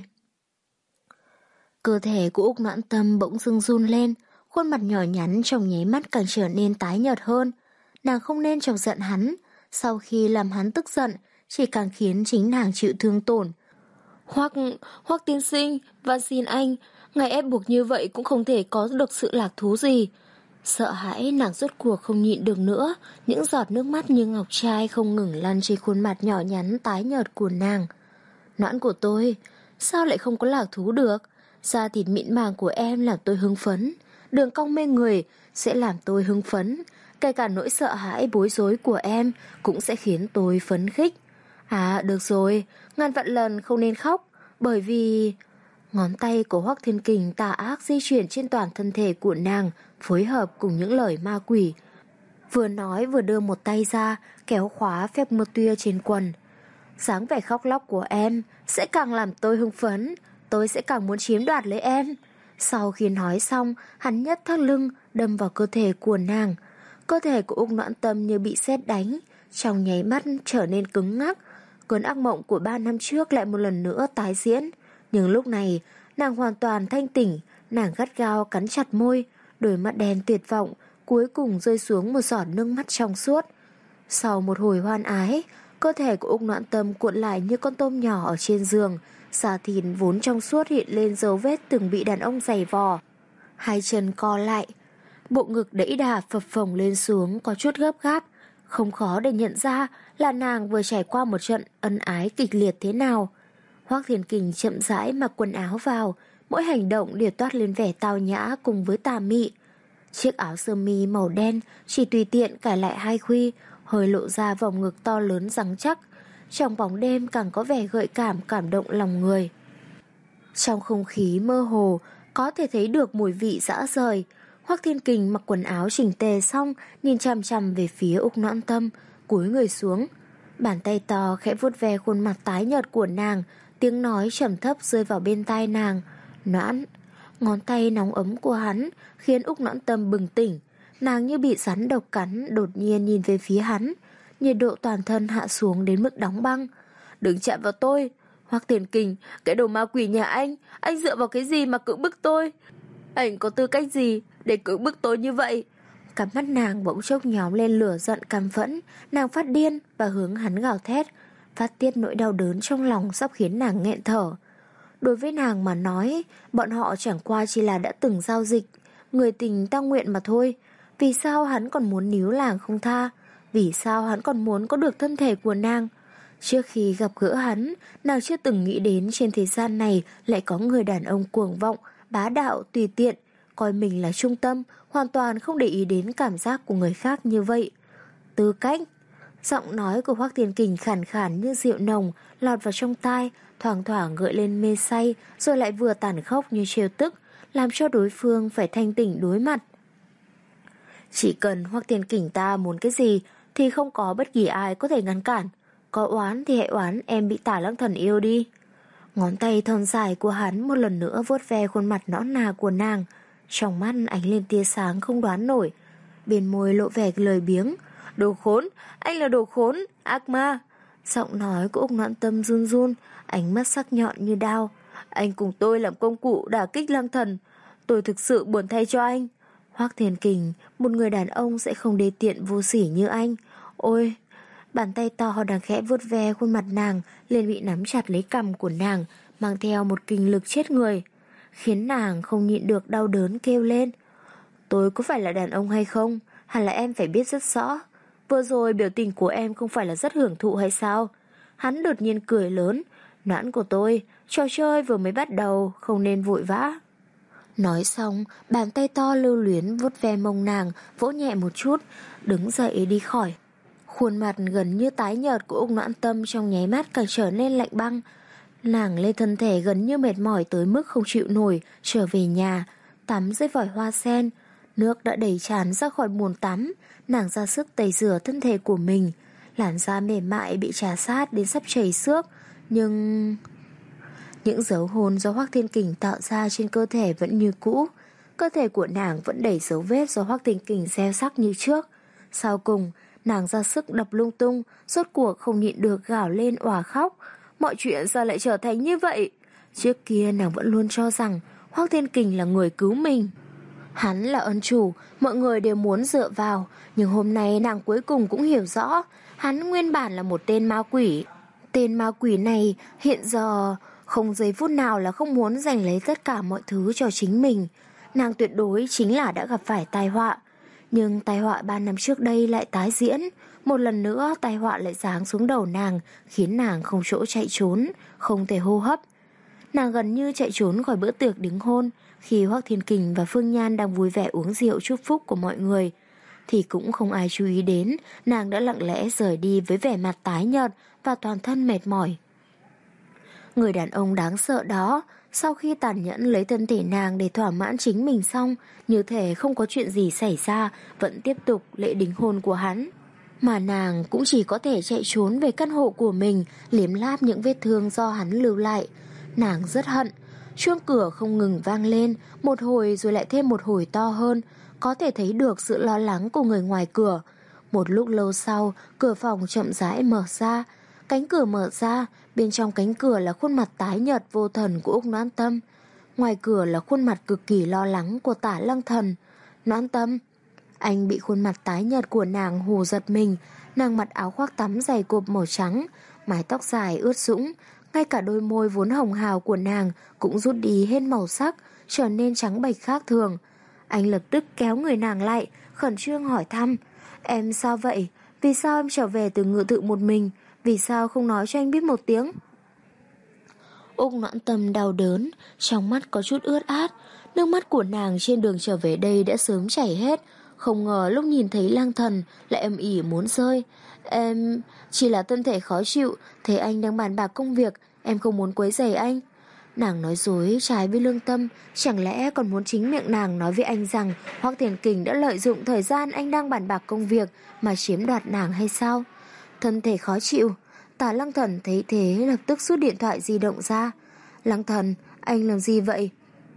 Cơ thể của Úc Noãn Tâm bỗng dưng run lên, khuôn mặt nhỏ nhắn trong nháy mắt càng trở nên tái nhợt hơn. Nàng không nên chọc giận hắn, sau khi làm hắn tức giận, chỉ càng khiến chính nàng chịu thương tổn. Hoặc, hoặc tiên sinh, van xin anh, ngài ép buộc như vậy cũng không thể có được sự lạc thú gì. Sợ hãi nàng rốt cuộc không nhịn được nữa, những giọt nước mắt như ngọc trai không ngừng lăn trên khuôn mặt nhỏ nhắn tái nhợt của nàng. Noãn của tôi, sao lại không có lạc thú được? Da thịt mịn màng của em làm tôi hưng phấn, đường cong mê người sẽ làm tôi hưng phấn, kể cả nỗi sợ hãi bối rối của em cũng sẽ khiến tôi phấn khích. À được rồi, ngàn vạn lần không nên khóc, bởi vì... Ngón tay của Hoắc Thiên Kình tà ác di chuyển trên toàn thân thể của nàng, phối hợp cùng những lời ma quỷ. Vừa nói vừa đưa một tay ra, kéo khóa phép mưa tuya trên quần. Dáng vẻ khóc lóc của em sẽ càng làm tôi hưng phấn, tôi sẽ càng muốn chiếm đoạt lấy em. Sau khi nói xong, hắn nhất thắt lưng đâm vào cơ thể của nàng. Cơ thể của Úc Noãn Tâm như bị sét đánh, trong nháy mắt trở nên cứng ngắc. Cơn ác mộng của ba năm trước lại một lần nữa tái diễn. Nhưng lúc này, nàng hoàn toàn thanh tỉnh, nàng gắt gao cắn chặt môi, đôi mắt đen tuyệt vọng, cuối cùng rơi xuống một giọt nước mắt trong suốt. Sau một hồi hoan ái, cơ thể của Úc Noãn Tâm cuộn lại như con tôm nhỏ ở trên giường, da thịt vốn trong suốt hiện lên dấu vết từng bị đàn ông giày vò. Hai chân co lại, bộ ngực đẫy đà phập phồng lên xuống có chút gấp gáp, không khó để nhận ra là nàng vừa trải qua một trận ân ái kịch liệt thế nào. Hoắc Thiên Kình chậm rãi mặc quần áo vào, mỗi hành động đều toát lên vẻ tao nhã cùng với tà mị. Chiếc áo sơ mi màu đen chỉ tùy tiện cài lại hai khuy, hơi lộ ra vòng ngực to lớn rắn chắc, trong bóng đêm càng có vẻ gợi cảm cảm động lòng người. Trong không khí mơ hồ, có thể thấy được mùi vị dã rời. Hoắc Thiên Kình mặc quần áo chỉnh tề xong, nhìn chằm chằm về phía Úc Noãn Tâm, cúi người xuống. Bàn tay to khẽ vuốt ve khuôn mặt tái nhợt của nàng, tiếng nói trầm thấp rơi vào bên tai nàng. Noãn. Ngón tay nóng ấm của hắn khiến Úc Noãn Tâm bừng tỉnh. Nàng như bị rắn độc cắn, đột nhiên nhìn về phía hắn. Nhiệt độ toàn thân hạ xuống đến mức đóng băng. Đừng chạm vào tôi, Hoắc Thiên Kình, cái đồ ma quỷ nhà anh. Anh dựa vào cái gì mà cưỡng bức tôi? Anh có tư cách gì để cưỡng bức tôi như vậy? Cặp mắt nàng bỗng chốc nhóm lên lửa giận căm phẫn. Nàng phát điên và hướng hắn gào thét, phát tiết nỗi đau đớn trong lòng sắp khiến nàng nghẹn thở. Đối với nàng mà nói, bọn họ chẳng qua chỉ là đã từng giao dịch, người tình ta nguyện mà thôi. Vì sao hắn còn muốn níu làng không tha? Vì sao hắn còn muốn có được thân thể của nàng? Trước khi gặp gỡ hắn, nàng chưa từng nghĩ đến trên thế gian này lại có người đàn ông cuồng vọng, bá đạo, tùy tiện, coi mình là trung tâm, hoàn toàn không để ý đến cảm giác của người khác như vậy. Tư cách. Giọng nói của Hoắc Thiên Kình khàn khàn như rượu nồng lọt vào trong tai, thoảng thoảng gợi lên mê say, rồi lại vừa tàn khốc như trêu tức, làm cho đối phương phải thanh tỉnh đối mặt. Chỉ cần Hoắc Thiên Kình ta muốn cái gì thì không có bất kỳ ai có thể ngăn cản. Có oán thì hãy oán em bị Tả Lăng Thần yêu đi. Ngón tay thon dài của hắn một lần nữa vuốt ve khuôn mặt nõn nà của nàng, trong mắt ánh lên tia sáng không đoán nổi, bên môi lộ vẻ lười biếng. Đồ khốn, anh là đồ khốn, ác ma. Giọng nói của Úc Noãn Tâm run run, ánh mắt sắc nhọn như đao. Anh cùng tôi làm công cụ đả kích Lăng Thần, tôi thực sự buồn thay cho anh. Hoắc Thiên Kình, một người đàn ông sẽ không đê tiện vô sỉ như anh. Ôi, bàn tay to đang khẽ vuốt ve khuôn mặt nàng liền bị nắm chặt lấy cằm của nàng, mang theo một kinh lực chết người, khiến nàng không nhịn được đau đớn kêu lên. Tôi có phải là đàn ông hay không? Hẳn là em phải biết rất rõ. Vừa rồi biểu tình của em không phải là rất hưởng thụ hay sao? Hắn đột nhiên cười lớn. Noãn của tôi, trò chơi vừa mới bắt đầu, không nên vội vã. Nói xong, bàn tay to lưu luyến vuốt ve mông nàng, vỗ nhẹ một chút, đứng dậy đi khỏi. Khuôn mặt gần như tái nhợt của Úc Noãn Tâm trong nháy mắt càng trở nên lạnh băng. Nàng lê thân thể gần như mệt mỏi tới mức không chịu nổi, trở về nhà, tắm dưới vòi hoa sen. Nước đã đầy tràn ra khỏi bồn tắm, nàng ra sức tẩy rửa thân thể của mình. Làn da mềm mại bị trà sát đến sắp chảy xước, nhưng... những dấu hôn do Hoắc Thiên Kình tạo ra trên cơ thể vẫn như cũ. Cơ thể của nàng vẫn đầy dấu vết do Hoắc Thiên Kình gieo sắc như trước. Sau cùng, nàng ra sức đập lung tung, rốt cuộc không nhịn được gào lên òa khóc. Mọi chuyện sao lại trở thành như vậy? Trước kia nàng vẫn luôn cho rằng Hoắc Thiên Kình là người cứu mình. Hắn là ân chủ, mọi người đều muốn dựa vào. Nhưng hôm nay nàng cuối cùng cũng hiểu rõ, hắn nguyên bản là một tên ma quỷ. Tên ma quỷ này hiện giờ không giây phút nào là không muốn giành lấy tất cả mọi thứ cho chính mình. Nàng tuyệt đối chính là đã gặp phải tai họa. Nhưng tai họa ba năm trước đây lại tái diễn. Một lần nữa tai họa lại giáng xuống đầu nàng, khiến nàng không chỗ chạy trốn, không thể hô hấp. Nàng gần như chạy trốn khỏi bữa tiệc đính hôn. Khi Hoắc Thiên Kình và Phương Nhan đang vui vẻ uống rượu chúc phúc của mọi người, thì cũng không ai chú ý đến nàng đã lặng lẽ rời đi với vẻ mặt tái nhợt và toàn thân mệt mỏi. Người đàn ông đáng sợ đó, sau khi tàn nhẫn lấy thân thể nàng để thỏa mãn chính mình xong, như thể không có chuyện gì xảy ra, vẫn tiếp tục lễ đính hôn của hắn. Mà nàng cũng chỉ có thể chạy trốn về căn hộ của mình, liếm láp những vết thương do hắn lưu lại. Nàng rất hận. Chuông cửa không ngừng vang lên, một hồi rồi lại thêm một hồi to hơn, có thể thấy được sự lo lắng của người ngoài cửa. Một lúc lâu sau, cửa phòng chậm rãi mở ra. Cánh cửa mở ra, bên trong cánh cửa là khuôn mặt tái nhợt vô thần của Úc Noãn Tâm. Ngoài cửa là khuôn mặt cực kỳ lo lắng của Tả Lăng Thần. Noãn Tâm. Anh bị khuôn mặt tái nhợt của nàng hù giật mình. Nàng mặc áo khoác tắm dày cộp màu trắng, mái tóc dài ướt sũng. Ngay cả đôi môi vốn hồng hào của nàng cũng rút đi hết màu sắc, trở nên trắng bệch khác thường. Anh lập tức kéo người nàng lại, khẩn trương hỏi thăm. Em sao vậy? Vì sao em trở về từ ngự thự một mình? Vì sao không nói cho anh biết một tiếng? Úc Noãn Tâm đau đớn, trong mắt có chút ướt át. Nước mắt của nàng trên đường trở về đây đã sớm chảy hết. Không ngờ lúc nhìn thấy Lang Thần lại âm ỉ muốn rơi. Em chỉ là thân thể khó chịu, thấy anh đang bàn bạc công việc, em không muốn quấy rầy anh. Nàng nói dối trái với lương tâm, chẳng lẽ còn muốn chính miệng nàng nói với anh rằng Hoắc Thiên Kình đã lợi dụng thời gian anh đang bàn bạc công việc mà chiếm đoạt nàng hay sao? Thân thể khó chịu. Tả Lăng Thần thấy thế lập tức rút điện thoại di động ra. Lăng Thần, anh làm gì vậy?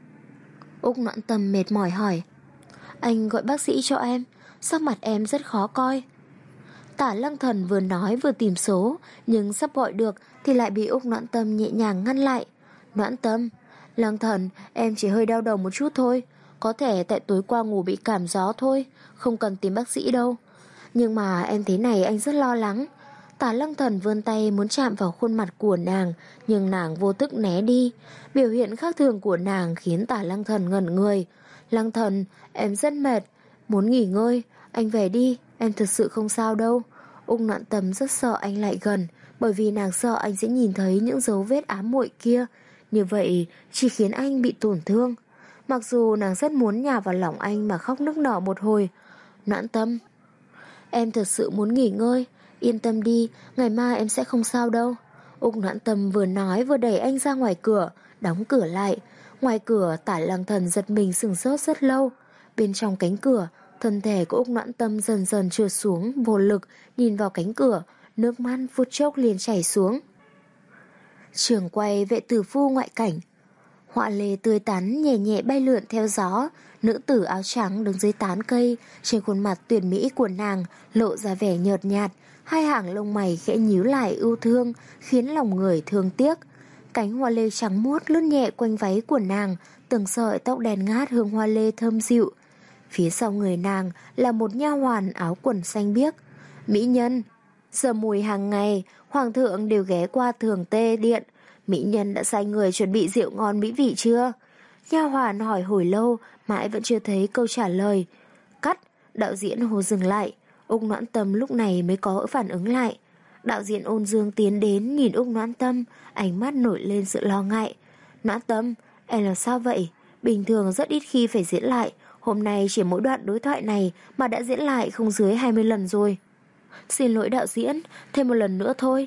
Úc Noãn Tâm mệt mỏi hỏi. Anh gọi bác sĩ cho em, sắc mặt em rất khó coi. Tả Lăng Thần vừa nói vừa tìm số, nhưng sắp gọi được thì lại bị Úc Noãn Tâm nhẹ nhàng ngăn lại. Noãn Tâm, Lăng Thần, em chỉ hơi đau đầu một chút thôi, có thể tại tối qua ngủ bị cảm gió thôi, không cần tìm bác sĩ đâu. Nhưng mà em thế này anh rất lo lắng. Tả Lăng Thần vươn tay muốn chạm vào khuôn mặt của nàng, nhưng nàng vô thức né đi. Biểu hiện khác thường của nàng khiến Tả Lăng Thần ngẩn người. Lăng Thần, em rất mệt, muốn nghỉ ngơi, anh về đi, em thực sự không sao đâu. Úc Noãn Tâm rất sợ anh lại gần, bởi vì nàng sợ anh sẽ nhìn thấy những dấu vết ám muội kia. Như vậy chỉ khiến anh bị tổn thương. Mặc dù nàng rất muốn nhào vào lòng anh mà khóc nức nở một hồi. Noãn Tâm, em thật sự muốn nghỉ ngơi, yên tâm đi, ngày mai em sẽ không sao đâu. Úc Noãn Tâm vừa nói vừa đẩy anh ra ngoài cửa, đóng cửa lại. Ngoài cửa Tả Lăng Thần giật mình sửng sốt rất lâu. Bên trong cánh cửa, thân thể của Úc Noãn Tâm dần dần trượt xuống, vô lực nhìn vào cánh cửa, nước mắt phút chốc liền chảy xuống. Trường quay vệ tử phu ngoại cảnh. Họa lê tươi tắn nhẹ nhẹ bay lượn theo gió. Nữ tử áo trắng đứng dưới tán cây, trên khuôn mặt tuyệt mỹ của nàng lộ ra vẻ nhợt nhạt, hai hàng lông mày khẽ nhíu lại ưu thương, khiến lòng người thương tiếc. Cánh hoa lê trắng muốt lướt nhẹ quanh váy của nàng, từng sợi tóc đen ngát hương hoa lê thơm dịu. Phía sau người nàng là một nha hoàn áo quần xanh biếc. Mỹ nhân. Giờ mùi hàng ngày, hoàng thượng đều ghé qua thường tê điện. Mỹ nhân đã sai người chuẩn bị rượu ngon mỹ vị chưa? Nha hoàn hỏi hồi lâu, mãi vẫn chưa thấy câu trả lời. Cắt, đạo diễn hồ dừng lại. Úc Noãn Tâm lúc này mới có phản ứng lại. Đạo diễn Ôn Dương tiến đến nhìn Úc Noãn Tâm, ánh mắt nổi lên sự lo ngại. Noãn Tâm, em làm sao vậy? Bình thường rất ít khi phải diễn lại, hôm nay chỉ mỗi đoạn đối thoại này mà đã diễn lại không dưới hai mươi lần rồi. Xin lỗi đạo diễn, thêm một lần nữa thôi.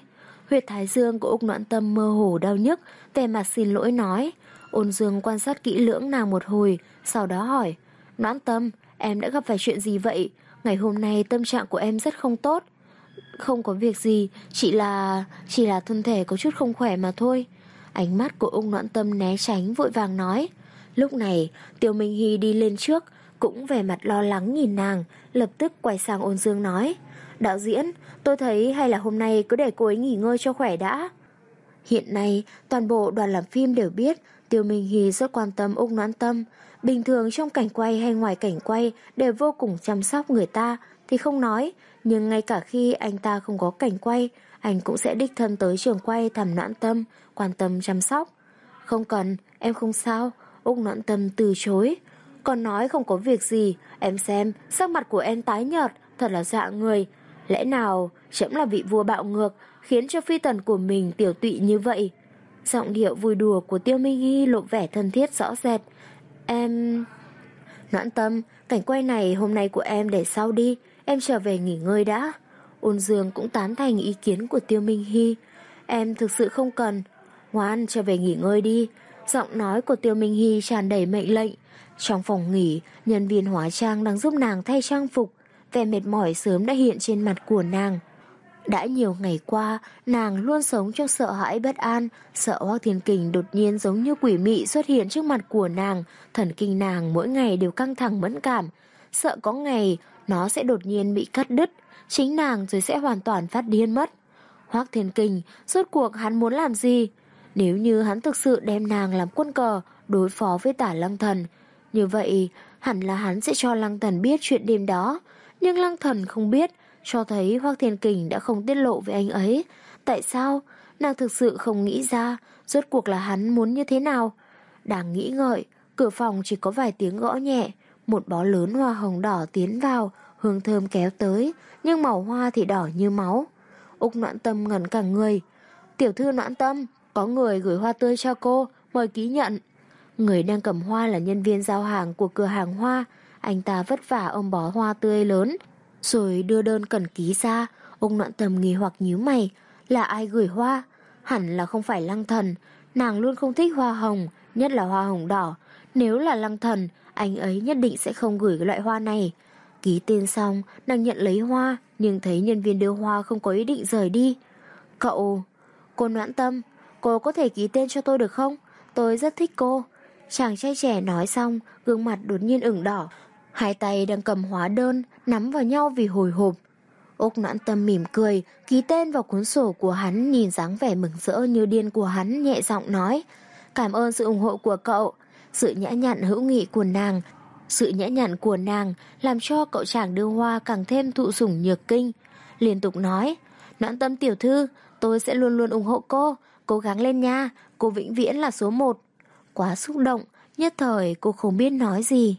Huyệt thái dương của Úc Noãn Tâm mơ hồ đau nhức, vẻ mặt xin lỗi nói. Ôn Dương quan sát kỹ lưỡng nàng một hồi, sau đó hỏi, Noãn Tâm, em đã gặp phải chuyện gì vậy? Ngày hôm nay tâm trạng của em rất không tốt. Không có việc gì, chỉ là... chỉ là thân thể có chút không khỏe mà thôi. Ánh mắt của Úc Noãn Tâm né tránh vội vàng nói. Lúc này, Tiêu Minh Hy đi lên trước, cũng vẻ mặt lo lắng nhìn nàng, lập tức quay sang Ôn Dương nói, đạo diễn, tôi thấy hay là hôm nay cứ để cô ấy nghỉ ngơi cho khỏe đã. Hiện nay, toàn bộ đoàn làm phim đều biết Tiêu Minh Hy rất quan tâm Úc Noãn Tâm. Bình thường trong cảnh quay hay ngoài cảnh quay đều vô cùng chăm sóc người ta thì không nói, nhưng ngay cả khi anh ta không có cảnh quay, anh cũng sẽ đích thân tới trường quay thăm Noãn Tâm, quan tâm chăm sóc. Không cần, em không sao. Úc Noãn Tâm từ chối. Còn nói không có việc gì, em xem, sắc mặt của em tái nhợt, thật là dọa người. Lẽ nào trẫm là vị vua bạo ngược, khiến cho phi tần của mình tiểu tụy như vậy? Giọng điệu vui đùa của Tiêu Minh Hy lộ vẻ thân thiết rõ rệt. Em... Noãn Tâm, cảnh quay này hôm nay của em để sau đi, em trở về nghỉ ngơi đã. Ôn Dương cũng tán thành ý kiến của Tiêu Minh Hy. Em thực sự không cần. Ngoan, trở về nghỉ ngơi đi. Giọng nói của Tiêu Minh Hy tràn đầy mệnh lệnh. Trong phòng nghỉ, nhân viên hóa trang đang giúp nàng thay trang phục. Vẻ mệt mỏi sớm đã hiện trên mặt của nàng. Đã nhiều ngày qua, nàng luôn sống trong sợ hãi bất an, sợ Hoắc Thiên Kình đột nhiên giống như quỷ mị xuất hiện trước mặt của nàng, thần kinh nàng mỗi ngày đều căng thẳng mẫn cảm, sợ có ngày nó sẽ đột nhiên bị cắt đứt, chính nàng rồi sẽ hoàn toàn phát điên mất. Hoắc Thiên Kình, rốt cuộc hắn muốn làm gì? Nếu như hắn thực sự đem nàng làm quân cờ đối phó với Tả Lăng Thần, như vậy hẳn là hắn sẽ cho Lăng Thần biết chuyện đêm đó, nhưng Lăng Thần không biết, cho thấy Hoắc Thiên Kình đã không tiết lộ với anh ấy. Tại sao? Nàng thực sự không nghĩ ra rốt cuộc là hắn muốn như thế nào. Đang nghĩ ngợi, cửa phòng chỉ có vài tiếng gõ nhẹ, một bó lớn hoa hồng đỏ tiến vào, hương thơm kéo tới, nhưng màu hoa thì đỏ như máu. Úc Noãn Tâm ngẩn cả người. Tiểu thư Noãn Tâm, có người gửi hoa tươi cho cô, mời ký nhận. Người đang cầm hoa là nhân viên giao hàng của cửa hàng hoa. Anh ta vất vả ôm bó hoa tươi lớn, rồi đưa đơn cần ký ra. Úc Noãn Tâm nghi hoặc nhíu mày. Là ai gửi hoa? Hẳn là không phải Lăng Thần. Nàng luôn không thích hoa hồng, nhất là hoa hồng đỏ. Nếu là Lăng Thần, anh ấy nhất định sẽ không gửi cái loại hoa này. Ký tên xong, nàng nhận lấy hoa, nhưng thấy nhân viên đưa hoa không có ý định rời đi. Cậu... Cô Noãn Tâm, cô có thể ký tên cho tôi được không? Tôi rất thích cô. Chàng trai trẻ nói xong, gương mặt đột nhiên ửng đỏ. Hai tay đang cầm hóa đơn, nắm vào nhau vì hồi hộp. Úc Noãn Tâm mỉm cười, ký tên vào cuốn sổ của hắn, nhìn dáng vẻ mừng rỡ như điên của hắn, nhẹ giọng nói. Cảm ơn sự ủng hộ của cậu. Sự nhã nhặn hữu nghị của nàng, sự nhã nhặn của nàng làm cho cậu chàng đưa hoa càng thêm thụ sủng nhược kinh. Liên tục nói, Noãn Tâm tiểu thư, tôi sẽ luôn luôn ủng hộ cô, cố gắng lên nha, cô vĩnh viễn là số một. Quá xúc động, nhất thời cô không biết nói gì.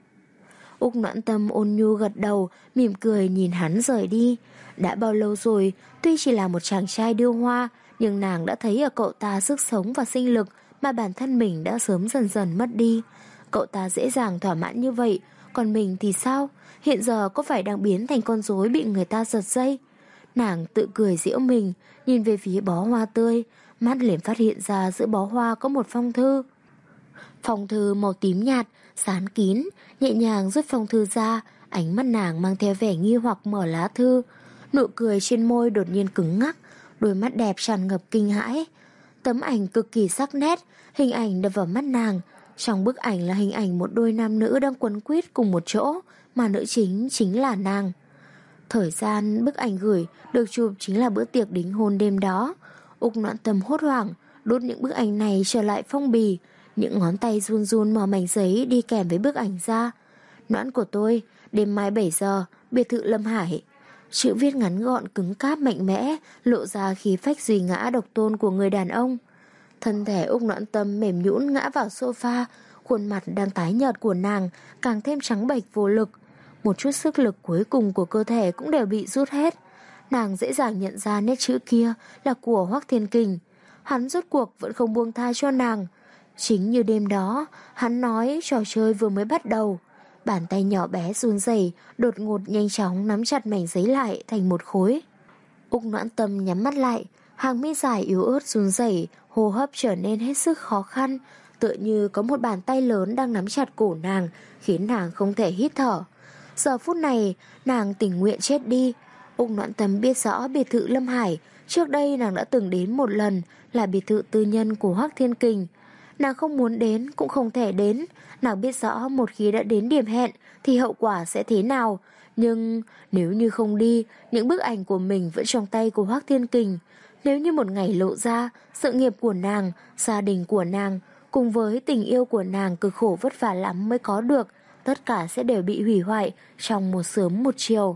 Úc Noãn Tâm ôn nhu gật đầu, mỉm cười nhìn hắn rời đi. Đã bao lâu rồi, tuy chỉ là một chàng trai đưa hoa, nhưng nàng đã thấy ở cậu ta sức sống và sinh lực mà bản thân mình đã sớm dần dần mất đi. Cậu ta dễ dàng thỏa mãn như vậy, còn mình thì sao? Hiện giờ có phải đang biến thành con rối bị người ta giật dây? Nàng tự cười giễu mình, nhìn về phía bó hoa tươi, mắt liền phát hiện ra giữa bó hoa có một phong thư. Phong thư màu tím nhạt, dán kín, nhẹ nhàng rút phong thư ra, ánh mắt nàng mang theo vẻ nghi hoặc mở lá thư. Nụ cười trên môi đột nhiên cứng ngắc, đôi mắt đẹp tràn ngập kinh hãi. Tấm ảnh cực kỳ sắc nét, hình ảnh đập vào mắt nàng. Trong bức ảnh là hình ảnh một đôi nam nữ đang quấn quýt cùng một chỗ, mà nữ chính chính là nàng. Thời gian bức ảnh gửi được chụp chính là bữa tiệc đính hôn đêm đó. Úc Noãn Tâm hốt hoảng, đốt những bức ảnh này trở lại phong bì, những ngón tay run run mở mảnh giấy đi kèm với bức ảnh ra. Noãn của tôi, đêm mai bảy giờ, biệt thự Lâm Hải. Chữ viết ngắn gọn cứng cáp mạnh mẽ, lộ ra khí phách duy ngã độc tôn của người đàn ông. Thân thể Úc Noãn Tâm mềm nhũn ngã vào sofa, khuôn mặt đang tái nhợt của nàng càng thêm trắng bệch vô lực. Một chút sức lực cuối cùng của cơ thể cũng đều bị rút hết. Nàng dễ dàng nhận ra nét chữ kia là của Hoắc Thiên Kình. Hắn rốt cuộc vẫn không buông tha cho nàng. Chính như đêm đó, hắn nói trò chơi vừa mới bắt đầu. Bàn tay nhỏ bé run rẩy, đột ngột nhanh chóng nắm chặt mảnh giấy lại thành một khối. Úc Noãn Tâm nhắm mắt lại, Hàng mi dài yếu ớt run rẩy, hô hấp trở nên hết sức khó khăn, tựa như có một bàn tay lớn đang nắm chặt cổ nàng, khiến nàng không thể hít thở. Giờ phút này, nàng tình nguyện chết đi. Úc Noãn Tâm biết rõ biệt thự Lâm Hải, trước đây nàng đã từng đến một lần, là biệt thự tư nhân của Hoắc Thiên Kình. Nàng không muốn đến cũng không thể đến, nàng biết rõ một khi đã đến điểm hẹn thì hậu quả sẽ thế nào. Nhưng nếu như không đi, những bức ảnh của mình vẫn trong tay của Hoắc Thiên Kình. Nếu như một ngày lộ ra, sự nghiệp của nàng, gia đình của nàng, cùng với tình yêu của nàng cực khổ vất vả lắm mới có được, tất cả sẽ đều bị hủy hoại trong một sớm một chiều.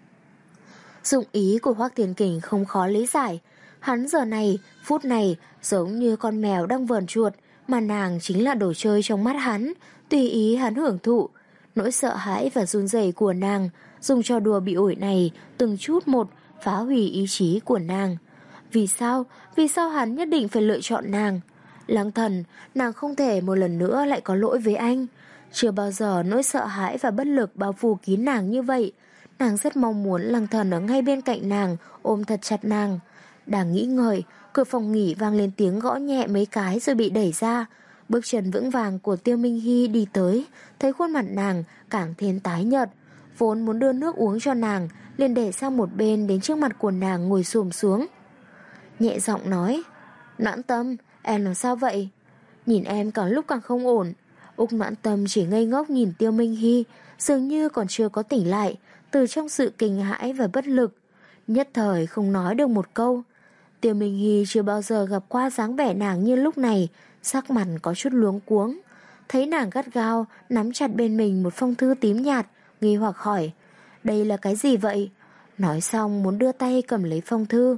Dụng ý của Hoắc Thiên Kình không khó lý giải. Hắn giờ này, phút này, giống như con mèo đang vờn chuột, mà nàng chính là đồ chơi trong mắt hắn, tùy ý hắn hưởng thụ. Nỗi sợ hãi và run rẩy của nàng, dùng trò đùa bị ổi này, từng chút một, phá hủy ý chí của nàng. Vì sao? Vì sao hắn nhất định phải lựa chọn nàng? Lăng Thần, nàng không thể một lần nữa lại có lỗi với anh. Chưa bao giờ nỗi sợ hãi và bất lực bao phủ kín nàng như vậy. Nàng rất mong muốn Lăng Thần ở ngay bên cạnh nàng, ôm thật chặt nàng. Đang nghĩ ngợi, cửa phòng nghỉ vang lên tiếng gõ nhẹ mấy cái rồi bị đẩy ra. Bước chân vững vàng của Tiêu Minh Hy đi tới, thấy khuôn mặt nàng càng thêm tái nhợt. Vốn muốn đưa nước uống cho nàng, liền để sang một bên đến trước mặt của nàng ngồi xổm xuống. Nhẹ giọng nói, Noãn Tâm, em làm sao vậy? Nhìn em càng lúc càng không ổn. Úc Noãn Tâm chỉ ngây ngốc nhìn Tiêu Minh Hy, dường như còn chưa có tỉnh lại, từ trong sự kinh hãi và bất lực. Nhất thời không nói được một câu. Tiêu Minh Hy chưa bao giờ gặp qua dáng vẻ nàng như lúc này, sắc mặt có chút luống cuống. Thấy nàng gắt gao, nắm chặt bên mình một phong thư tím nhạt, nghi hoặc hỏi, đây là cái gì vậy? Nói xong muốn đưa tay cầm lấy phong thư.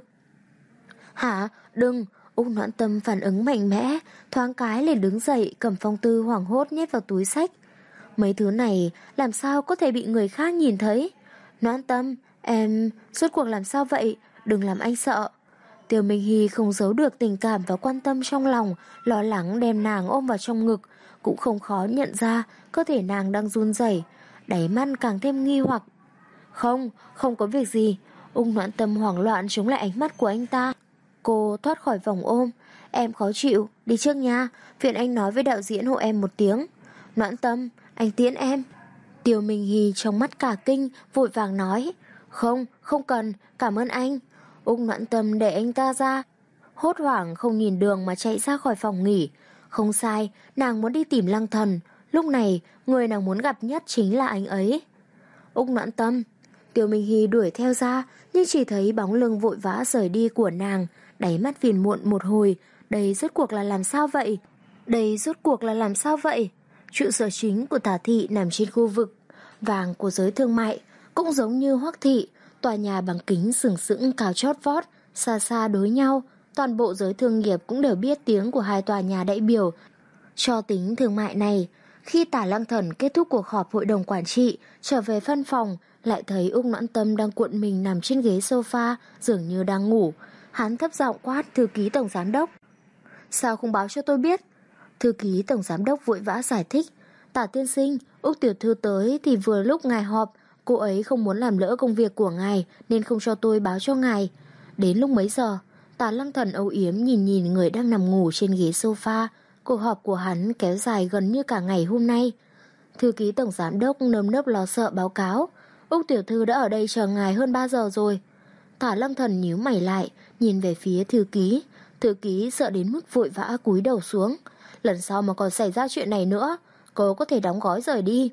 Hả? Đừng! Úc Noãn Tâm phản ứng mạnh mẽ, thoáng cái liền đứng dậy cầm phong thư hoảng hốt nhét vào túi xách. Mấy thứ này làm sao có thể bị người khác nhìn thấy? Noãn Tâm, em rốt cuộc làm sao vậy? Đừng làm anh sợ. Tiêu Minh Hy không giấu được tình cảm và quan tâm trong lòng, lo lắng đem nàng ôm vào trong ngực, cũng không khó nhận ra cơ thể nàng đang run rẩy, đáy mắt càng thêm nghi hoặc. Không, không có việc gì. Úc Noãn Tâm hoảng loạn chống lại ánh mắt của anh ta. Cô thoát khỏi vòng ôm. Em khó chịu, đi trước nha, phiền anh nói với đạo diễn hộ em một tiếng. Noãn Tâm, anh tiễn em. Tiêu Minh Hy trong mắt cả kinh, vội vàng nói, không, không cần, cảm ơn anh. Úc Noãn Tâm để anh ta ra, hốt hoảng không nhìn đường mà chạy ra khỏi phòng nghỉ. Không sai, nàng muốn đi tìm Lăng Thần. Lúc này, người nàng muốn gặp nhất chính là anh ấy. Úc Noãn Tâm. Tiêu Minh Hy đuổi theo ra, nhưng chỉ thấy bóng lưng vội vã rời đi của nàng, đáy mắt phiền muộn một hồi. Đây rốt cuộc là làm sao vậy? Đây rốt cuộc là làm sao vậy? Trụ sở chính của Tả Thị nằm trên khu vực vàng của giới thương mại, cũng giống như Hoắc Thị, tòa nhà bằng kính sừng sững cao chót vót, xa xa đối nhau. Toàn bộ giới thương nghiệp cũng đều biết tiếng của hai tòa nhà đại biểu cho tính thương mại này. Khi Tả Lăng Thần kết thúc cuộc họp hội đồng quản trị, trở về văn phòng, lại thấy Úc Noãn Tâm đang cuộn mình nằm trên ghế sofa, dường như đang ngủ. Hắn thấp giọng quát thư ký tổng giám đốc. Sao không báo cho tôi biết? Thư ký tổng giám đốc vội vã giải thích. Tả tiên sinh, Úc tiểu thư tới thì vừa lúc ngài họp, cô ấy không muốn làm lỡ công việc của ngài nên không cho tôi báo cho ngài. Đến lúc mấy giờ? Tả Lăng Thần âu yếm nhìn nhìn người đang nằm ngủ trên ghế sofa. Cuộc họp của hắn kéo dài gần như cả ngày hôm nay. Thư ký tổng giám đốc nơm nớp lo sợ báo cáo, Úc tiểu thư đã ở đây chờ ngài hơn ba giờ rồi. Tả Lăng Thần nhíu mày lại, nhìn về phía thư ký. Thư ký sợ đến mức vội vã cúi đầu xuống. Lần sau mà còn xảy ra chuyện này nữa, cô có thể đóng gói rời đi.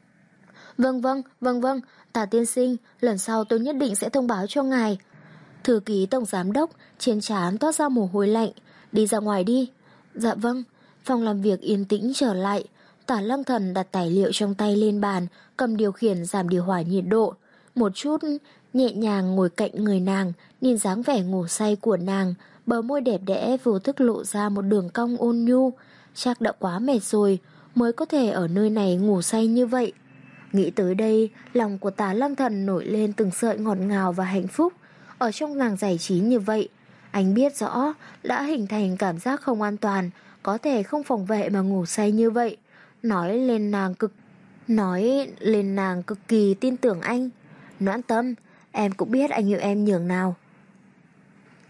Vâng vâng, vâng vâng, Tả tiên sinh, lần sau tôi nhất định sẽ thông báo cho ngài. Thư ký tổng giám đốc trên trán toát ra mồ hôi lạnh. Đi ra ngoài đi. Dạ vâng. Phòng làm việc yên tĩnh trở lại. Tả Lăng Thần đặt tài liệu trong tay lên bàn, cầm điều khiển giảm điều hòa nhiệt độ. Một chút nhẹ nhàng ngồi cạnh người nàng, nhìn dáng vẻ ngủ say của nàng, bờ môi đẹp đẽ vô thức lộ ra một đường cong ôn nhu. Chắc đã quá mệt rồi mới có thể ở nơi này ngủ say như vậy. Nghĩ tới đây, lòng của Tả Lăng Thần nổi lên từng sợi ngọt ngào và hạnh phúc. Ở trong làng giải trí như vậy, anh biết rõ đã hình thành cảm giác không an toàn, có thể không phòng vệ mà ngủ say như vậy. Nói lên nàng cực Nói lên nàng cực kỳ tin tưởng anh. Noãn Tâm, em cũng biết anh yêu em nhường nào.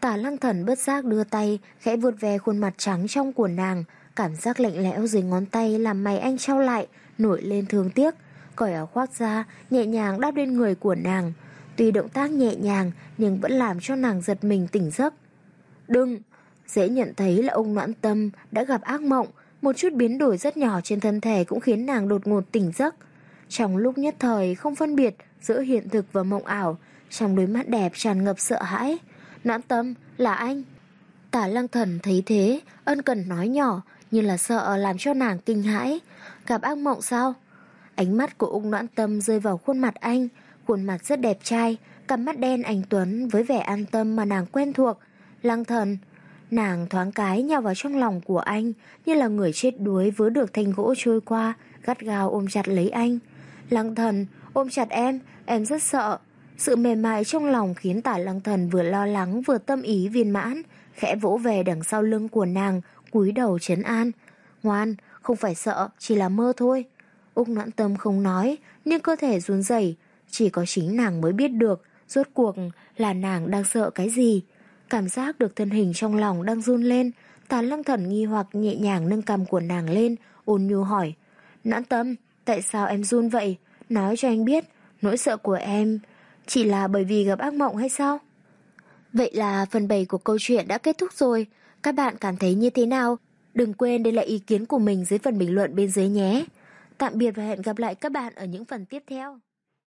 Tả Lăng Thần bất giác đưa tay khẽ vuốt ve khuôn mặt trắng trong của nàng. Cảm giác lạnh lẽo dưới ngón tay làm mày anh trao lại, nổi lên thương tiếc. Cởi áo khoác ra, nhẹ nhàng đáp lên người của nàng. Tuy động tác nhẹ nhàng nhưng vẫn làm cho nàng giật mình tỉnh giấc. Đừng! Dễ nhận thấy là ông Noãn Tâm đã gặp ác mộng. Một chút biến đổi rất nhỏ trên thân thể cũng khiến nàng đột ngột tỉnh giấc. Trong lúc nhất thời không phân biệt giữa hiện thực và mộng ảo, trong đôi mắt đẹp tràn ngập sợ hãi. Noãn Tâm, là anh. Tả Lăng Thần thấy thế, ân cần nói nhỏ, như là sợ làm cho nàng kinh hãi. Gặp ác mộng sao? Ánh mắt của ung Noãn Tâm rơi vào khuôn mặt anh. Khuôn mặt rất đẹp trai, cặp mắt đen anh tuấn với vẻ an tâm mà nàng quen thuộc. Lăng Thần. Nàng thoáng cái nhào vào trong lòng của anh, như là người chết đuối vớ được thanh gỗ trôi qua, gắt gao ôm chặt lấy anh. Lăng Thần, ôm chặt em, em rất sợ. Sự mềm mại trong lòng khiến Tả Lăng Thần vừa lo lắng vừa tâm ý viên mãn, khẽ vỗ về đằng sau lưng của nàng, cúi đầu trấn an. Ngoan, không phải sợ, chỉ là mơ thôi. Úc Noãn Tâm không nói, nhưng cơ thể run rẩy, chỉ có chính nàng mới biết được rốt cuộc là nàng đang sợ cái gì. Cảm giác được thân hình trong lòng đang run lên, Tả Lăng Thần nghi hoặc nhẹ nhàng nâng cằm của nàng lên, ôn nhu hỏi. Noãn Tâm, tại sao em run vậy? Nói cho anh biết, nỗi sợ của em chỉ là bởi vì gặp ác mộng hay sao? Vậy là phần bảy của câu chuyện đã kết thúc rồi. Các bạn cảm thấy như thế nào? Đừng quên để lại ý kiến của mình dưới phần bình luận bên dưới nhé. Tạm biệt và hẹn gặp lại các bạn ở những phần tiếp theo.